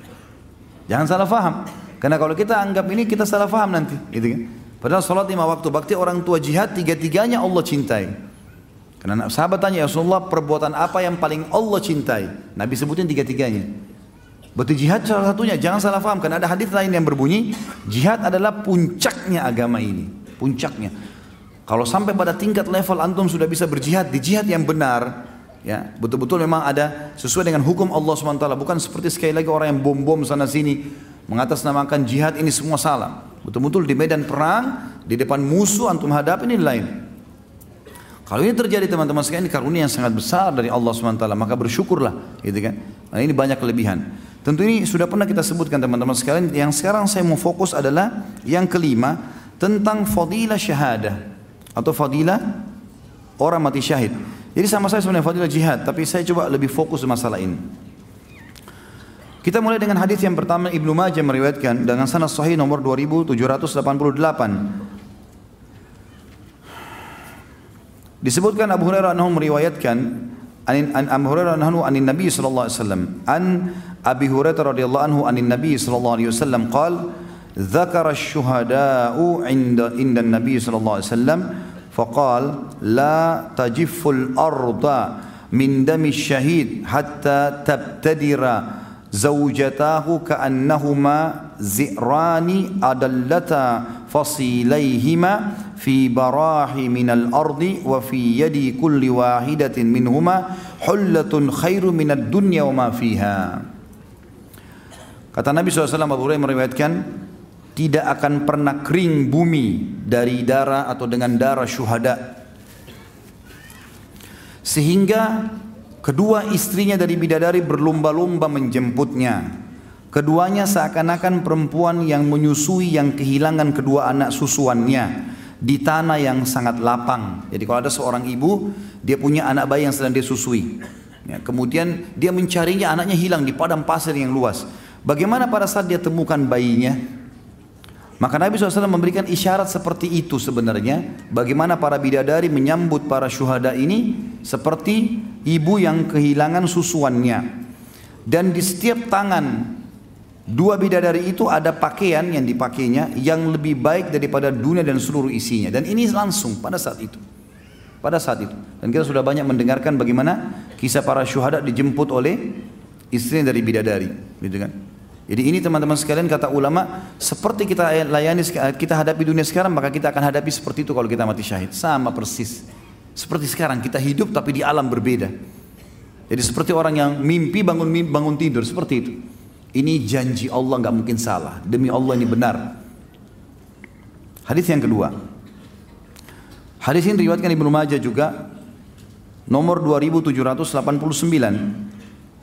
[SPEAKER 1] Jangan salah faham. Karena kalau kita anggap ini kita salah faham nanti, gitu kan? Padahal salat 5 waktu, bakti orang tua, jihad, tiga-tiganya Allah cintai. Karena sahabat tanya, ya Rasulullah, perbuatan apa yang paling Allah cintai? Nabi sebutin tiga-tiganya. Berarti jihad salah satunya, jangan salah faham. Karena ada hadis lain yang berbunyi, jihad adalah puncaknya agama ini. Puncaknya. Kalau sampai pada tingkat level antum sudah bisa berjihad, di jihad yang benar, ya betul-betul memang ada sesuai dengan hukum Allah SWT. Bukan seperti sekali lagi orang yang bom-bom sana sini, mengatasnamakan jihad ini semua salah. Betul-betul di medan perang, di depan musuh antum hadap ini lain. Kalau ini terjadi teman-teman sekalian, ini karunia yang sangat besar dari Allah SWT, maka bersyukurlah, gitu kan. Nah, ini banyak kelebihan. Tentu ini sudah pernah kita sebutkan teman-teman sekalian. Yang sekarang saya mau fokus adalah yang kelima, tentang fadilah syahadah atau fadilah orang mati syahid. Jadi sama saya sebenarnya fadilah jihad, tapi saya coba lebih fokus di masalah ini. Kita mulai dengan hadis yang pertama, Ibnu Majah meriwayatkan dengan sanad sahih nomor 2788. Disebutkan Abu Hurairah anhu meriwayatkan an Abu Hurairah anhu anin Nabi sallallahu alaihi wasallam, an Abi Hurairah radhiyallahu anhu anin Nabi sallallahu alaihi wasallam qala dzakara asy-syuhada'u 'inda an-nabi sallallahu alaihi wasallam faqala la tajifful arda min dami syahid hatta tabtadira zawjatahu ka'annahuma zi'rani adallata fasilayhima fi barahi minal ardi wa fi yadi kulli wahidatin minhuma hullatun khairu minad dunya wa ma fiha. Kata Nabi SAW, Abu Hurairah meriwayatkan, tidak akan pernah kering bumi dari darah atau dengan darah syuhada, sehingga kedua istrinya dari bidadari berlomba-lomba menjemputnya. Keduanya seakan-akan perempuan yang menyusui yang kehilangan kedua anak susuannya di tanah yang sangat lapang. Jadi kalau ada seorang ibu, dia punya anak bayi yang sedang dia susui. Ya, kemudian dia mencarinya, anaknya hilang di padang pasir yang luas. Bagaimana pada saat dia temukan bayinya? Maka Nabi SAW memberikan isyarat seperti itu sebenarnya. Bagaimana para bidadari menyambut para syuhada ini seperti ibu yang kehilangan susuannya. Dan di setiap tangan dua bidadari itu ada pakaian yang dipakainya yang lebih baik daripada dunia dan seluruh isinya. Dan ini langsung pada saat itu. Pada saat itu. Dan kita sudah banyak mendengarkan bagaimana kisah para syuhada dijemput oleh istrinya dari bidadari, gitu kan? Jadi ini teman-teman sekalian, kata ulama, seperti kita hadapi dunia sekarang, maka kita akan hadapi seperti itu kalau kita mati syahid. Sama persis. Seperti sekarang kita hidup tapi di alam berbeda. Jadi seperti orang yang mimpi bangun tidur, seperti itu. Ini janji Allah, nggak mungkin salah. Demi Allah ini benar. Hadis yang kedua. Hadis ini diriwayatkan Ibnu Majah juga, nomor 2789.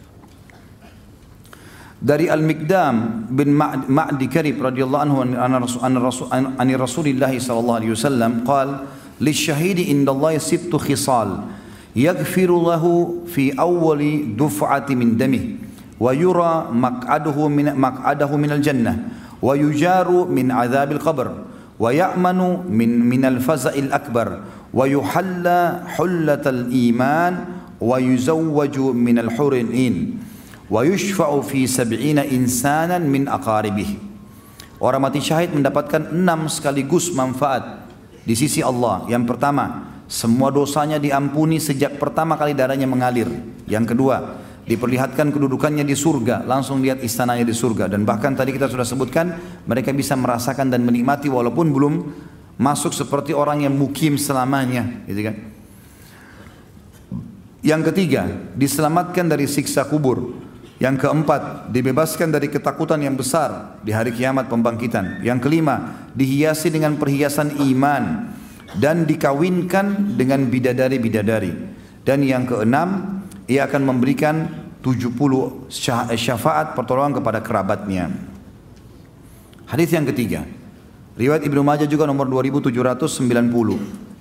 [SPEAKER 1] Dari Al-Miqdam bin Ma'di Karib radhiyallahu anhu an Rasulillah sallallahu alaihi wasallam qala lisyahidi indallahi sittu khisal yaghfiru lahu fi awwali duf'ati min damihi wa yura maq'adahu min al-jannah wa yujaru min adzabil qabr wa ya'manu min al-faza'il akbar wa yuhalla hullatal iman wa yuzawwaju min al-hurin wa yushfa'u fi 70 insanan min aqaribih. Orang mati syahid mendapatkan 6 sekaligus manfaat di sisi Allah. Yang pertama, semua dosanya diampuni sejak pertama kali darahnya mengalir. Yang kedua, diperlihatkan kedudukannya di surga, langsung lihat istananya di surga. Dan bahkan tadi kita sudah sebutkan, mereka bisa merasakan dan menikmati walaupun belum masuk seperti orang yang mukim selamanya, gitu kan. Yang ketiga, diselamatkan dari siksa kubur. Yang keempat, dibebaskan dari ketakutan yang besar di hari kiamat pembangkitan. Yang kelima, dihiasi dengan perhiasan iman dan dikawinkan dengan bidadari-bidadari. Dan yang keenam, ia akan memberikan 70 syafaat pertolongan kepada kerabatnya. Hadis yang ketiga, riwayat Ibnu Majah juga nomor 2790.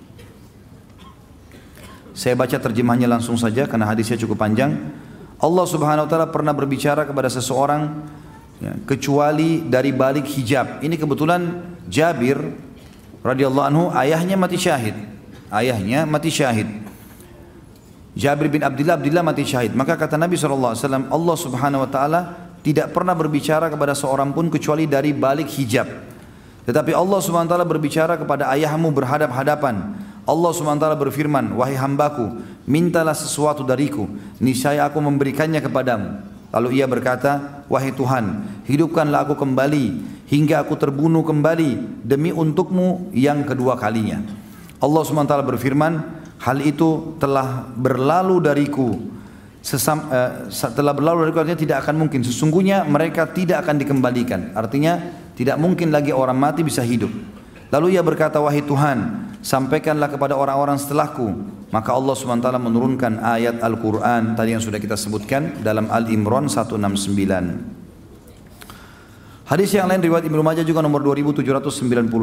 [SPEAKER 1] Saya baca terjemahnya langsung saja karena hadisnya cukup panjang. Allah Subhanahu wa taala pernah berbicara kepada seseorang, ya, kecuali dari balik hijab. Ini kebetulan Jabir radhiyallahu anhu ayahnya mati syahid. Ayahnya mati syahid. Jabir bin Abdullah mati syahid. Maka kata Nabi SAW, Allah Subhanahu wa taala tidak pernah berbicara kepada seorang pun kecuali dari balik hijab. Tetapi Allah Subhanahu wa taala berbicara kepada ayahmu berhadap-hadapan. Allah SWT berfirman, wahai hambaku, mintalah sesuatu dariku, niscaya aku memberikannya kepadamu. Lalu ia berkata, wahai Tuhan, hidupkanlah aku kembali hingga aku terbunuh kembali demi untukmu yang kedua kalinya. Allah SWT berfirman, hal itu telah berlalu dariku. Setelah berlalu dariku artinya tidak akan mungkin. Sesungguhnya mereka tidak akan dikembalikan. Artinya tidak mungkin lagi orang mati bisa hidup. Lalu ia berkata, wahai Tuhan, sampaikanlah kepada orang-orang setelahku. Maka Allah SWT menurunkan ayat Al-Quran tadi yang sudah kita sebutkan dalam Al-Imran 169. Hadis yang lain riwayat Ibnu Majah juga nomor 2791.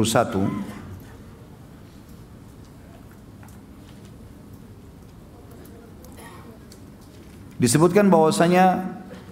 [SPEAKER 1] Disebutkan bahwasanya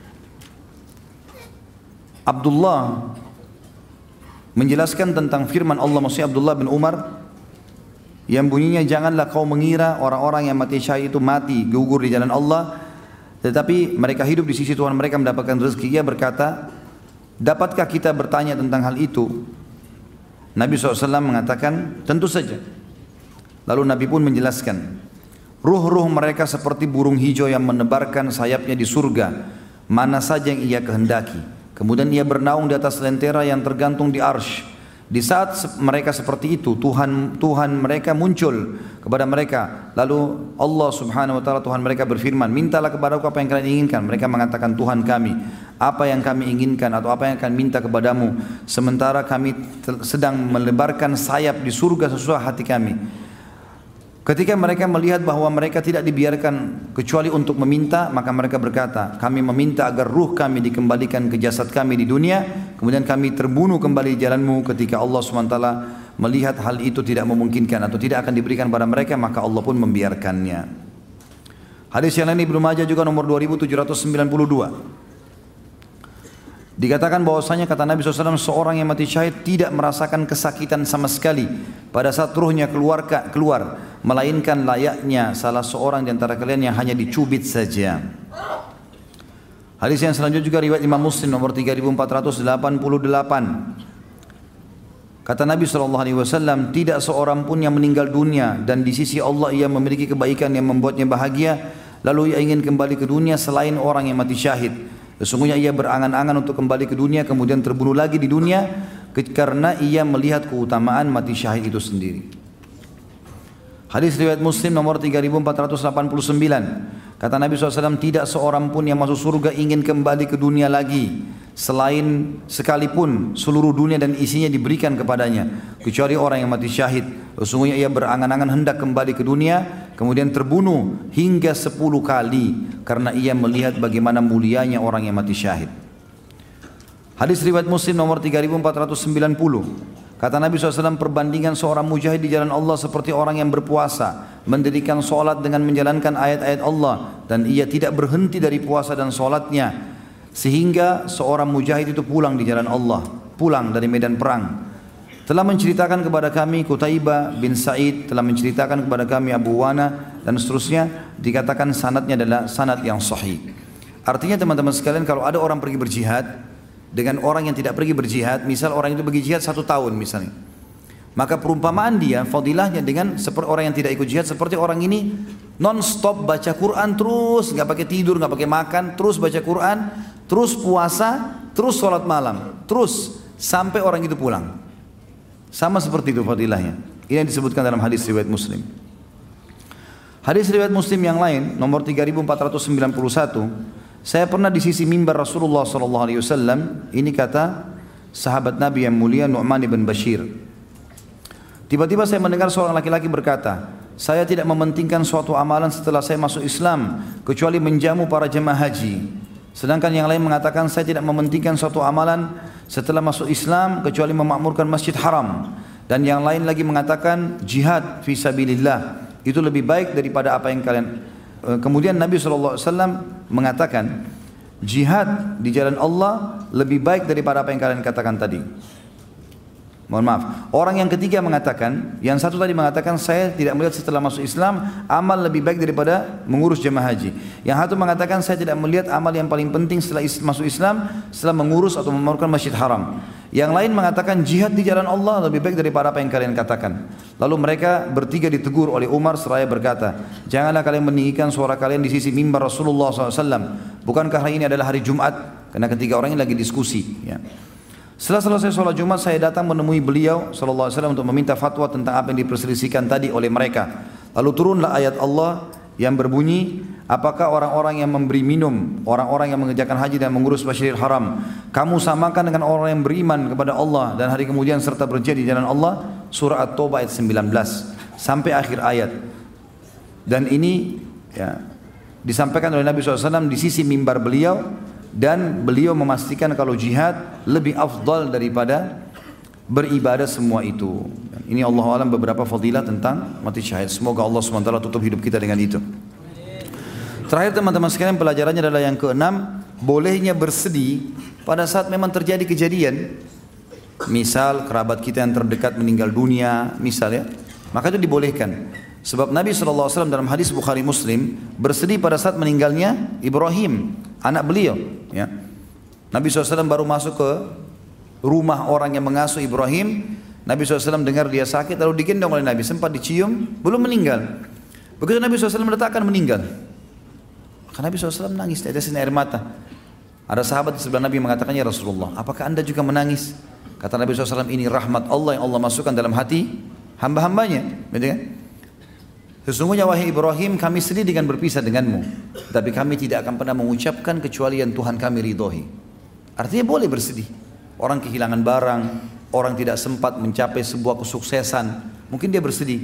[SPEAKER 1] Abdullah menjelaskan tentang firman Allah, maksudnya Abdullah bin Umar, yang bunyinya, janganlah kau mengira orang-orang yang mati syahid itu mati gugur di jalan Allah, tetapi mereka hidup di sisi Tuhan mereka mendapatkan rezeki. Ia berkata, dapatkah kita bertanya tentang hal itu? Nabi SAW mengatakan, tentu saja. Lalu Nabi pun menjelaskan, ruh-ruh mereka seperti burung hijau yang menebarkan sayapnya di surga, mana saja yang ia kehendaki. Kemudian ia bernaung di atas lentera yang tergantung di arsy. Di saat mereka seperti itu, Tuhan mereka muncul kepada mereka. Lalu Allah Subhanahu wa taala, Tuhan mereka berfirman, mintalah kepadaku apa yang kalian inginkan. Mereka mengatakan, Tuhan kami, apa yang kami inginkan atau apa yang akan minta kepadamu, sementara kami sedang melebarkan sayap di surga sesuai hati kami. Ketika mereka melihat bahwa mereka tidak dibiarkan kecuali untuk meminta, maka mereka berkata, kami meminta agar ruh kami dikembalikan ke jasad kami di dunia, kemudian kami terbunuh kembali di jalanmu. Ketika Allah SWT melihat hal itu tidak memungkinkan atau tidak akan diberikan pada mereka, maka Allah pun membiarkannya. Hadis yang lain Ibnu Majah juga nomor 2792. Dikatakan bahwasanya kata Nabi SAW, seorang yang mati syahid tidak merasakan kesakitan sama sekali pada saat ruhnya keluar, melainkan layaknya salah seorang di antara kalian yang hanya dicubit saja. Hadis yang selanjutnya juga riwayat Imam Muslim nomor 3488. Kata Nabi SAW, tidak seorang pun yang meninggal dunia dan di sisi Allah ia memiliki kebaikan yang membuatnya bahagia, lalu ia ingin kembali ke dunia selain orang yang mati syahid. Sesungguhnya ia berangan-angan untuk kembali ke dunia kemudian terbunuh lagi di dunia karena ia melihat keutamaan mati syahid itu sendiri. Hadis riwayat Muslim nomor 3489. Kata Nabi SAW, tidak seorang pun yang masuk surga ingin kembali ke dunia lagi selain sekalipun seluruh dunia dan isinya diberikan kepadanya, kecuali orang yang mati syahid. Sesungguhnya ia berangan-angan hendak kembali ke dunia kemudian terbunuh hingga 10 kali karena ia melihat bagaimana mulianya orang yang mati syahid. Hadis riwayat Muslim nomor 3490. Kata Nabi SAW, perbandingan seorang mujahid di jalan Allah seperti orang yang berpuasa, mendirikan solat dengan menjalankan ayat-ayat Allah, dan ia tidak berhenti dari puasa dan solatnya, sehingga seorang mujahid itu pulang di jalan Allah, pulang dari medan perang. Telah menceritakan kepada kami Qutaibah bin Sa'id, telah menceritakan kepada kami Abu Wana, dan seterusnya, dikatakan sanadnya adalah sanad yang sahih. Artinya teman-teman sekalian, kalau ada orang pergi berjihad, dengan orang yang tidak pergi berjihad, misal orang itu pergi jihad 1 tahun misalnya, maka perumpamaan dia, fadilahnya dengan seperti orang yang tidak ikut jihad, seperti orang ini non-stop baca Quran terus, nggak pakai tidur, nggak pakai makan, terus baca Quran, terus puasa, terus sholat malam, terus sampai orang itu pulang. Sama seperti itu fadilahnya. Ini yang disebutkan dalam hadis riwayat Muslim. Hadis riwayat Muslim yang lain nomor 3491. Saya pernah di sisi mimbar Rasulullah SAW. Ini kata sahabat Nabi yang mulia Nu'man ibn Bashir. Tiba-tiba saya mendengar seorang laki-laki berkata, saya tidak mementingkan suatu amalan setelah saya masuk Islam kecuali menjamu para jemaah haji. Sedangkan yang lain mengatakan, saya tidak mementingkan suatu amalan setelah masuk Islam kecuali memakmurkan masjid haram. Dan yang lain lagi mengatakan, jihad fi sabilillah itu lebih baik daripada apa yang kalian. Kemudian Nabi SAW mengatakan, jihad di jalan Allah lebih baik daripada apa yang kalian katakan tadi. Mohon maaf. Orang yang ketiga mengatakan, yang satu tadi mengatakan, saya tidak melihat setelah masuk Islam amal lebih baik daripada mengurus jemaah haji. Yang satu mengatakan, saya tidak melihat amal yang paling penting setelah masuk Islam setelah mengurus atau memakmurkan masjid haram. Yang lain mengatakan, jihad di jalan Allah lebih baik daripada apa yang kalian katakan. Lalu mereka bertiga ditegur oleh Umar seraya berkata, janganlah kalian meninggikan suara kalian di sisi mimbar Rasulullah SAW. Bukankah hari ini adalah hari Jumat? Karena ketiga orang ini lagi diskusi, ya. Setelah selesai sholat Jumat, saya datang menemui beliau SAW untuk meminta fatwa tentang apa yang diperselisihkan tadi oleh mereka. Lalu turunlah ayat Allah yang berbunyi, apakah orang-orang yang memberi minum, orang-orang yang mengerjakan haji dan mengurus Masjidil Haram, kamu samakan dengan orang yang beriman kepada Allah dan hari kemudian serta berjihad di jalan Allah? Surah At-Taubah ayat 19 sampai akhir ayat. Dan ini ya, disampaikan oleh Nabi SAW di sisi mimbar beliau, dan beliau memastikan kalau jihad lebih afdal daripada beribadah semua itu. Ini Allah alam beberapa fadilah tentang mati syahid. Semoga Allah SWT tutup hidup kita dengan itu. Terakhir teman-teman sekalian, pelajarannya adalah yang keenam, bolehnya bersedih pada saat memang terjadi kejadian. Misal kerabat kita yang terdekat meninggal dunia, misalnya, maka itu dibolehkan. Sebab Nabi SAW dalam hadis Bukhari Muslim bersedih pada saat meninggalnya Ibrahim, anak beliau, ya. Nabi SAW baru masuk ke rumah orang yang mengasuh Ibrahim. Nabi SAW dengar dia sakit, lalu digendong oleh Nabi, sempat dicium, belum meninggal. Begitu Nabi SAW meletakkan meninggal, maka Nabi SAW menangis, tetesin air mata. Ada sahabat di sebelah Nabi mengatakan, ya Rasulullah, apakah anda juga menangis? Kata Nabi SAW, ini rahmat Allah yang Allah masukkan dalam hati hamba-hambanya, betul kan? Sesungguhnya wahai Ibrahim, kami sedih dengan berpisah denganmu, tapi kami tidak akan pernah mengucapkan kecuali yang Tuhan kami ridhoi. Artinya boleh bersedih. Orang kehilangan barang, orang tidak sempat mencapai sebuah kesuksesan, mungkin dia bersedih.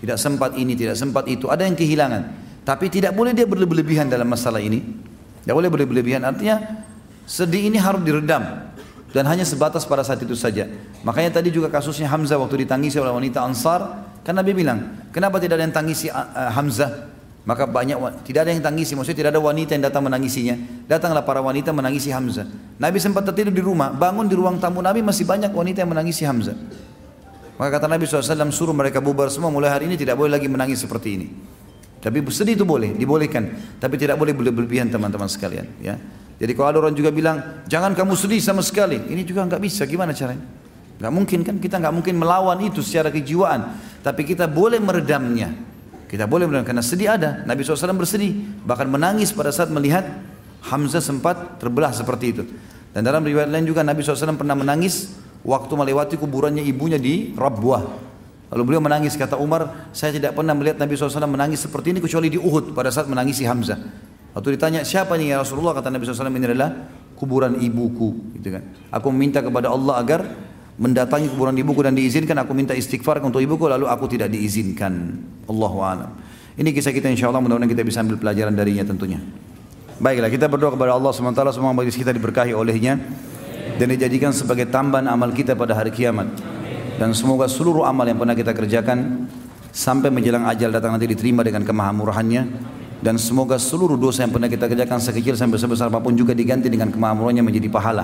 [SPEAKER 1] tidak sempat ini, tidak sempat itu, ada yang kehilangan. Tapi tidak boleh dia berlebihan dalam masalah ini. Tidak boleh berlebihan, artinya sedih ini harus diredam dan hanya sebatas pada saat itu saja. Makanya tadi juga kasusnya Hamzah waktu ditangisi oleh wanita Ansar, kan Nabi bilang, kenapa tidak ada yang tangisi Hamzah? Maka tidak ada yang tangisi, maksudnya tidak ada wanita yang datang menangisinya. Datanglah para wanita menangisi Hamzah. Nabi sempat tertidur di rumah, bangun di ruang tamu Nabi masih banyak wanita yang menangisi Hamzah. Maka kata Nabi SAW, suruh mereka bubar semua, mulai hari ini tidak boleh lagi menangis seperti ini. Tapi sedih itu boleh, dibolehkan, tapi tidak boleh berlebihan teman-teman sekalian. Ya. Jadi kalau ada orang juga bilang, jangan kamu sedih sama sekali, ini juga nggak bisa, gimana caranya? Nggak mungkin kan, kita nggak mungkin melawan itu secara kejiwaan, tapi kita boleh meredamnya. Kita boleh bilang karena sedih ada. Nabi SAW bersedih, bahkan menangis pada saat melihat Hamzah sempat terbelah seperti itu. Dan dalam riwayat lain juga Nabi SAW pernah menangis waktu melewati kuburannya ibunya di Rabwah. Lalu beliau menangis, kata Umar, saya tidak pernah melihat Nabi SAW menangis seperti ini kecuali di Uhud pada saat menangisi Hamzah. Waktu ditanya siapa nih ya Rasulullah, kata Nabi SAW, ini adalah kuburan ibuku. Gitu kan. Aku meminta kepada Allah agar mendatangi kuburan ibuku dan diizinkan, aku minta istighfar untuk ibuku, lalu aku tidak diizinkan. Allahu a'lam. Ini kisah kita, insya Allah mudah-mudahan kita bisa ambil pelajaran darinya tentunya. Baiklah, kita berdoa kepada Allah SWT, semua majlis kita diberkahi olehnya dan dijadikan sebagai tambahan amal kita pada hari kiamat. Dan semoga seluruh amal yang pernah kita kerjakan sampai menjelang ajal datang nanti diterima dengan kemahamurahannya. Dan semoga seluruh dosa yang pernah kita kerjakan sekecil sampai sebesar apapun juga diganti dengan kemahamurahannya menjadi pahala.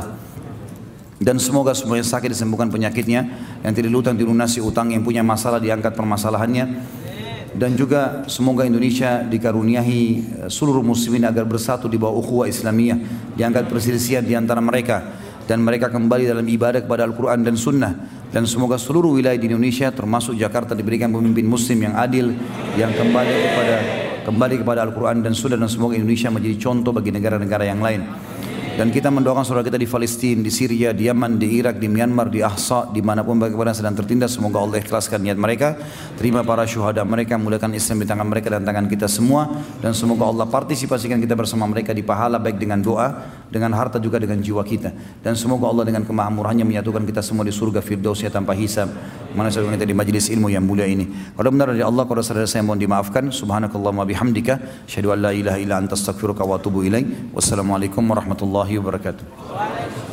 [SPEAKER 1] Dan semoga semua yang sakit disembuhkan penyakitnya, yang tidak utang dilunasi utang, yang punya masalah diangkat permasalahannya. Dan juga semoga Indonesia dikaruniahi seluruh muslimin agar bersatu di bawah ukhuwah Islamiyah, diangkat perselisihan di antara mereka dan mereka kembali dalam ibadah kepada Al-Quran dan Sunnah. Dan semoga seluruh wilayah di Indonesia termasuk Jakarta diberikan pemimpin muslim yang adil, yang kembali kepada Al-Quran dan Sunnah, dan semoga Indonesia menjadi contoh bagi negara-negara yang lain. Dan kita mendoakan saudara kita di Palestina, di Syria, di Yaman, di Irak, di Myanmar, di Ahsa, dimanapun bagaimana sedang tertindas, semoga Allah ikhlaskan niat mereka, terima para syuhada mereka, mulakan Islam di tangan mereka dan tangan kita semua, dan semoga Allah partisipasikan kita bersama mereka di pahala, baik dengan doa, dengan harta juga dengan jiwa kita. Dan semoga Allah dengan kemahamurahannya menyatukan kita semua di surga Firdausnya tanpa hisab. Mana saudara kita di majlis ilmu yang mulia ini. Kalau benar dari Allah, kalau saudara saya mohon dimaafkan. Subhanakallahumma bihamdika, asyhadu an la ilaha illa anta astaghfiruka wa atubu ilaik. Wassalamualaikum warahmatullahi wabarakatuh.